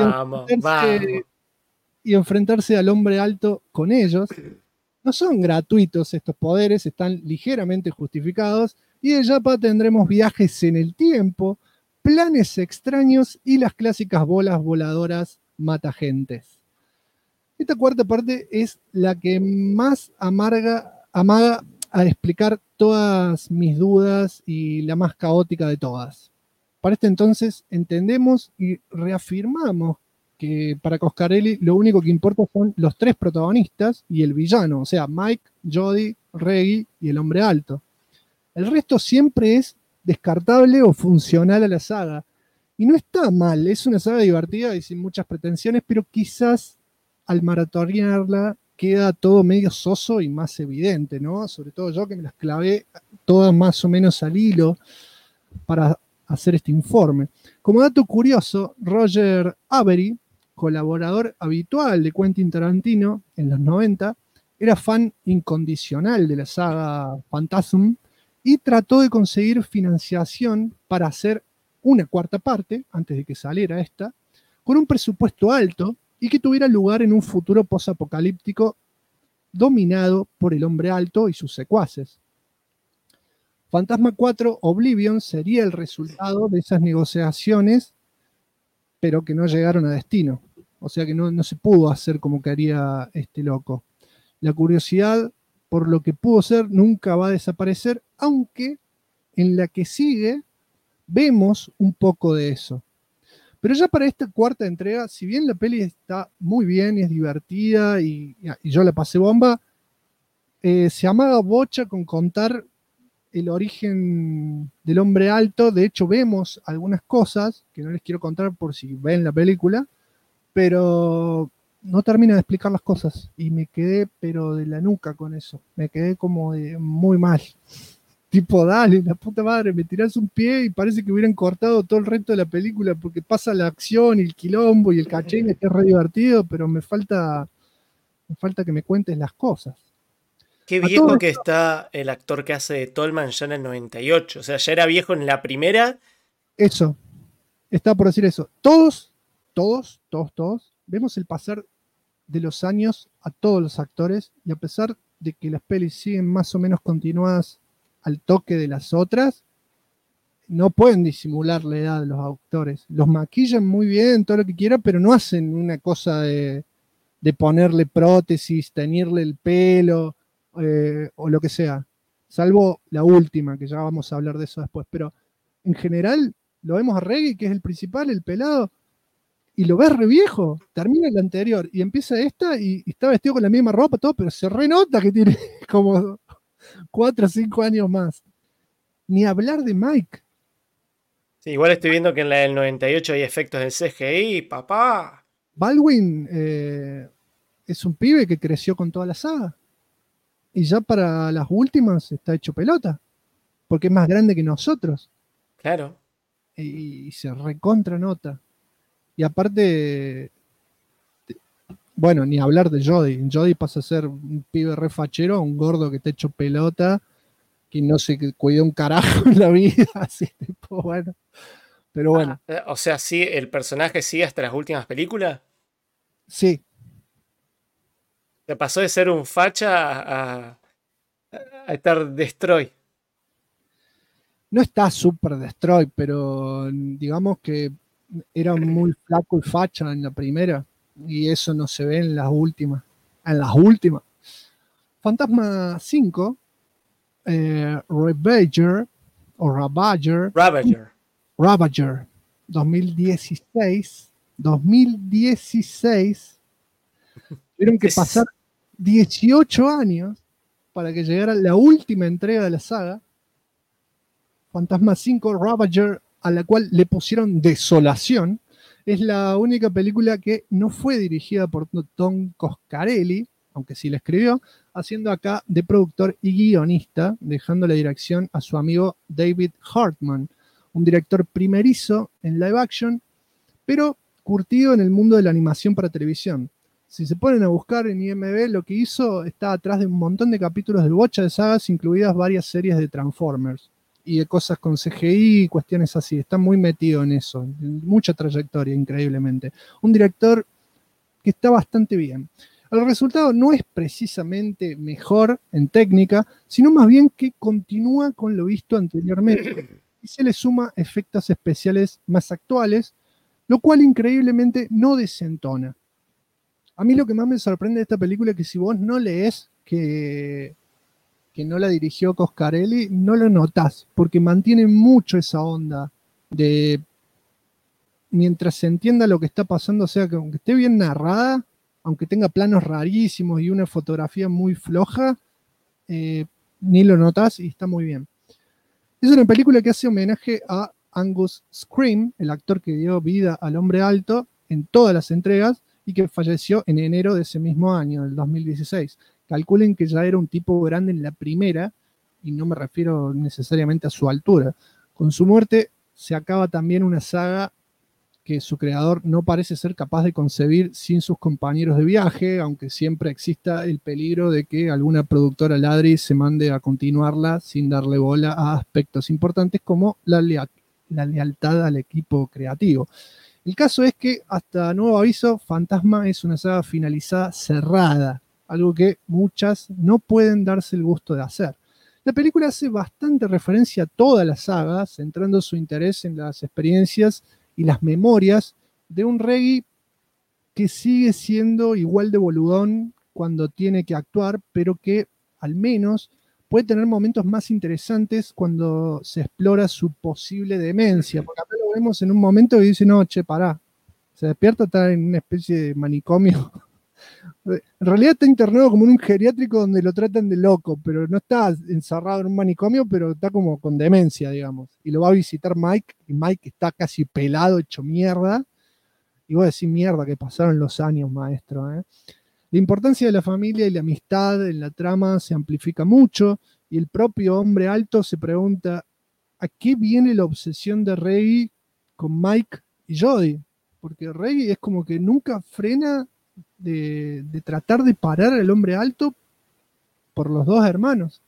y enfrentarse al hombre alto con ellos. No son gratuitos estos poderes, están ligeramente justificados y de Yapa tendremos viajes en el tiempo, planes extraños y las clásicas bolas voladoras matagentes. Esta cuarta parte es la que más amaga a explicar todas mis dudas y la más caótica de todas. Para este entonces entendemos y reafirmamos que para Coscarelli lo único que importa son los 3 protagonistas y el villano, o sea, Mike, Jodie, Reggie y el hombre alto. El resto siempre es descartable o funcional a la saga. Y no está mal, es una saga divertida y sin muchas pretensiones, pero quizás al maratonearla queda todo medio soso y más evidente, ¿no? Sobre todo yo que me las clavé todas más o menos al hilo para hacer este informe. Como dato curioso, Roger Avery, colaborador habitual de Quentin Tarantino en los 90, era fan incondicional de la saga Phantasm y trató de conseguir financiación para hacer una cuarta parte, antes de que saliera esta, con un presupuesto alto y que tuviera lugar en un futuro posapocalíptico dominado por el hombre alto y sus secuaces. Fantasma 4 Oblivion sería el resultado de esas negociaciones, pero que no llegaron a destino. O sea que no se pudo hacer como quería este loco. La curiosidad por lo que pudo ser nunca va a desaparecer, aunque en la que sigue vemos un poco de eso. Pero ya para esta cuarta entrega, si bien la peli está muy bien y es divertida y yo la pasé bomba, se amaga bocha con contar el origen del hombre alto. De hecho, vemos algunas cosas que no les quiero contar por si ven la película, pero no termina de explicar las cosas y me quedé pero de la nuca con eso. Me quedé como muy mal. Tipo, dale, la puta madre, me tirás un pie y parece que hubieran cortado todo el resto de la película porque pasa la acción y el quilombo y el cachengue, que es re divertido, pero me falta que me cuentes las cosas. Qué viejo que está el actor que hace de Tolman ya en el 98. O sea, ya era viejo en la primera. Eso, está por decir eso. Todos vemos el pasar de los años a todos los actores, y a pesar de que las pelis siguen más o menos continuadas al toque de las otras, no pueden disimular la edad de los actores. Los maquillan muy bien, todo lo que quieran, pero no hacen una cosa de ponerle prótesis, teñirle el pelo, o lo que sea. Salvo la última, que ya vamos a hablar de eso después. Pero en general, lo vemos a Reggie, que es el principal, el pelado, y lo ves re viejo. Termina el anterior y empieza esta y está vestido con la misma ropa, todo, pero se renota que tiene como 4 o 5 años más. Ni hablar de Mike. Sí, igual estoy viendo que en la del 98 hay efectos del CGI, papá. Baldwin es un pibe que creció con toda la saga. Y ya para las últimas está hecho pelota. Porque es más grande que nosotros. Claro. Y se recontra nota. Y aparte, bueno, ni hablar de Jodie. Jodie pasa a ser un pibe re fachero a un gordo que está hecho pelota, que no se cuidó un carajo en la vida, así tipo, bueno. Pero bueno. O sea, sí, el personaje sigue hasta las últimas películas. Sí. Se pasó de ser un facha a estar destroy. No está súper destroy, pero digamos que era muy flaco y facha en la primera, y eso no se ve en las últimas. En las últimas. Fantasma 5, Ravager, o Ravager, 2016. Tuvieron que pasar 18 años para que llegara la última entrega de la saga, Fantasma 5 Ravager, a la cual le pusieron Desolación. Es la única película que no fue dirigida por Tom Coscarelli, aunque sí la escribió, haciendo acá de productor y guionista, dejando la dirección a su amigo David Hartman, un director primerizo en live action, pero curtido en el mundo de la animación para televisión. Si se ponen a buscar en IMDb, lo que hizo está atrás de un montón de capítulos de bocha de sagas, incluidas varias series de Transformers y de cosas con CGI y cuestiones así. Está muy metido en eso, mucha trayectoria, increíblemente. Un director que está bastante bien. El resultado no es precisamente mejor en técnica, sino más bien que continúa con lo visto anteriormente y se le suma efectos especiales más actuales, lo cual increíblemente no desentona. A mí lo que más me sorprende de esta película es que si vos no lees que no la dirigió Coscarelli, no lo notás, porque mantiene mucho esa onda de mientras se entienda lo que está pasando, o sea, que aunque esté bien narrada, aunque tenga planos rarísimos y una fotografía muy floja, ni lo notás y está muy bien. Es una película que hace homenaje a Angus Scrimm, el actor que dio vida al hombre alto en todas las entregas y que falleció en enero de ese mismo año, del 2016. Calculen que ya era un tipo grande en la primera, y no me refiero necesariamente a su altura. Con su muerte se acaba también una saga que su creador no parece ser capaz de concebir sin sus compañeros de viaje, aunque siempre exista el peligro de que alguna productora ladri se mande a continuarla sin darle bola a aspectos importantes como la la lealtad al equipo creativo. El caso es que, hasta nuevo aviso, Fantasma es una saga finalizada cerrada, algo que muchas no pueden darse el gusto de hacer. La película hace bastante referencia a toda la saga, centrando su interés en las experiencias y las memorias de un Reggie que sigue siendo igual de boludón cuando tiene que actuar, pero que al menos puede tener momentos más interesantes cuando se explora su posible demencia, porque acá lo vemos en un momento y dice, no, che, pará, se despierta, está en una especie de manicomio. En realidad está internado como en un geriátrico donde lo tratan de loco, pero no está encerrado en un manicomio, pero está como con demencia, digamos. Y lo va a visitar Mike, y Mike está casi pelado, hecho mierda. Y vos decís, mierda, que pasaron los años, maestro, ¿eh? La importancia de la familia y la amistad en la trama se amplifica mucho, y el propio hombre alto se pregunta, ¿a qué viene la obsesión de Reggie con Mike y Jodie? Porque Reggie es como que nunca frena de tratar de parar al hombre alto por los dos hermanos.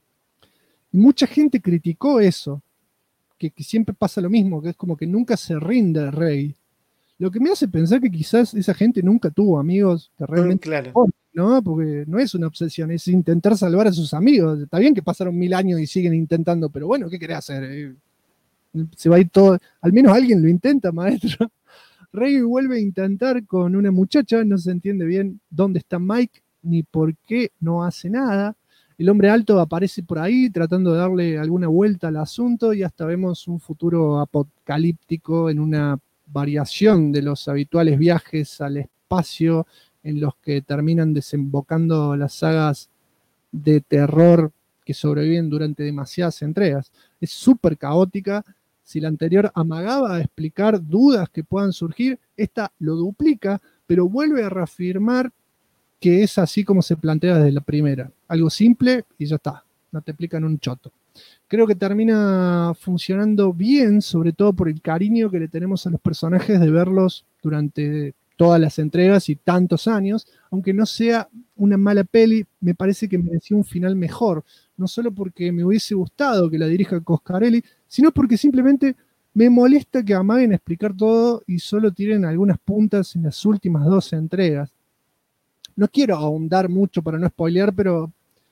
Y mucha gente criticó eso, que siempre pasa lo mismo, que es como que nunca se rinde Reggie. Lo que me hace pensar que quizás esa gente nunca tuvo amigos que realmente... Claro. ¿no? Porque no es una obsesión, es intentar salvar a sus amigos. Está bien que pasaron 1000 años y siguen intentando, pero bueno, ¿qué querés hacer? Se va a ir todo... Al menos alguien lo intenta, maestro. Reggie vuelve a intentar con una muchacha, no se entiende bien dónde está Mike, ni por qué no hace nada. El hombre alto aparece por ahí tratando de darle alguna vuelta al asunto y hasta vemos un futuro apocalíptico en una variación de los habituales viajes al espacio en los que terminan desembocando las sagas de terror que sobreviven durante demasiadas entregas. Es súper caótica. Si la anterior amagaba a explicar dudas que puedan surgir, esta lo duplica, pero vuelve a reafirmar que es así como se plantea desde la primera. Algo simple y ya está. No te explican un choto. Creo que termina funcionando bien, sobre todo por el cariño que le tenemos a los personajes de verlos durante todas las entregas y tantos años. Aunque no sea una mala peli, me parece que mereció un final mejor. No solo porque me hubiese gustado que la dirija Coscarelli, sino porque simplemente me molesta que amaguen a explicar todo y solo tiren algunas puntas en las últimas 2 entregas. No quiero ahondar mucho para no spoilear, pero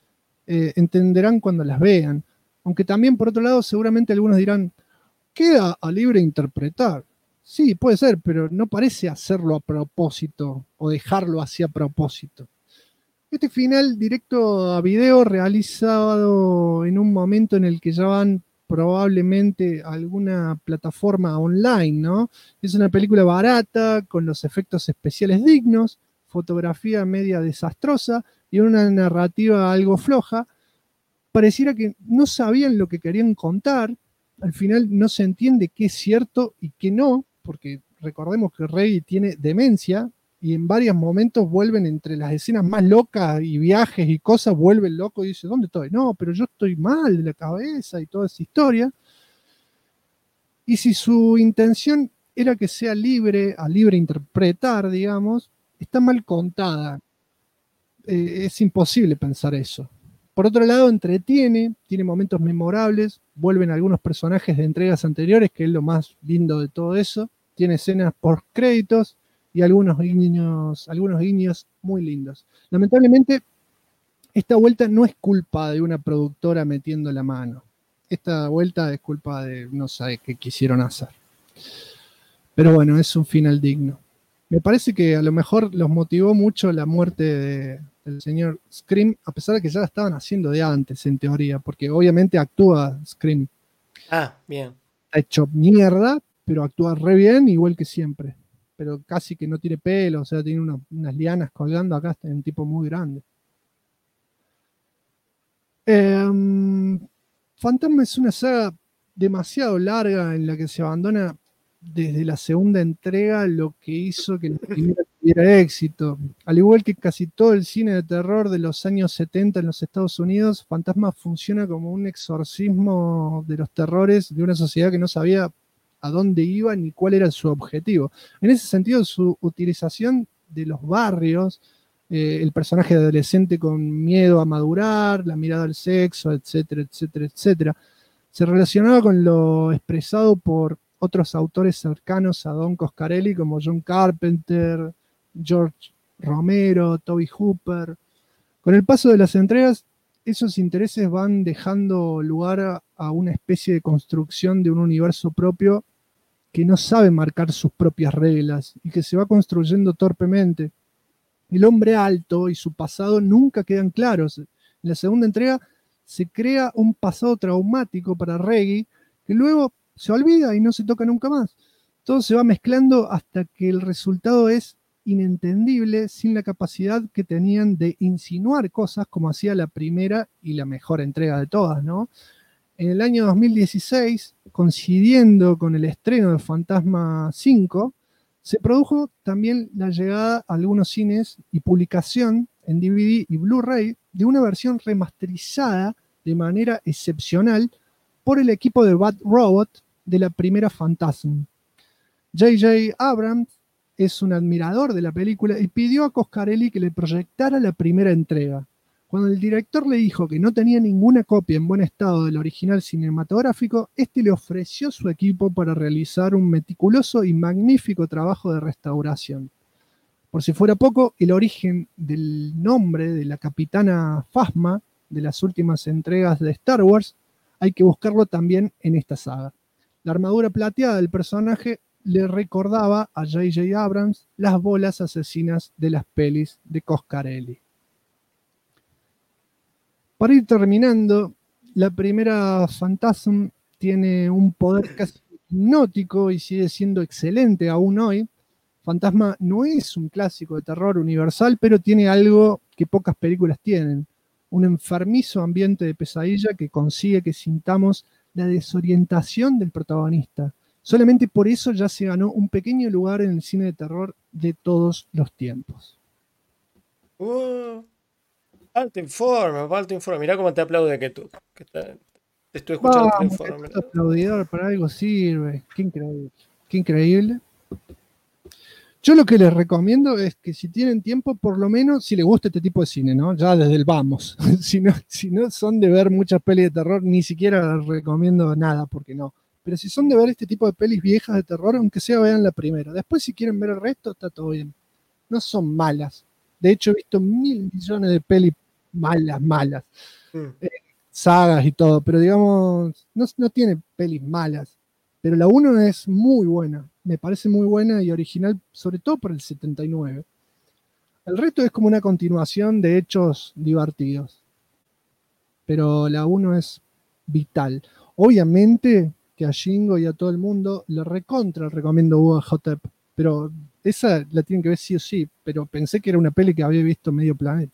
entenderán cuando las vean. Aunque también, por otro lado, seguramente algunos dirán, queda a libre interpretar. Sí, puede ser, pero no parece hacerlo a propósito o dejarlo así a propósito. Este final directo a video realizado en un momento en el que ya van probablemente a alguna plataforma online, ¿no? Es una película barata, con los efectos especiales dignos, fotografía media desastrosa y una narrativa algo floja. Pareciera que no sabían lo que querían contar. Al final no se entiende qué es cierto y qué no, porque recordemos que Reggie tiene demencia y en varios momentos vuelven entre las escenas más locas y viajes y cosas, vuelve el loco y dice, ¿dónde estoy? No, pero yo estoy mal de la cabeza y toda esa historia. Y si su intención era que sea libre, a libre interpretar, digamos, está mal contada. Es imposible pensar eso. Por otro lado, entretiene, tiene momentos memorables, vuelven algunos personajes de entregas anteriores, que es lo más lindo de todo eso. Tiene escenas por créditos y algunos guiños muy lindos. Lamentablemente, esta vuelta no es culpa de una productora metiendo la mano. Esta vuelta es culpa de no sé qué quisieron hacer. Pero bueno, es un final digno. Me parece que a lo mejor los motivó mucho la muerte del señor Scream, a pesar de que ya la estaban haciendo de antes, en teoría, porque obviamente actúa Scream. Ah, bien. Está hecho mierda, pero actúa re bien, igual que siempre. Pero casi que no tiene pelo, o sea, tiene unas lianas colgando acá, está un tipo muy grande. Fantasma es una saga demasiado larga en la que se abandona desde la segunda entrega lo que hizo que la primera tuviera éxito. Al igual que casi todo el cine de terror de los años 70 en los Estados Unidos, Fantasma funciona como un exorcismo de los terrores de una sociedad que no sabía a dónde iba ni cuál era su objetivo. En ese sentido, su utilización de los barrios, el personaje adolescente con miedo a madurar, la mirada al sexo, etcétera, etcétera, etcétera, Se relacionaba con lo expresado por otros autores cercanos a Don Coscarelli como John Carpenter, George Romero, Toby Hooper. Con el paso de las entregas, esos intereses van dejando lugar a una especie de construcción de un universo propio que no sabe marcar sus propias reglas y que se va construyendo torpemente. El hombre alto y su pasado nunca quedan claros. En la segunda entrega se crea un pasado traumático para Reggie que luego se olvida y no se toca nunca más. Todo se va mezclando hasta que el resultado es inentendible sin la capacidad que tenían de insinuar cosas como hacía la primera y la mejor entrega de todas, ¿no? En el año 2016, coincidiendo con el estreno de Fantasma 5, se produjo también la llegada a algunos cines y publicación en DVD y Blu-ray de una versión remasterizada de manera excepcional por el equipo de Bad Robot de la primera Phantasm. J.J. Abrams es un admirador de la película y pidió a Coscarelli que le proyectara la primera entrega. Cuando el director le dijo que no tenía ninguna copia en buen estado del original cinematográfico, este le ofreció su equipo para realizar un meticuloso y magnífico trabajo de restauración. Por si fuera poco, el origen del nombre de la capitana Phasma de las últimas entregas de Star Wars hay que buscarlo también en esta saga. La armadura plateada del personaje le recordaba a J.J. Abrams las bolas asesinas de las pelis de Coscarelli. Para ir terminando, la primera Phantasm tiene un poder casi hipnótico y sigue siendo excelente aún hoy. Fantasma no es un clásico de terror universal, pero tiene algo que pocas películas tienen: un enfermizo ambiente de pesadilla que consigue que sintamos la desorientación del protagonista. Solamente por eso ya se ganó un pequeño lugar en el cine de terror de todos los tiempos. Alto informe. Mirá cómo te aplaude que tú. Te estoy escuchando el informe. Este aplaudidor para algo sirve. Qué increíble. Qué increíble. Yo lo que les recomiendo es que si tienen tiempo, por lo menos, si les gusta este tipo de cine, ¿no? Ya desde el vamos. si no son de ver muchas pelis de terror, ni siquiera les recomiendo nada, porque no. Pero si son de ver este tipo de pelis viejas de terror, aunque sea vean la primera. Después, si quieren ver el resto, está todo bien. No son malas. De hecho, he visto 1.000 millones de pelis malas. Sagas y todo, pero digamos, no tiene pelis malas. Pero la 1 es muy buena. Me parece muy buena y original, sobre todo por el 79. El resto es como una continuación de hechos divertidos. Pero la 1 es vital. Obviamente que a Shingo y a todo el mundo le recomiendo UHTEP, pero esa la tienen que ver sí o sí, pero pensé que era una peli que había visto Medio Planeta.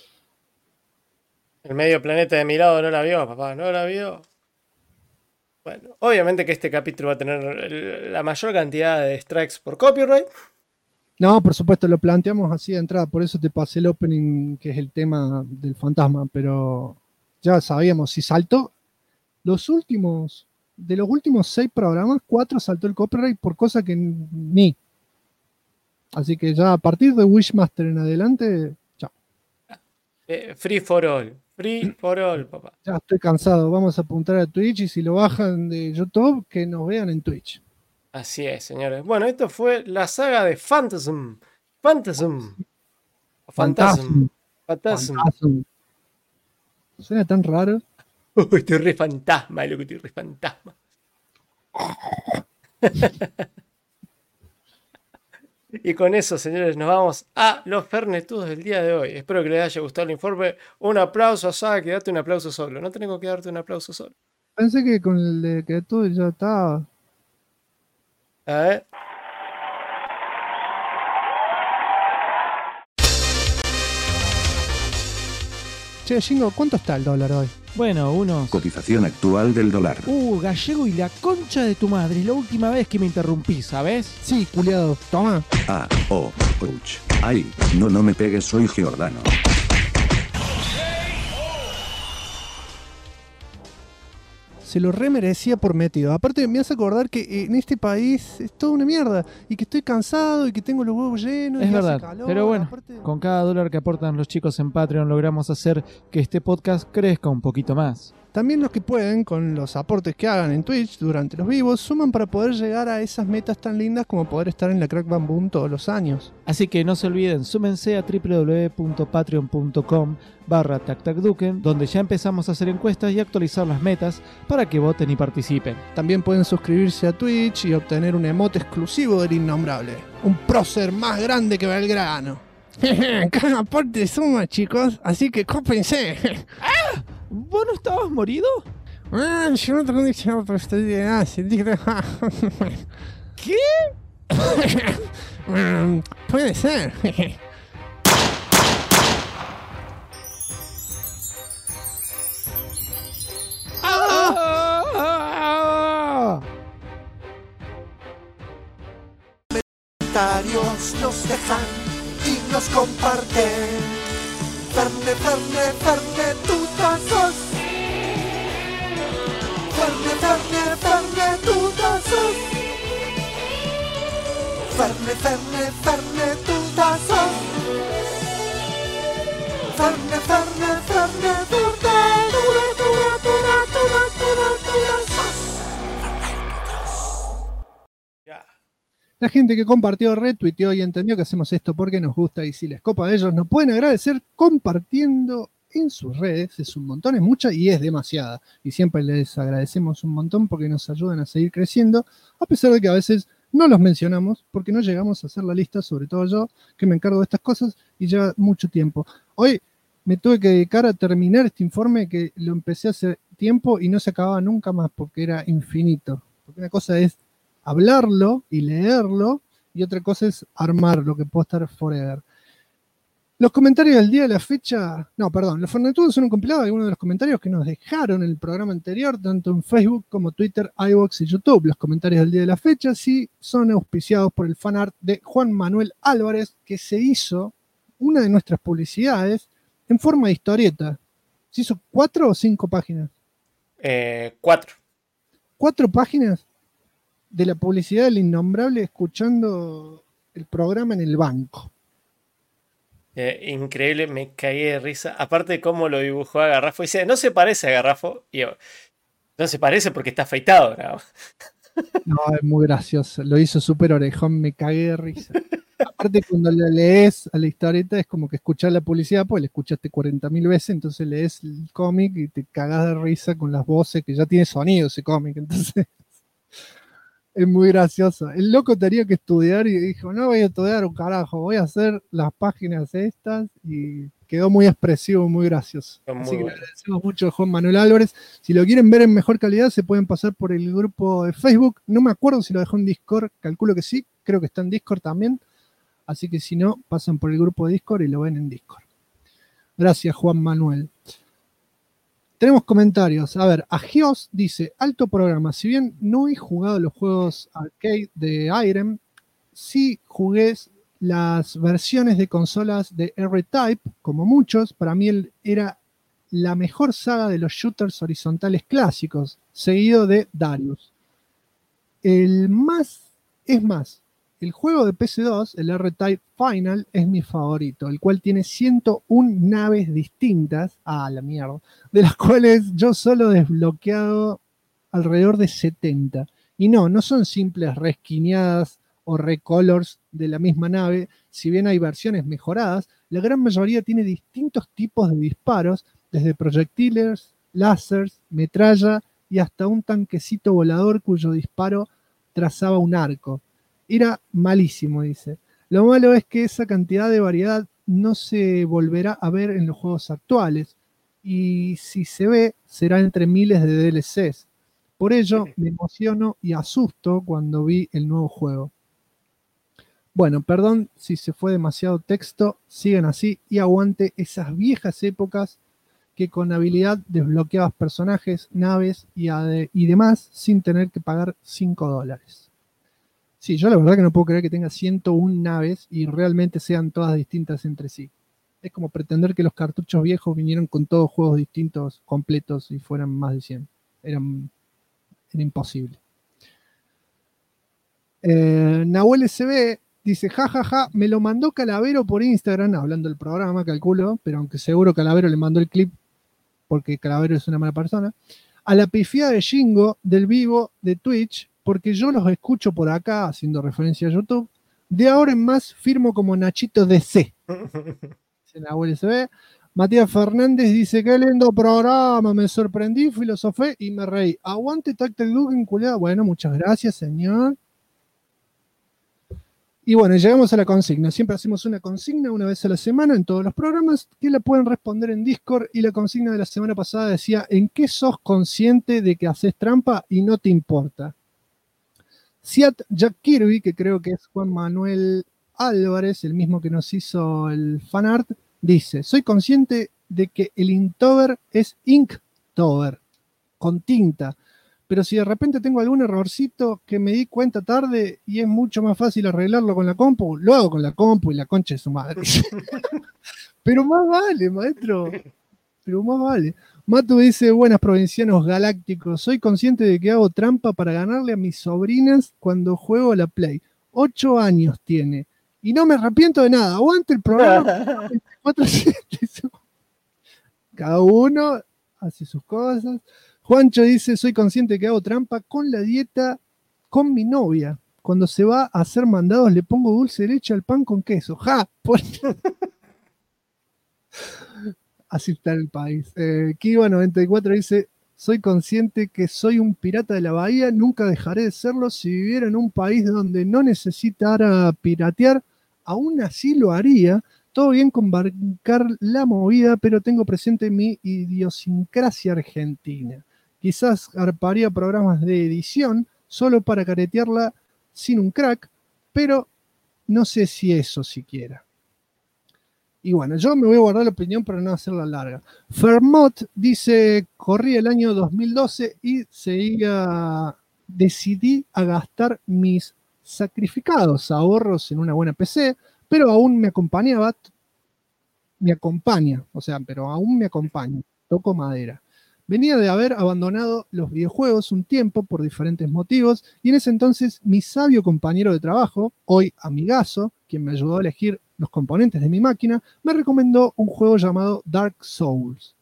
El Medio Planeta de mi lado no la vio, papá, no la vio. Bueno, obviamente que este capítulo va a tener la mayor cantidad de strikes por copyright. No, por supuesto, lo planteamos así de entrada, por eso te pasé el opening, que es el tema del fantasma, pero ya sabíamos, si saltó de los últimos 6 programas, 4 saltó el copyright por cosa que ni. Así que ya a partir de Wishmaster en adelante, chao. Free for all, papá. Ya estoy cansado, vamos a apuntar a Twitch y si lo bajan de YouTube, que nos vean en Twitch. Así es, señores. Bueno, esto fue la saga de Phantasm. Suena tan raro. Estoy re fantasma, loco, estoy re fantasma. Y con eso, señores, nos vamos a los fernetudos del día de hoy. Espero que les haya gustado el informe. Un aplauso a Saki, date un aplauso solo. No tengo que darte un aplauso solo. Pensé que con el de que tú ya estaba. A ver. Che, Shingo, ¿cuánto está el dólar hoy? Bueno, unos... Cotización actual del dólar. Gallego y la concha de tu madre. Es la última vez que me interrumpí, ¿sabes? Sí, culiado. Toma. Ouch. Ay, no me pegues, soy Giordano. Se lo remerecía por metido. Aparte, me hace acordar que en este país es toda una mierda. Y que estoy cansado y que tengo los huevos llenos. Es y verdad. Hace calor. Pero bueno, Aparte... con cada dólar que aportan los chicos en Patreon logramos hacer que este podcast crezca un poquito más. También los que pueden, con los aportes que hagan en Twitch durante los vivos, suman para poder llegar a esas metas tan lindas como poder estar en la Crack Bam Boom todos los años. Así que no se olviden, súmense a www.patreon.com/tactacduken, donde ya empezamos a hacer encuestas y actualizar las metas para que voten y participen. También pueden suscribirse a Twitch y obtener un emote exclusivo del Innombrable. Un prócer más grande que Belgrano. Cada aporte suma, chicos, así que cópense. ¿Vos no estabas morido? Yo no tengo dicho, pero estoy de ¿Qué? Puede ser. Comentarios nos dejan y nos comparten. Ferne, Ferne, Ferne, tutazos. Ferne, Ferne, Ferne, tutazos. Ferne, Ferne, Ferne, tutazos. Ferne, Ferne, Ferne, La gente que compartió, retuiteó y entendió que hacemos esto porque nos gusta y si les copa a ellos nos pueden agradecer compartiendo en sus redes. Es un montón, es mucha y es demasiada. Y siempre les agradecemos un montón porque nos ayudan a seguir creciendo, a pesar de que a veces no los mencionamos porque no llegamos a hacer la lista, sobre todo yo, que me encargo de estas cosas y lleva mucho tiempo. Hoy me tuve que dedicar a terminar este informe que lo empecé hace tiempo y no se acababa nunca más porque era infinito. Porque una cosa es hablarlo y leerlo, y otra cosa es armarlo, que puede estar forever. Los comentarios del día de la fecha, no, perdón, los fornetudos son un compilado de algunos de los comentarios que nos dejaron en el programa anterior, tanto en Facebook como Twitter, iVoox y YouTube. Los comentarios del día de la fecha sí son auspiciados por el fanart de Juan Manuel Álvarez, que se hizo una de nuestras publicidades en forma de historieta. ¿Se hizo 4 o 5 páginas? 4. 4 páginas de la publicidad del Innombrable escuchando el programa en el banco. Increíble, me caí de risa. Aparte de cómo lo dibujó a Garrafo. Dice, no se parece a Garrafo. Y yo, no se parece porque está afeitado, ¿no? No, es muy gracioso. Lo hizo súper orejón, me cagué de risa. Aparte, cuando le lees a la historieta es como que escuchar la publicidad, pues la escuchaste 40.000 veces, entonces lees el cómic y te cagás de risa con las voces, que ya tiene sonido ese cómic, entonces es muy gracioso. El loco tenía que estudiar y dijo, no voy a estudiar un carajo, voy a hacer las páginas estas, y quedó muy expresivo, muy gracioso. Así que le agradecemos mucho a Juan Manuel Álvarez. Si lo quieren ver en mejor calidad, se pueden pasar por el grupo de Facebook. No me acuerdo si lo dejó en Discord, calculo que sí, creo que está en Discord también. Así que si no, pasan por el grupo de Discord y lo ven en Discord. Gracias, Juan Manuel. Tenemos comentarios. A ver, Agios dice, alto programa. Si bien no he jugado los juegos arcade de Irem, sí jugué las versiones de consolas de R-Type, como muchos. Para mí él era la mejor saga de los shooters horizontales clásicos, seguido de Darius. El juego de PC2, el R-Type Final, es mi favorito, el cual tiene 101 naves distintas, la mierda, de las cuales yo solo he desbloqueado alrededor de 70. Y no son simples reskineadas o recolors de la misma nave, si bien hay versiones mejoradas, la gran mayoría tiene distintos tipos de disparos, desde proyectiles, láseres, metralla y hasta un tanquecito volador cuyo disparo trazaba un arco. Era malísimo, dice. Lo malo es que esa cantidad de variedad no se volverá a ver en los juegos actuales, y si se ve, será entre miles de DLCs. Por ello, me emociono y asusto cuando vi el nuevo juego. Bueno, perdón si se fue demasiado texto, sigan así y aguante esas viejas épocas que con habilidad desbloqueabas personajes, naves y demás sin tener que pagar $5. Sí, yo la verdad que no puedo creer que tenga 101 naves y realmente sean todas distintas entre sí. Es como pretender que los cartuchos viejos vinieron con todos juegos distintos, completos, y fueran más de 100. Era imposible. Nahuel SB dice, jajaja, me lo mandó Calavero por Instagram, hablando del programa, calculo, pero aunque seguro Calavero le mandó el clip porque Calavero es una mala persona, a la pifiada de Jingo del vivo de Twitch, porque yo los escucho por acá, haciendo referencia a YouTube, de ahora en más firmo como Nachito DC. En la USB. Matías Fernández dice, qué lindo programa, me sorprendí, filosofé y me reí. Aguante Tactic Duke, culiado. Bueno, muchas gracias, señor. Y bueno, llegamos a la consigna. Siempre hacemos una consigna una vez a la semana en todos los programas que la pueden responder en Discord. Y la consigna de la semana pasada decía, ¿en qué sos consciente de que haces trampa y no te importa? Siat Jack Kirby, que creo que es Juan Manuel Álvarez, el mismo que nos hizo el fanart, dice, soy consciente de que el Inktober es Inktober, con tinta, pero si de repente tengo algún errorcito que me di cuenta tarde y es mucho más fácil arreglarlo con la compu, lo hago con la compu y la concha de su madre. Pero más vale, maestro, pero más vale. Matu dice, buenas provincianos galácticos, soy consciente de que hago trampa para ganarle a mis sobrinas cuando juego a la Play. 8 años tiene. Y no me arrepiento de nada. Aguante el programa. 24/7. Cada uno hace sus cosas. Juancho dice, soy consciente que hago trampa con la dieta con mi novia. Cuando se va a hacer mandados le pongo dulce de leche al pan con queso. ¡Ja! Así está el país. Kiva94 dice, soy consciente que soy un pirata de la bahía. Nunca dejaré de serlo. Si viviera en un país donde no necesitara piratear, aún así lo haría. Todo bien con bancar la movida, pero tengo presente mi idiosincrasia argentina. Quizás arparía programas de edición solo para caretearla sin un crack, pero no sé si eso siquiera. Y bueno, yo me voy a guardar la opinión para no hacerla larga. Fermot dice, corrí el año 2012 y decidí a gastar mis sacrificados ahorros en una buena PC, pero aún me acompaña, pero aún me acompaña, toco madera. Venía de haber abandonado los videojuegos un tiempo por diferentes motivos y en ese entonces mi sabio compañero de trabajo, hoy amigazo, quien me ayudó a elegir los componentes de mi máquina, me recomendó un juego llamado Dark Souls,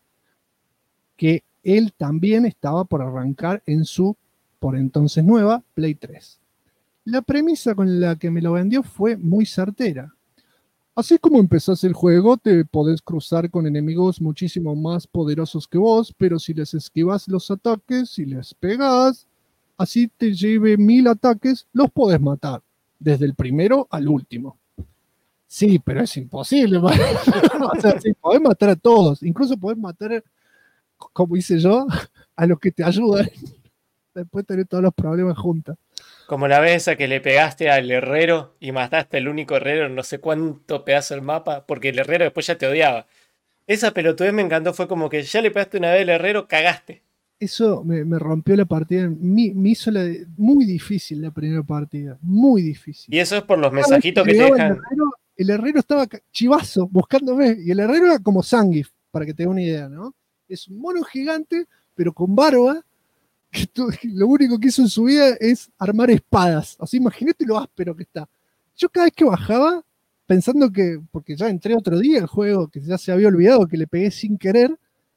que él también estaba por arrancar en su, por entonces nueva, Play 3. La premisa con la que me lo vendió fue muy certera. Así como empezás el juego, te podés cruzar con enemigos muchísimo más poderosos que vos, pero si les esquivas los ataques y les pegás, así te lleve 1000 ataques, los podés matar, desde el primero al último. Sí, pero es imposible. O sea, sí, podés matar a todos, incluso podés matar, como hice yo, a los que te ayudan. Después tenés todos los problemas juntos. Como la vez a que le pegaste al herrero y mataste al único herrero en no sé cuánto pedazo del mapa, porque el herrero después ya te odiaba. Esa pelotudez me encantó, fue como que ya le pegaste una vez al herrero, cagaste. Eso me rompió la partida, me hizo muy difícil la primera partida, muy difícil. Y eso es por los mensajitos que te dejan. El herrero estaba chivazo buscándome, y el herrero era como Zangief, para que te dé una idea, ¿no? Es un mono gigante, pero con barba, que lo único que hizo en su vida es armar espadas. Así, imagínate lo áspero que está. Yo cada vez que bajaba, pensando que, porque ya entré otro día al juego, que ya se había olvidado que le pegué sin querer,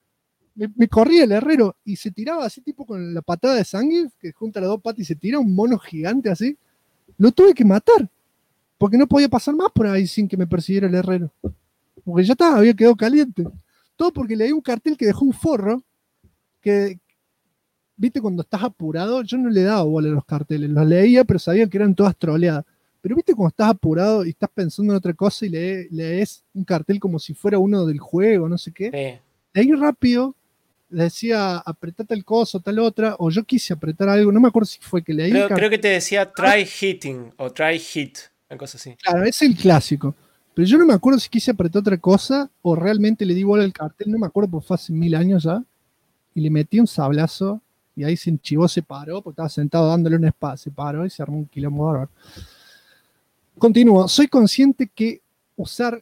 me corría el herrero y se tiraba así, tipo con la patada de Zangief, que junta las dos patas y se tira un mono gigante así. Lo tuve que matar, porque no podía pasar más por ahí sin que me persiguiera el herrero. Porque ya estaba, había quedado caliente. Todo porque leí un cartel que dejó un forro que, viste, cuando estás apurado, yo no le daba bola a los carteles, los leía, pero sabía que eran todas troleadas. Pero viste cuando estás apurado y estás pensando en otra cosa y lees un cartel como si fuera uno del juego, no sé qué. Sí. Leí rápido, decía apretate el coso, tal otra, o yo quise apretar algo, no me acuerdo si fue que leí. Creo que te decía try hitting o try hit, una cosa así. Claro, es el clásico. Pero yo no me acuerdo si quise apretar otra cosa o realmente le di bola al cartel, no me acuerdo porque fue hace 1000 años ya. Y le metí un sablazo. Y ahí se enchivó, se paró, porque estaba sentado dándole una espada, se paró y se armó un quilombo bárbaro. Continúo. Soy consciente que usar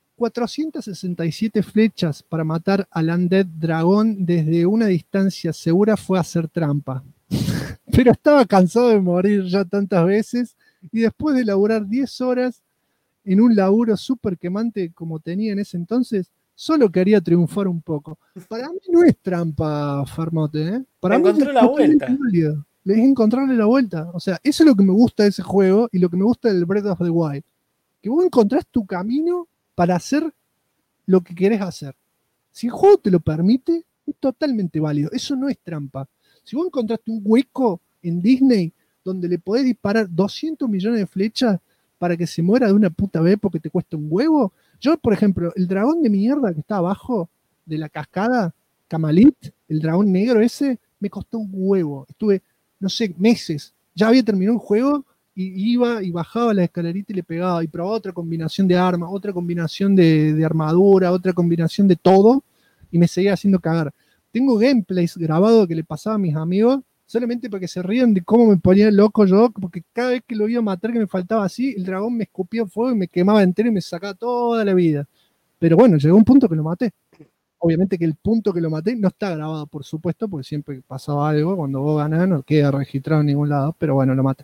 467 flechas para matar al Undead Dragón desde una distancia segura fue hacer trampa. Pero estaba cansado de morir ya tantas veces y después de laburar 10 horas en un laburo súper quemante como tenía en ese entonces, Solo quería triunfar un poco. Para mí no es trampa, Farmote, ¿eh? Para mí Encontró es la totalmente vuelta. válido. Es encontrarle la vuelta. O sea, eso es lo que me gusta de ese juego y lo que me gusta del Breath of the Wild. Que vos encontrás tu camino para hacer lo que querés hacer. Si el juego te lo permite, es totalmente válido. Eso no es trampa. Si vos encontraste un hueco en Disney donde le podés disparar 200 millones de flechas para que se muera de una puta vez porque te cuesta un huevo. Yo, por ejemplo, el dragón de mierda que está abajo de la cascada, Kamalit, el dragón negro ese, me costó un huevo. Estuve, no sé, meses. Ya había terminado el juego y iba y bajaba la escalerita y le pegaba y probaba otra combinación de armas, otra combinación de armadura, otra combinación de todo y me seguía haciendo cagar. Tengo gameplays grabados que le pasaba a mis amigos solamente para que se rían de cómo me ponía loco yo, porque cada vez que lo iba a matar que me faltaba así, el dragón me escupía fuego y me quemaba entero y me sacaba toda la vida. Pero bueno, llegó un punto que lo maté. Obviamente que el punto que lo maté no está grabado, por supuesto, porque siempre pasaba algo, cuando vos ganás no queda registrado en ningún lado, pero bueno, lo maté.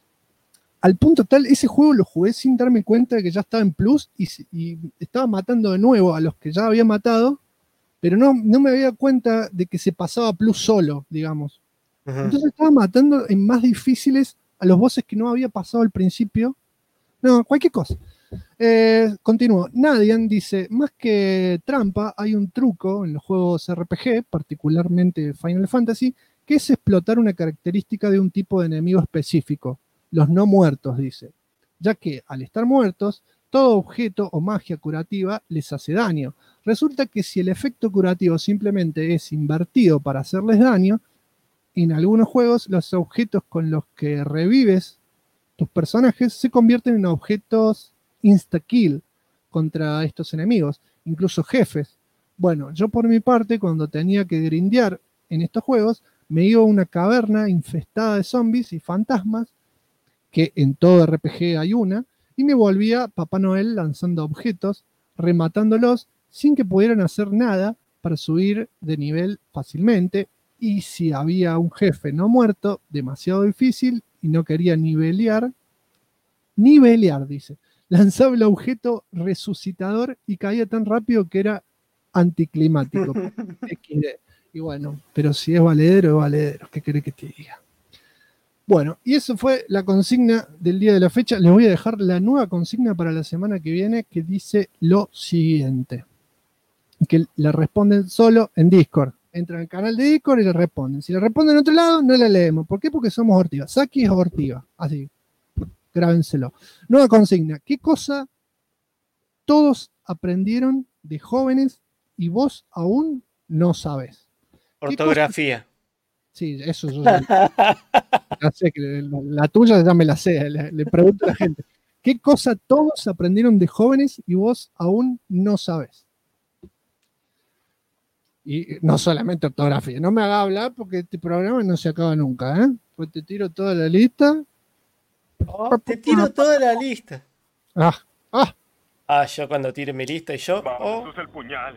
Al punto tal, ese juego lo jugué sin darme cuenta de que ya estaba en Plus y estaba matando de nuevo a los que ya había matado, pero no me había dado cuenta de que se pasaba a Plus solo, digamos. Entonces estaba matando en más difíciles a los bosses que no había pasado al principio. No, cualquier cosa. Continúo. Nadian dice, más que trampa, hay un truco en los juegos RPG, particularmente Final Fantasy, que es explotar una característica de un tipo de enemigo específico, los no muertos, dice, ya que al estar muertos, todo objeto o magia curativa les hace daño. Resulta que si el efecto curativo simplemente es invertido para hacerles daño, en algunos juegos los objetos con los que revives tus personajes se convierten en objetos insta-kill contra estos enemigos, incluso jefes. Bueno, yo por mi parte, cuando tenía que grindear en estos juegos, me iba a una caverna infestada de zombies y fantasmas, que en todo RPG hay una, y me volvía Papá Noel lanzando objetos, rematándolos sin que pudieran hacer nada para subir de nivel fácilmente. Y si había un jefe no muerto, demasiado difícil, y no quería nivelear, dice, lanzaba el objeto resucitador y caía tan rápido que era anticlimático. XD. Y bueno, pero si es valedero, es valedero. ¿Qué querés que te diga? Bueno, y eso fue la consigna del día de la fecha. Les voy a dejar la nueva consigna para la semana que viene, que dice lo siguiente. Que le responden solo en Discord. Entran al canal de Discord y le responden. Si le responden en otro lado, no la leemos. ¿Por qué? Porque somos Ortiva. Saki es Ortiva. Así. Grábenselo. Nueva consigna. ¿Qué cosa todos aprendieron de jóvenes y vos aún no sabes? Ortografía. Sí, eso yo ya sé que la tuya ya me la sé. Le pregunto a la gente. ¿Qué cosa todos aprendieron de jóvenes y vos aún no sabes? Y no solamente ortografía. No me haga hablar porque este programa no se acaba nunca, ¿eh? Pues te tiro toda la lista. Oh, te tiro toda la lista. Ah, yo cuando tire mi lista y yo. Vamos, usa el puñal.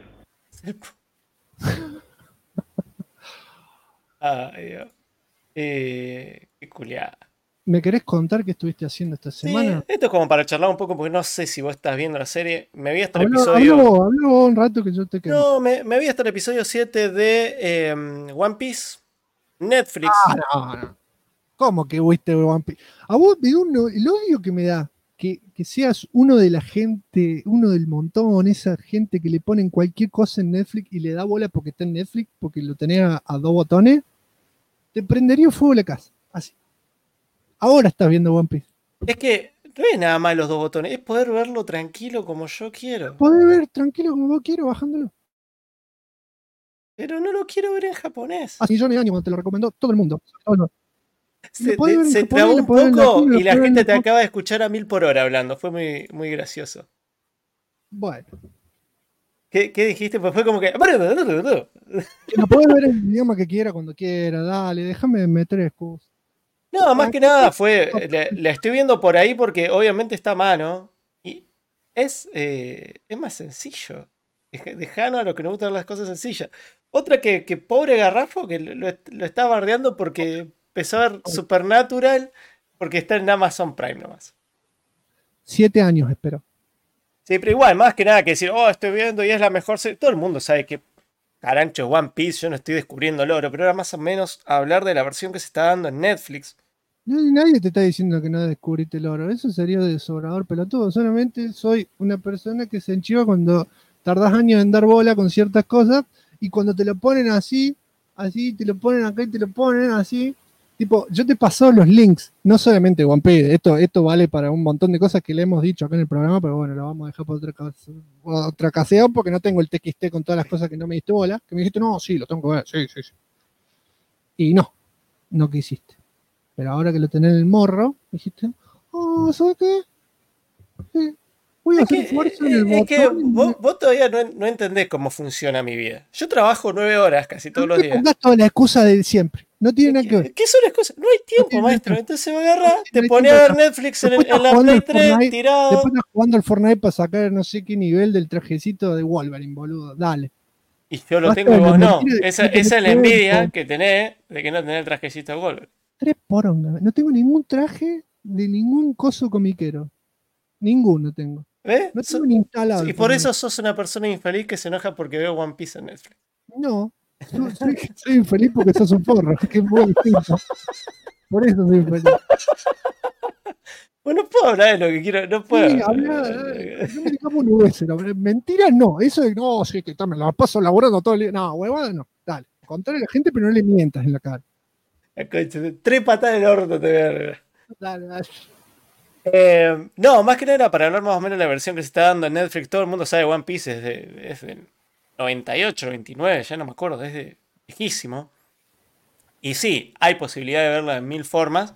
Ay, Dios. Qué culiada. ¿Me querés contar qué estuviste haciendo esta semana? Sí, esto es como para charlar un poco porque no sé si vos estás viendo la serie. Me vi hasta el Habló episodio. un rato que yo te quedo. No, me vi hasta el episodio 7 de One Piece. Netflix. No. ¿Cómo que viste One Piece? A vos me da el odio que me da que seas uno de la gente, uno del montón, esa gente que le ponen cualquier cosa en Netflix y le da bola porque está en Netflix, porque lo tenés a 2 botones, te prendería fuego la casa. Así. Ahora estás viendo One Piece. Es que no es nada más los 2 botones, es poder verlo tranquilo como yo quiero. Podés ver tranquilo como vos quieras bajándolo. Pero no lo quiero ver en japonés. Hace millones de años cuando te lo recomendó todo el mundo. Se trabó un poco y la gente te acaba de escuchar a 1000 por hora hablando. Fue muy, muy gracioso. Bueno. ¿Qué dijiste? Pues fue como que. Que lo podés ver en el idioma que quiera cuando quiera. Dale, déjame meter excusas. No, más que nada fue. La estoy viendo por ahí porque obviamente está a mano. Y es más sencillo. Dejanos a los que nos gustan las cosas sencillas. Otra que pobre Garrafo que lo está bardeando porque empezó a ver Supernatural porque está en Amazon Prime nomás. 7 años espero. Sí, pero igual, más que nada que decir, oh, estoy viendo y es la mejor serie. Todo el mundo sabe que carancho es One Piece, yo no estoy descubriendo el oro, pero era más o menos hablar de la versión que se está dando en Netflix. Nadie te está diciendo que no descubriste el oro. Eso sería de sobrador pelotudo. Solamente soy una persona que se enchiva cuando tardás años en dar bola con ciertas cosas y cuando te lo ponen así, te lo ponen acá y te lo ponen así. Tipo, yo te paso los links, no solamente One Piece, esto vale para un montón de cosas que le hemos dicho acá en el programa, pero bueno, lo vamos a dejar por otra ocasión porque no tengo el TXT con todas las cosas que no me diste bola, que me dijiste, no, sí, lo tengo que ver, sí. Y no quisiste. Pero ahora que lo tenés en el morro, dijiste, ¿sabes qué? Voy a hacer esfuerzo en el botón. Es que vos todavía no entendés cómo funciona mi vida. Yo trabajo 9 horas casi todos los días. No pongas toda la excusa de siempre. No tiene nada que ver. ¿Qué son las cosas? No hay tiempo, maestro. Entonces me agarra, te pone a ver Netflix en la Play 3, tirado. Después estás jugando al Fortnite para sacar no sé qué nivel del trajecito de Wolverine, boludo. Dale. Y yo lo tengo y vos no. Esa es la envidia que tenés de que no tenés el trajecito de Wolverine. 3 porongas. No tengo ningún traje de ningún coso comiquero. Ninguno tengo. ¿Ves? No tengo ni instalado. Y por eso sos una persona infeliz que se enoja porque veo One Piece en Netflix. No. Soy infeliz porque sos un forro. Que es muy distinto. Por eso soy infeliz. Bueno, no puedo hablar de lo que quiero. No puedo. Sí, no me digamos nueces. Mentira no. Eso de no, sí, que me la paso laburando todo el día. No, huevada no. Dale. Contale a la gente, pero no le mientas en la cara. 3 patadas en el orto te voy a dar. Dale. No, más que nada para hablar más o menos de la versión que se está dando en Netflix. Todo el mundo sabe One Piece desde 98, 99, ya no me acuerdo, desde viejísimo. Y sí, hay posibilidad de verla de 1000 formas.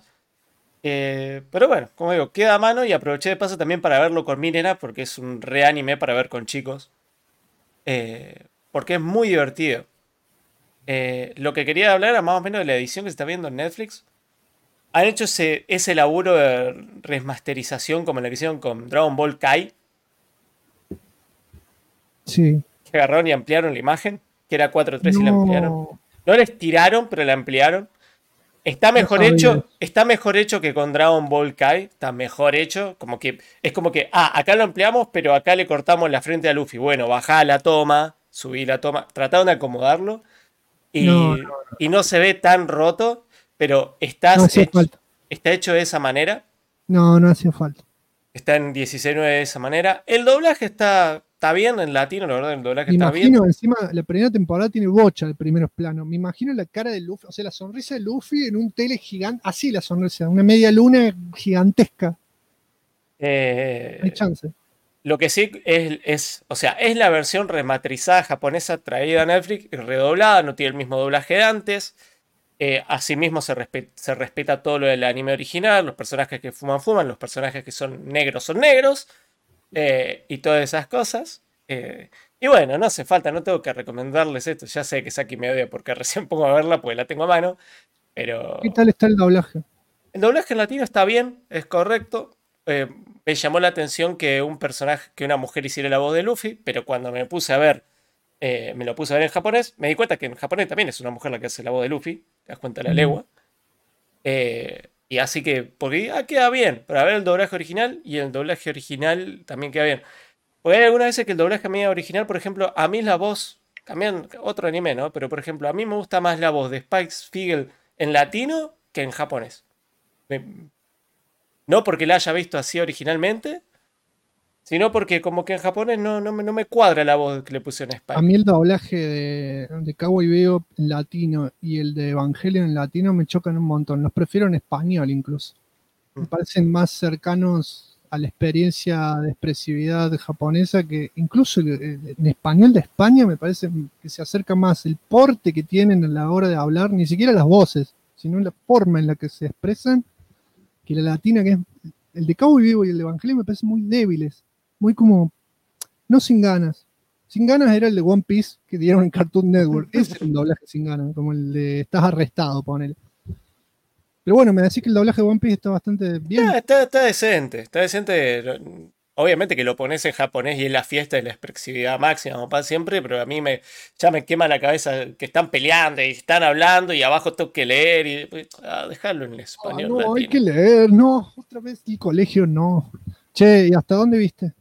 Pero bueno, como digo, queda a mano y aproveché de paso también para verlo con mi nena porque es un reanime para ver con chicos. Porque es muy divertido. Lo que quería hablar era más o menos de la edición que se está viendo en Netflix. Han hecho ese laburo de remasterización como la que hicieron con Dragon Ball Kai. Sí. Que agarraron y ampliaron la imagen, que era 4:3 y la ampliaron. No la estiraron, pero la ampliaron. Está mejor hecho que con Dragon Ball Kai. Está mejor hecho. Es como que, acá lo ampliamos, pero acá le cortamos la frente a Luffy. Bueno, bajá la toma, subí la toma. Trataron de acomodarlo. Y no se ve tan roto, pero está hecho de esa manera. No hacía falta. Está en 16:9 de esa manera. El doblaje está bien en latino, la verdad, el doblaje está bien. Me imagino, encima, la primera temporada tiene bocha de primeros planos. Me imagino la cara de Luffy, o sea, la sonrisa de Luffy en un tele gigante. Así la sonrisa, una media luna gigantesca. Hay chance. Lo que sí es la versión remasterizada japonesa traída a Netflix y redoblada, no tiene el mismo doblaje de antes. Asimismo se respeta todo lo del anime original, los personajes que fuman, los personajes que son negros, y todas esas cosas. Y bueno, no hace falta, no tengo que recomendarles esto. Ya sé que Saki me odia porque recién pongo a verla, porque la tengo a mano. Pero ¿qué tal está el doblaje? El doblaje en latino está bien, es correcto. Me llamó la atención que una mujer hiciera la voz de Luffy, pero cuando me puse a ver, me lo puse a ver en japonés, me di cuenta que en japonés también es una mujer la que hace la voz de Luffy, te das cuenta de la legua. Y así que, porque queda bien, para ver el doblaje original, y el doblaje original también queda bien. Porque hay algunas veces que el doblaje medio original, por ejemplo, a mí la voz, también otro anime, ¿no? Pero por ejemplo, a mí me gusta más la voz de Spike Spiegel en latino que en japonés. No porque la haya visto así originalmente, sino porque como que en japonés no me cuadra la voz que le pusieron a Spike. A mí el doblaje de Cowboy Bebop en latino y el de Evangelion en latino me chocan un montón. Los prefiero en español incluso. Me parecen más cercanos a la experiencia de expresividad japonesa que incluso en español de España me parece que se acerca más el porte que tienen a la hora de hablar, ni siquiera las voces, sino la forma en la que se expresan, que la latina, que es el de Cowboy Bebop y el de Evangelion, me parecen muy débiles, muy como, no sin ganas. Sin ganas era el de One Piece que dieron en Cartoon Network. Ese es un doblaje sin ganas, como el de estás arrestado, ponele. Pero bueno, me decís que el doblaje de One Piece está bastante bien. Está decente, está decente. Obviamente que lo pones en japonés y es la fiesta de la expresividad máxima, como para siempre, pero a mí ya me quema la cabeza que están peleando y están hablando y abajo tengo que leer y dejarlo en español. No, latino. hay que leer, no, otra vez el colegio no. Che, ¿y hasta dónde viste?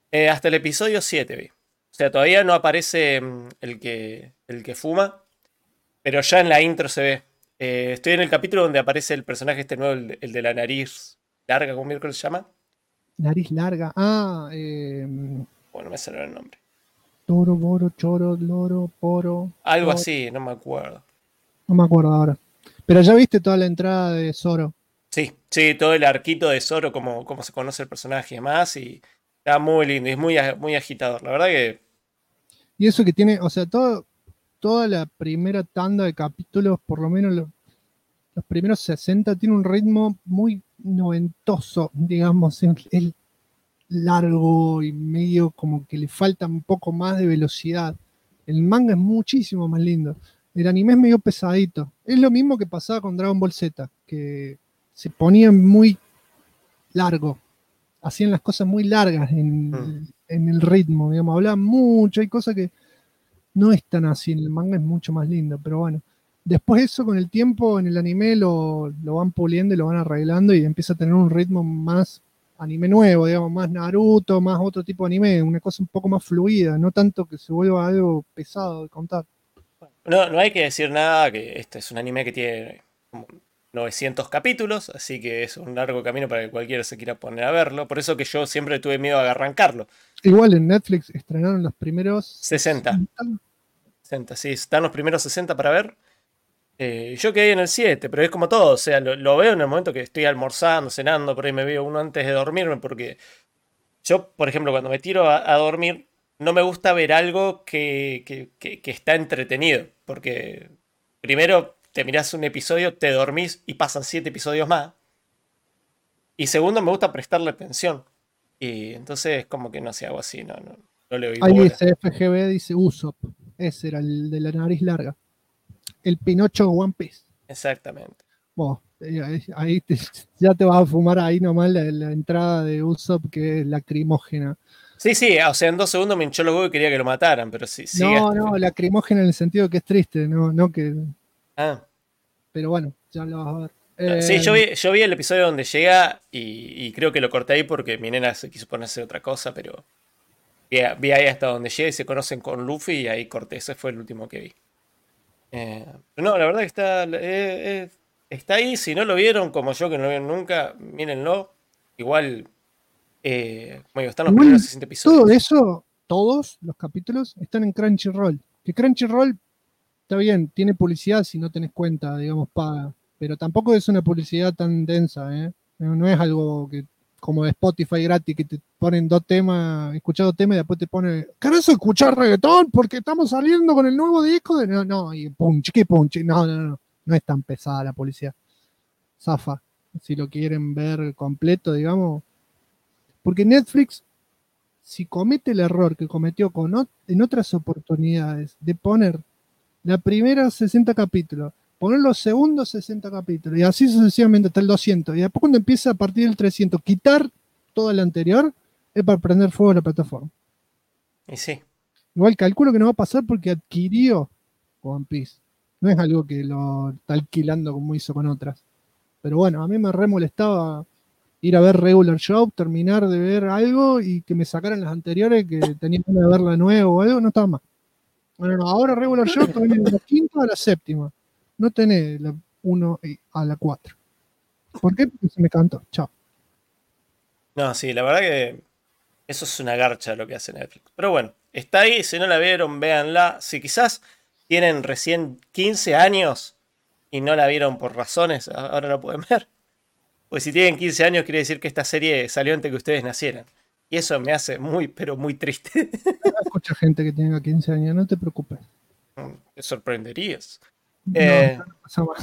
Hasta el episodio 7 vi. O sea, todavía no aparece el que fuma, pero ya en la intro se ve. Estoy en el capítulo donde aparece el personaje este nuevo, el de la nariz larga, ¿cómo miércoles se llama? Nariz larga. Bueno, me salió el nombre. Toro, boro, choro, loro, poro. Algo toro. así, no me acuerdo. No me acuerdo ahora. Pero ya viste toda la entrada de Zoro. Sí, todo el arquito de Zoro, como se conoce el personaje y demás, y está muy lindo, y es muy agitador. La verdad que... Y eso que tiene, o sea, toda la primera tanda de capítulos, por lo menos los primeros 60, tiene un ritmo muy noventoso, digamos. Es largo y medio como que le falta un poco más de velocidad. El manga es muchísimo más lindo. El anime es medio pesadito. Es lo mismo que pasaba con Dragon Ball Z, que se ponía muy largo. Hacían las cosas muy largas en el ritmo, digamos. Hablaban mucho, hay cosas que no es tan así. En el manga es mucho más lindo, pero bueno. Después eso con el tiempo en el anime lo van puliendo y lo van arreglando y empieza a tener un ritmo más anime nuevo, digamos, más Naruto, más otro tipo de anime, una cosa un poco más fluida, no tanto que se vuelva algo pesado de contar. No hay que decir nada, que este es un anime que tiene como 900 capítulos, así que es un largo camino para que cualquiera se quiera poner a verlo, por eso que yo siempre tuve miedo a arrancarlo. Igual en Netflix estrenaron los primeros 60, sí, están los primeros 60 para ver. Yo quedé en el 7, pero es como todo, o sea, lo veo en el momento que estoy almorzando, cenando, por ahí me veo uno antes de dormirme, porque yo, por ejemplo, cuando me tiro a dormir, no me gusta ver algo que está entretenido, porque primero te mirás un episodio, te dormís y pasan 7 episodios más, y segundo, me gusta prestarle atención, y entonces como que no sé, hago así, no le doy Ahí bola. dice FGB, dice Usopp, ese era el de la nariz larga. El Pinocho One Piece. Exactamente. Bueno, ahí ya te vas a fumar ahí nomás la entrada de Usopp, que es lacrimógena. Sí, o sea, en 2 segundos me hinchó los huevos y quería que lo mataran, pero sí. No, lacrimógena en el sentido que es triste, no que... Ah. Pero bueno, ya lo vas a ver. Sí, yo vi el episodio donde llega y creo que lo corté ahí porque mi nena se quiso ponerse otra cosa, pero vi ahí hasta donde llega y se conocen con Luffy y ahí corté, ese fue el último que vi. Pero no, la verdad que está ahí, si no lo vieron como yo que no lo vieron nunca, mírenlo. Igual, como digo, están los primeros 60 episodios. Todo eso, todos los capítulos están en Crunchyroll. Que Crunchyroll, está bien, tiene publicidad si no tenés cuenta, digamos, paga. Pero tampoco es una publicidad tan densa, ¿eh? No es algo que como de Spotify gratis, que te ponen 2 temas, escuchar 2 temas y después te pone, ¿querés escuchar reggaetón? Porque estamos saliendo con el nuevo disco de... No, y punch, no es tan pesada la publicidad. Zafa, si lo quieren ver completo, digamos. Porque Netflix, si comete el error que cometió en otras oportunidades de poner la primera 60 capítulos, poner los segundos 60 capítulos y así sucesivamente hasta el 200, y después cuando empieza a partir del 300 quitar todo el anterior, es para prender fuego a la plataforma. Y sí. Igual calculo que no va a pasar porque adquirió One Piece. No es algo que lo está alquilando como hizo con otras. Pero bueno, a mí me re molestaba ir a ver Regular Show, terminar de ver algo y que me sacaran las anteriores, que tenía ganas de verla nuevo o algo, no estaba más. Bueno, ahora Regular Show te viene de la 5ª a la 7ª. No tenés la 1 a la 4. ¿Por qué? Porque se me cantó. Chao. No, sí, la verdad que eso es una garcha lo que hace Netflix. Pero bueno, está ahí, si no la vieron, véanla. Si quizás tienen recién 15 años y no la vieron por razones, ahora la pueden ver. Pues si tienen 15 años quiere decir que esta serie salió antes que ustedes nacieran. Y eso me hace muy, pero muy triste. No escucha gente que tenga 15 años, no te preocupes. Te sorprenderías. No pasa más.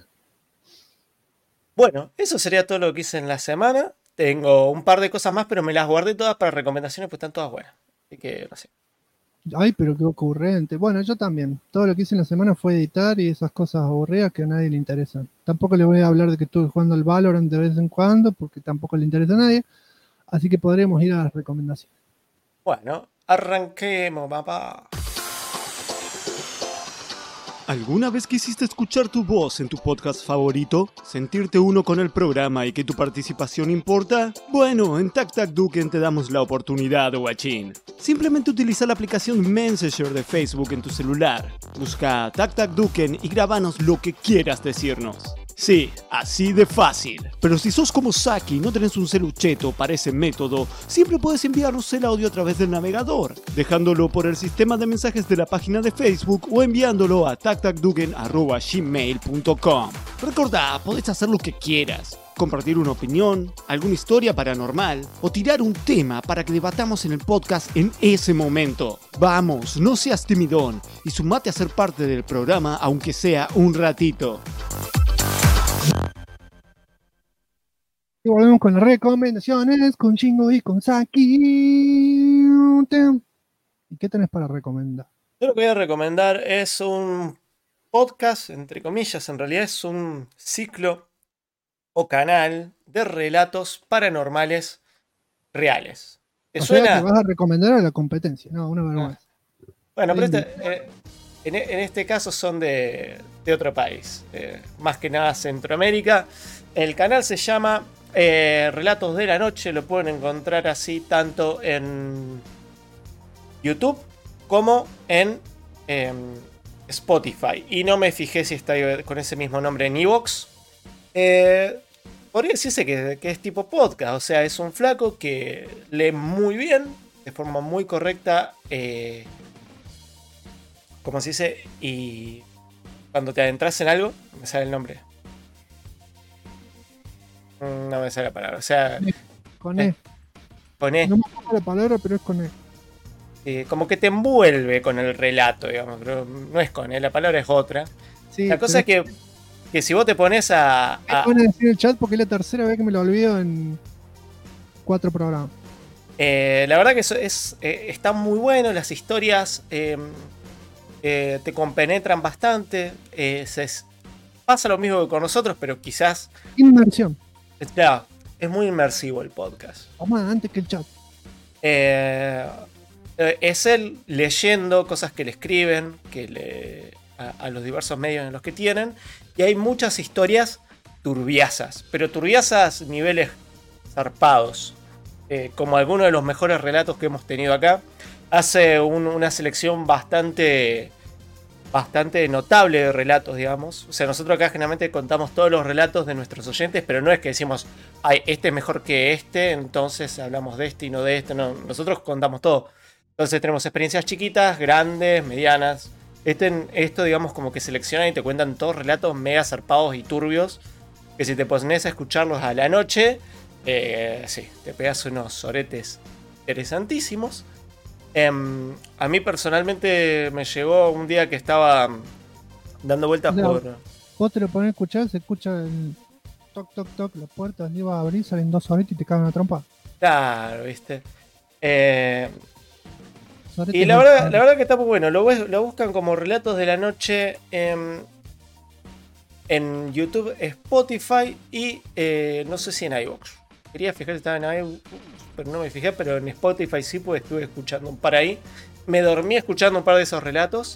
Bueno, eso sería todo lo que hice en la semana. Tengo un par de cosas más, pero me las guardé todas para recomendaciones, pues están todas buenas. Así que no sé. Ay, pero qué ocurrente. Bueno, yo también. Todo lo que hice en la semana fue editar y esas cosas aburridas que a nadie le interesan. Tampoco le voy a hablar de que estuve jugando al Valorant de vez en cuando, porque tampoco le interesa a nadie. Así que podremos ir a las recomendaciones. Bueno, arranquemos, papá. ¿Alguna vez quisiste escuchar tu voz en tu podcast favorito? ¿Sentirte uno con el programa y que tu participación importa? Bueno, en TacTacDuken te damos la oportunidad, guachín. Simplemente utiliza la aplicación Messenger de Facebook en tu celular. Busca TacTacDuken y grabanos lo que quieras decirnos. Sí, así de fácil. Pero si sos como Saki y no tenés un celucheto para ese método, siempre puedes enviarnos el audio a través del navegador, dejándolo por el sistema de mensajes de la página de Facebook o enviándolo a tactacduken@gmail.com. Recordá, podés hacer lo que quieras. Compartir una opinión, alguna historia paranormal o tirar un tema para que debatamos en el podcast en ese momento. Vamos, no seas timidón y sumate a ser parte del programa aunque sea un ratito. Y volvemos con las recomendaciones, con Shingo y con Saki. ¿Y qué tenés para recomendar? Yo lo que voy a recomendar es un podcast, entre comillas, en realidad es un ciclo o canal de relatos paranormales reales. ¿Te suena? Te vas a recomendar a la competencia, no, una vergüenza. Bueno, pero en este caso son de otro país, más que nada Centroamérica. El canal se llama Relatos de la Noche, lo pueden encontrar así tanto en YouTube como en Spotify. Y no me fijé si está con ese mismo nombre en iVoox. Podría decirse que es tipo podcast, o sea, es un flaco que lee muy bien, de forma muy correcta, como se dice, y cuando te adentras en algo, me sale el nombre. No me sale la palabra, o sea... Con E. Con E. No me acuerdo la palabra, pero es con E. Como que te envuelve con el relato, digamos, pero no es con E, la palabra es otra. Sí, la cosa es que si vos te pones a... Me van a decir en el chat porque es la tercera vez que me lo olvido en 4 programas. La verdad que está muy bueno, las historias te compenetran bastante. Pasa lo mismo que con nosotros, pero quizás... Inmersión. Claro, es muy inmersivo el podcast. Vamos antes que el chat. Es él leyendo cosas que le escriben, a los diversos medios en los que tienen. Y hay muchas historias turbiasas, pero turbiasas niveles zarpados. Como algunos de los mejores relatos que hemos tenido acá. Hace una selección bastante notable de relatos, digamos. O sea, nosotros acá generalmente contamos todos los relatos de nuestros oyentes, pero no es que decimos, ay, este es mejor que este, entonces hablamos de este y no de este. No, nosotros contamos todo. Entonces tenemos experiencias chiquitas, grandes, medianas. Esto, digamos, como que seleccionan y te cuentan todos relatos mega zarpados y turbios, que si te pones a escucharlos a la noche, sí, te pegas unos soretes interesantísimos. A mí personalmente me llegó un día que estaba dando vueltas por... Vos te lo pones a escuchar, se escucha el toc toc toc, la puerta donde iba a abrir, salen 2 horitas y te cagan una trompa. Claro, viste. Y la verdad que está muy bueno. Lo buscan como Relatos de la Noche en YouTube, Spotify y no sé si en iVoox. Quería fijar si estaba en iVoox, pero no me fijé, pero en Spotify sí, pues estuve escuchando un par ahí. Me dormí escuchando un par de esos relatos.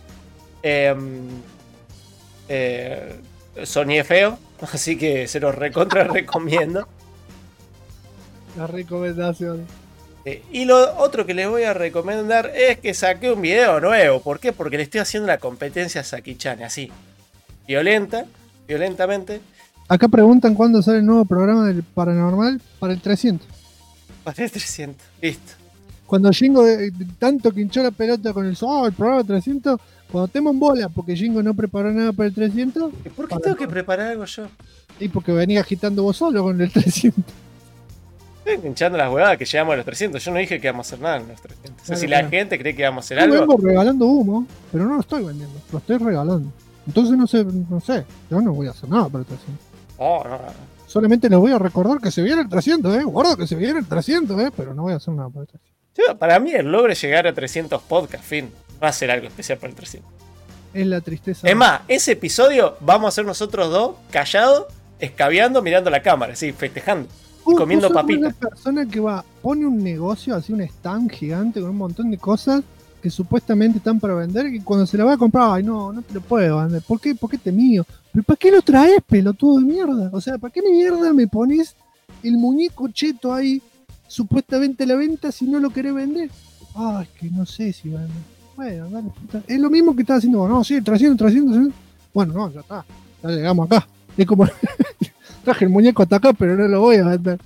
Soñé feo, así que se los recontra recomiendo. La recomendación. Y lo otro que les voy a recomendar es que saqué un video nuevo. ¿Por qué? Porque le estoy haciendo la competencia a Saki-chan, así. Violentamente. Acá preguntan cuándo sale el nuevo programa del Paranormal para el 300. Para el 300, listo. Cuando Jingo tanto que hinchó la pelota con el programa 300, cuando estemos en bola, porque Jingo no preparó nada para el 300. ¿Y por qué tengo que preparar algo yo? Y porque venía agitando vos solo con el 300. Estoy hinchando las huevadas que llegamos a los 300. Yo no dije que íbamos a hacer nada en los 300. O sea, si la gente cree que vamos a hacer algo... Yo vengo regalando humo, pero no lo estoy vendiendo, lo estoy regalando. Entonces no sé, yo no voy a hacer nada para el 300. No. Solamente les voy a recordar que se viene el 300, guarda que se viene el 300, pero no voy a hacer nada para el 300. Para mí el logro es llegar a 300 podcasts, fin. Va a ser algo especial para el 300. Es la tristeza. Es más, ese episodio vamos a hacer nosotros dos, callados, escabeando, mirando la cámara, así, festejando. Comiendo papitas. Una persona que pone un negocio, así un stand gigante con un montón de cosas, que supuestamente están para vender y cuando se la va a comprar, ay, no te lo puedo vender. ¿Por qué? ¿Por qué te mío? ¿Pero para qué lo traes, pelotudo de mierda? O sea, ¿para qué mierda me pones el muñeco cheto ahí supuestamente a la venta si no lo querés vender? Ah, es que no sé si va a vender. Bueno, dale, puta. Es lo mismo que estás haciendo vos. No, sí, trayendo. Bueno, no, ya está. Ya llegamos acá. Es como traje el muñeco hasta acá, pero no lo voy a vender.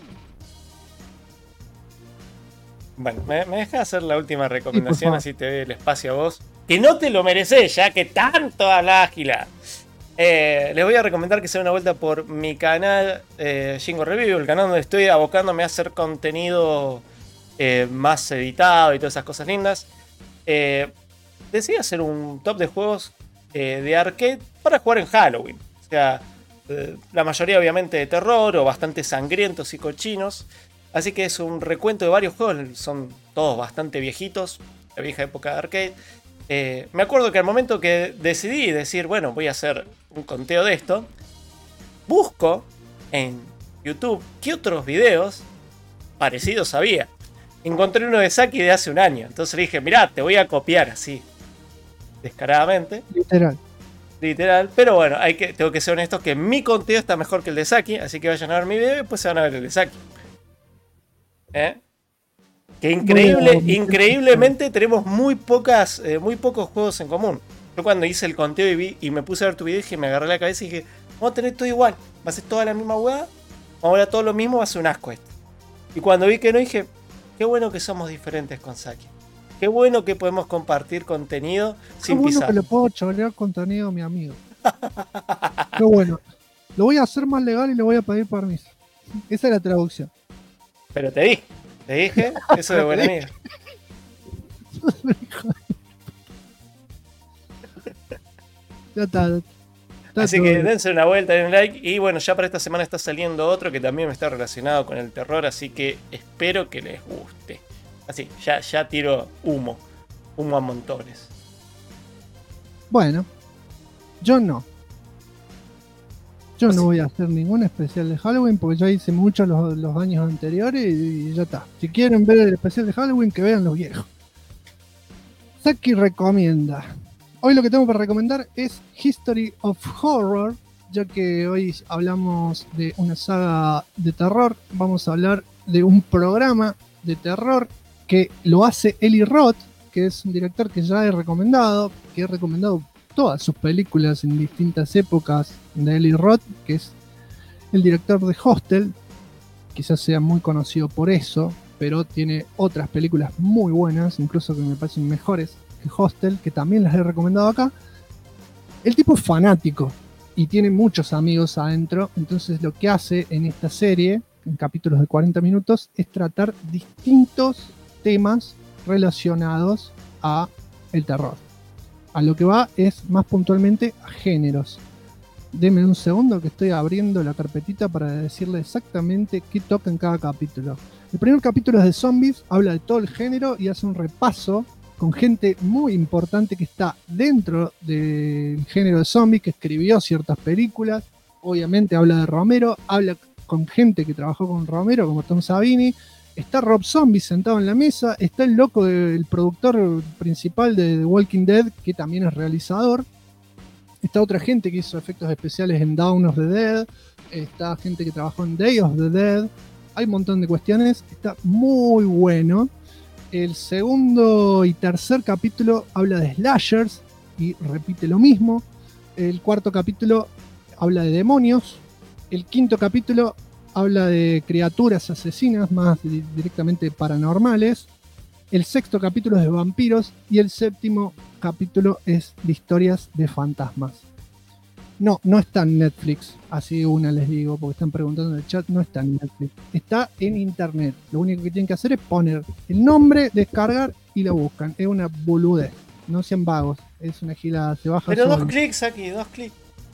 Bueno, me dejas hacer la última recomendación, así te doy el espacio a vos. Que no te lo mereces, ya que tanto hablas, Gila. Les voy a recomendar que se den una vuelta por mi canal Jingo Review, el canal donde estoy abocándome a hacer contenido más editado y todas esas cosas lindas. Decidí hacer un top de juegos de arcade para jugar en Halloween. O sea, la mayoría obviamente de terror o bastante sangrientos y cochinos. Así que es un recuento de varios juegos, son todos bastante viejitos, la vieja época de arcade. Me acuerdo que al momento que decidí decir, bueno, voy a hacer un conteo de esto, busco en YouTube qué otros videos parecidos había. Encontré uno de Saki de hace un año, entonces le dije, mirá, te voy a copiar así, descaradamente. Literal, pero bueno, tengo que ser honesto que mi conteo está mejor que el de Saki, así que vayan a ver mi video y después se van a ver el de Saki. Que increíblemente tenemos muy pocos juegos en común. Yo cuando hice el conteo y me puse a ver tu video, me agarré la cabeza y dije, vamos a tener todo igual, va a ser toda la misma hueá, vamos a ver todo lo mismo, va a ser un asco esto. Y cuando vi que no, dije, qué bueno que somos diferentes con Saki. Qué bueno que podemos compartir contenido sin pisar. Qué bueno que le puedo chorear contenido a mi amigo. Qué bueno. Lo voy a hacer más legal y le voy a pedir permiso. Esa es la traducción. Pero te dije, eso de buena amiga. Ya está. Así que dense una vuelta, den un like. Y bueno, ya para esta semana está saliendo otro que también está relacionado con el terror. Así que espero que les guste. Así, ya tiro humo a montones. Bueno, yo no voy a hacer ningún especial de Halloween porque ya hice mucho los años anteriores y ya está. Si quieren ver el especial de Halloween, que vean los viejos. Saki recomienda. Hoy lo que tengo para recomendar es History of Horror, ya que hoy hablamos de una saga de terror. Vamos a hablar de un programa de terror que lo hace Eli Roth, que es un director que ya he recomendado, todas sus películas en distintas épocas de Eli Roth, que es el director de Hostel. Quizás sea muy conocido por eso, pero tiene otras películas muy buenas, incluso que me parecen mejores que Hostel, que también las he recomendado acá. El tipo es fanático y tiene muchos amigos adentro, entonces lo que hace en esta serie, en capítulos de 40 minutos, es tratar distintos temas relacionados a el terror. A lo que va es más puntualmente a géneros. Denme un segundo que estoy abriendo la carpetita para decirle exactamente qué toca en cada capítulo. El primer capítulo es de zombies, habla de todo el género y hace un repaso con gente muy importante que está dentro del género de zombies, que escribió ciertas películas. Obviamente habla de Romero, habla con gente que trabajó con Romero, como Tom Savini. Está Rob Zombie sentado en la mesa, está el loco del productor principal de The Walking Dead, que también es realizador. Está otra gente que hizo efectos especiales en Dawn of the Dead, está gente que trabajó en Day of the Dead. Hay un montón de cuestiones, está muy bueno. El segundo y tercer capítulo habla de slashers y repite lo mismo. El cuarto capítulo habla de demonios. El quinto capítulo habla de criaturas asesinas, más directamente paranormales. El sexto capítulo es de vampiros. Y el séptimo capítulo es de historias de fantasmas. No está en Netflix. Así una les digo, porque están preguntando en el chat. No está en Netflix. Está en internet. Lo único que tienen que hacer es poner el nombre, descargar y lo buscan. Es una boludez. No sean vagos. Es una gilada. Se baja. Pero solo 2 clics aquí, 2 clics.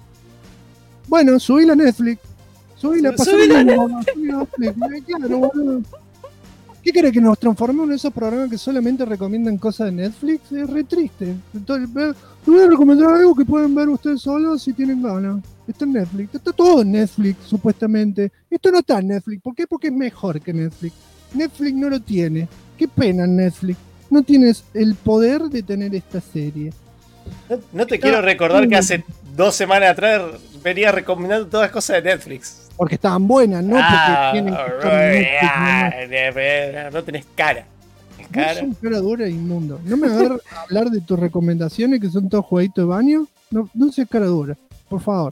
Bueno, subí la Netflix. Subí a Netflix. Claro, boludo. ¿Qué querés que nos transformemos en esos programas que solamente recomiendan cosas de Netflix? Es re triste. Entonces, les voy a recomendar algo que pueden ver ustedes solos si tienen ganas. Está en Netflix. Está todo en Netflix, supuestamente. Esto no está en Netflix. ¿Por qué? Porque es mejor que Netflix. Netflix no lo tiene. Qué pena en Netflix. no tienes el poder de tener esta serie. No te quiero recordar que hace 2 semanas atrás venía recomendando todas las cosas de Netflix. Porque estaban buenas, ¿no? Porque tienen no tenés cara. Vos sos cara dura e inmundo. No me agarres a hablar de tus recomendaciones que son todos jueguitos de baño. No seas cara dura, por favor.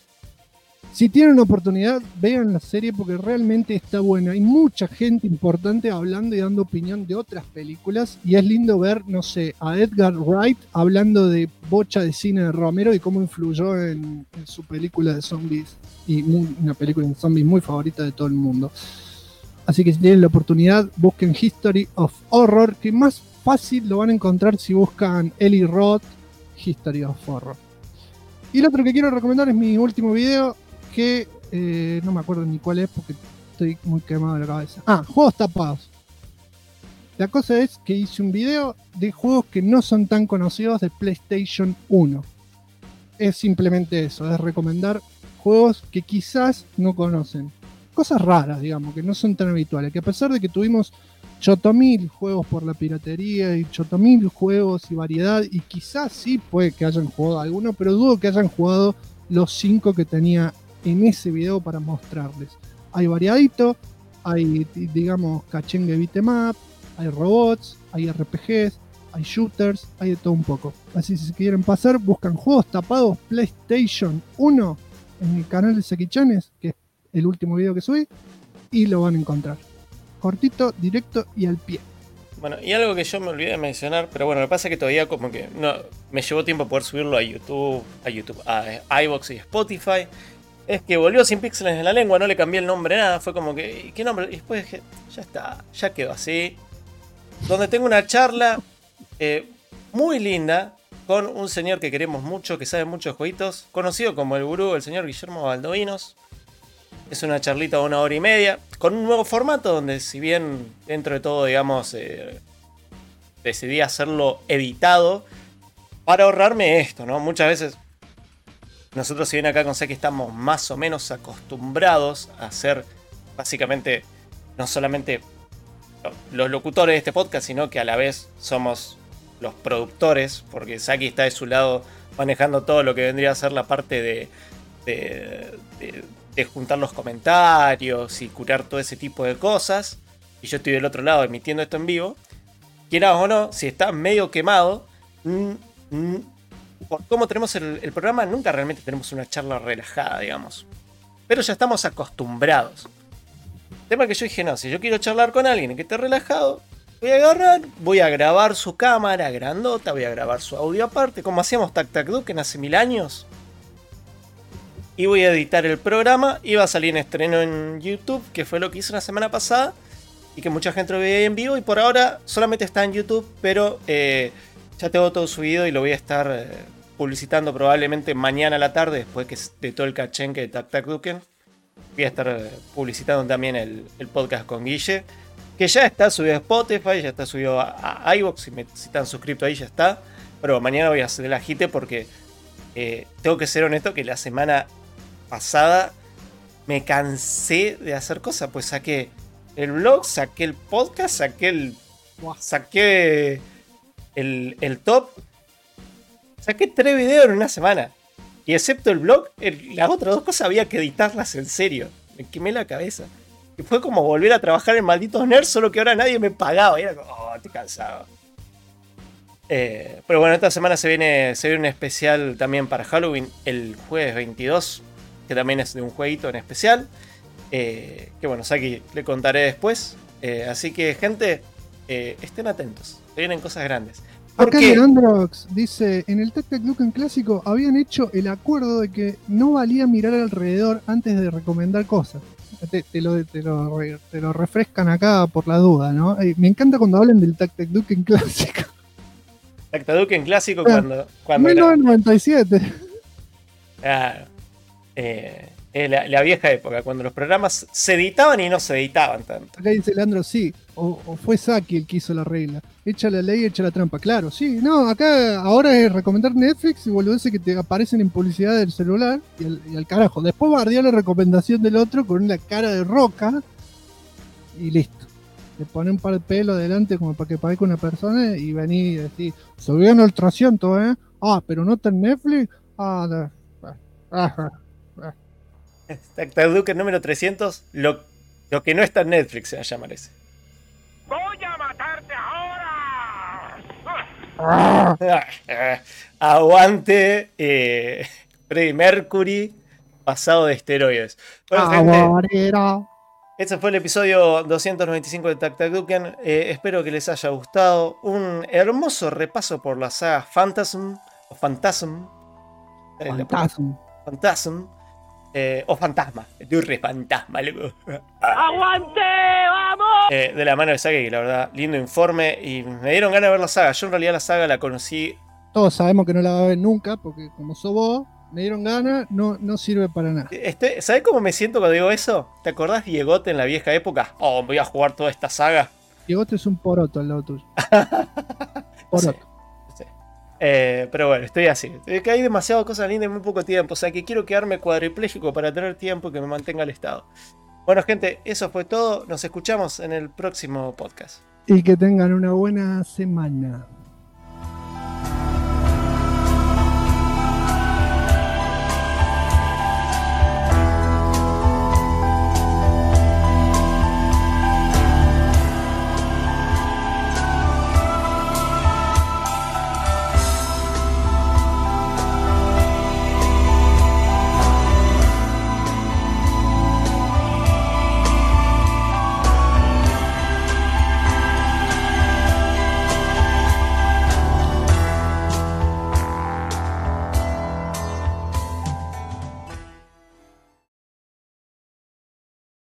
Si tienen oportunidad, vean la serie porque realmente está buena. Hay mucha gente importante hablando y dando opinión de otras películas. Y es lindo ver, no sé, a Edgar Wright hablando de bocha de cine de Romero y cómo influyó en su película de zombies. Y una película de zombies muy favorita de todo el mundo. Así que si tienen la oportunidad, busquen History of Horror, que más fácil lo van a encontrar si buscan Eli Roth, History of Horror. Y lo otro que quiero recomendar es mi último video, que no me acuerdo ni cuál es porque estoy muy quemado de la cabeza. Juegos tapados. La cosa es que hice un video de juegos que no son tan conocidos de PlayStation 1. Es simplemente eso, es recomendar juegos que quizás no conocen. Cosas raras, digamos, que no son tan habituales. Que a pesar de que tuvimos chotomil juegos por la piratería y chotomil juegos y variedad, y quizás sí puede que hayan jugado alguno, pero dudo que hayan jugado los 5 que tenía en ese video para mostrarles. Hay variadito, hay, digamos, cachengue beat'em up, hay robots, hay RPGs, hay shooters, hay de todo un poco. Así si quieren pasar, buscan juegos tapados PlayStation 1 en el canal de Sekichanes, que es el último video que subí, y lo van a encontrar. Cortito, directo y al pie. Bueno, y algo que yo me olvidé de mencionar, pero bueno, me pasa que todavía como que no me llevó tiempo poder subirlo a YouTube, a iVoox y Spotify. Es que volvió Sin Píxeles en la Lengua, no le cambié el nombre nada, fue como que, ¿qué nombre? Y después dije, ya está, ya quedó así. Donde tengo una charla muy linda con un señor que queremos mucho, que sabe muchos jueguitos, conocido como el gurú, el señor Guillermo Baldovinos. Es una charlita de 1 hora y media, con un nuevo formato donde, si bien dentro de todo, digamos, decidí hacerlo editado para ahorrarme esto, ¿no? Muchas veces nosotros, si bien acá con Seki estamos más o menos acostumbrados a hacer básicamente no solamente los locutores de este podcast, sino que a la vez somos los productores, porque Saki está de su lado manejando todo lo que vendría a ser la parte de juntar los comentarios y curar todo ese tipo de cosas, y yo estoy del otro lado emitiendo esto en vivo. Quieras o no, si estás medio quemado, por cómo tenemos el programa, nunca realmente tenemos una charla relajada, digamos. Pero ya estamos acostumbrados. El tema que yo dije, no, si yo quiero charlar con alguien que esté relajado, voy a grabar su cámara grandota, voy a grabar su audio aparte, como hacíamos Tac Tac Duken hace 1000 años. Y voy a editar el programa, y va a salir en estreno en YouTube, que fue lo que hice la semana pasada, y que mucha gente lo veía en vivo, y por ahora solamente está en YouTube, pero ya tengo todo subido y lo voy a estar publicitando probablemente mañana a la tarde, después de todo el cachenque de Tac Tac Duken. Voy a estar publicitando también el podcast con Guille, que ya está subido a Spotify, ya está subido a iVoox, si están suscritos ahí ya está. Pero mañana voy a hacer el agite porque tengo que ser honesto que la semana pasada me cansé de hacer cosas, pues saqué el blog, saqué el podcast, saqué el top, saqué 3 videos en una semana. Y excepto el blog, las otras 2 cosas había que editarlas en serio. Me quemé la cabeza. Y fue como volver a trabajar en Malditos Nerds, solo que ahora nadie me pagaba. Y era como, estoy cansado. Pero bueno, esta semana se viene un especial también para Halloween, el jueves 22, que también es de un jueguito en especial. Que bueno, Saki le contaré después. Así que, gente, estén atentos. Se vienen cosas grandes. Acá Leandrox dice, en el Tac Tac Duken clásico habían hecho el acuerdo de que no valía mirar alrededor antes de recomendar cosas. Te lo refrescan acá por la duda, ¿no? Me encanta cuando hablan del Tac Tac Duken clásico. Tac Tac Duken clásico cuando 1997. Claro. La vieja época, cuando los programas se editaban y no se editaban tanto. Acá dice Leandro, sí, o fue Saki el que hizo la regla. Echa la ley, echa la trampa. Claro, sí, no, acá ahora es recomendar Netflix y boludeces que te aparecen en publicidad del celular y al carajo. Después bardear la recomendación del otro con una cara de roca y listo. le pone un par de pelos delante como para que parezca una persona y vení y decís, subieron el 300, ¿eh? Ah, pero no está en Netflix. Tac Tac Duken número 300, lo que no está en Netflix se va a llamar ese. ¡Voy a matarte ahora! Aguante Freddie Mercury pasado de esteroides. Bueno, gente, este fue el episodio 295 de Tac Tac Duken. Espero que les haya gustado. Un hermoso repaso por la saga Phantasm o Phantasm. O Fantasma. Estoy re fantasma, loco. ¡Aguante! ¡Vamos! De la mano de Saki, la verdad, lindo informe. Y me dieron ganas de ver la saga. Yo en realidad la saga la conocí. Todos sabemos que no la va a ver nunca, porque como sos vos, me dieron ganas, no sirve para nada. ¿Sabés cómo me siento cuando digo eso? ¿Te acordás Diegote en la vieja época? Oh, voy a jugar toda esta saga. Diegote es un poroto al lado tuyo. Poroto. Sí. Pero bueno, estoy así. Que hay demasiadas cosas lindas en muy poco tiempo. O sea que quiero quedarme cuadripléjico para tener tiempo y que me mantenga al estado. Bueno, gente, eso fue todo. Nos escuchamos en el próximo podcast. Y que tengan una buena semana.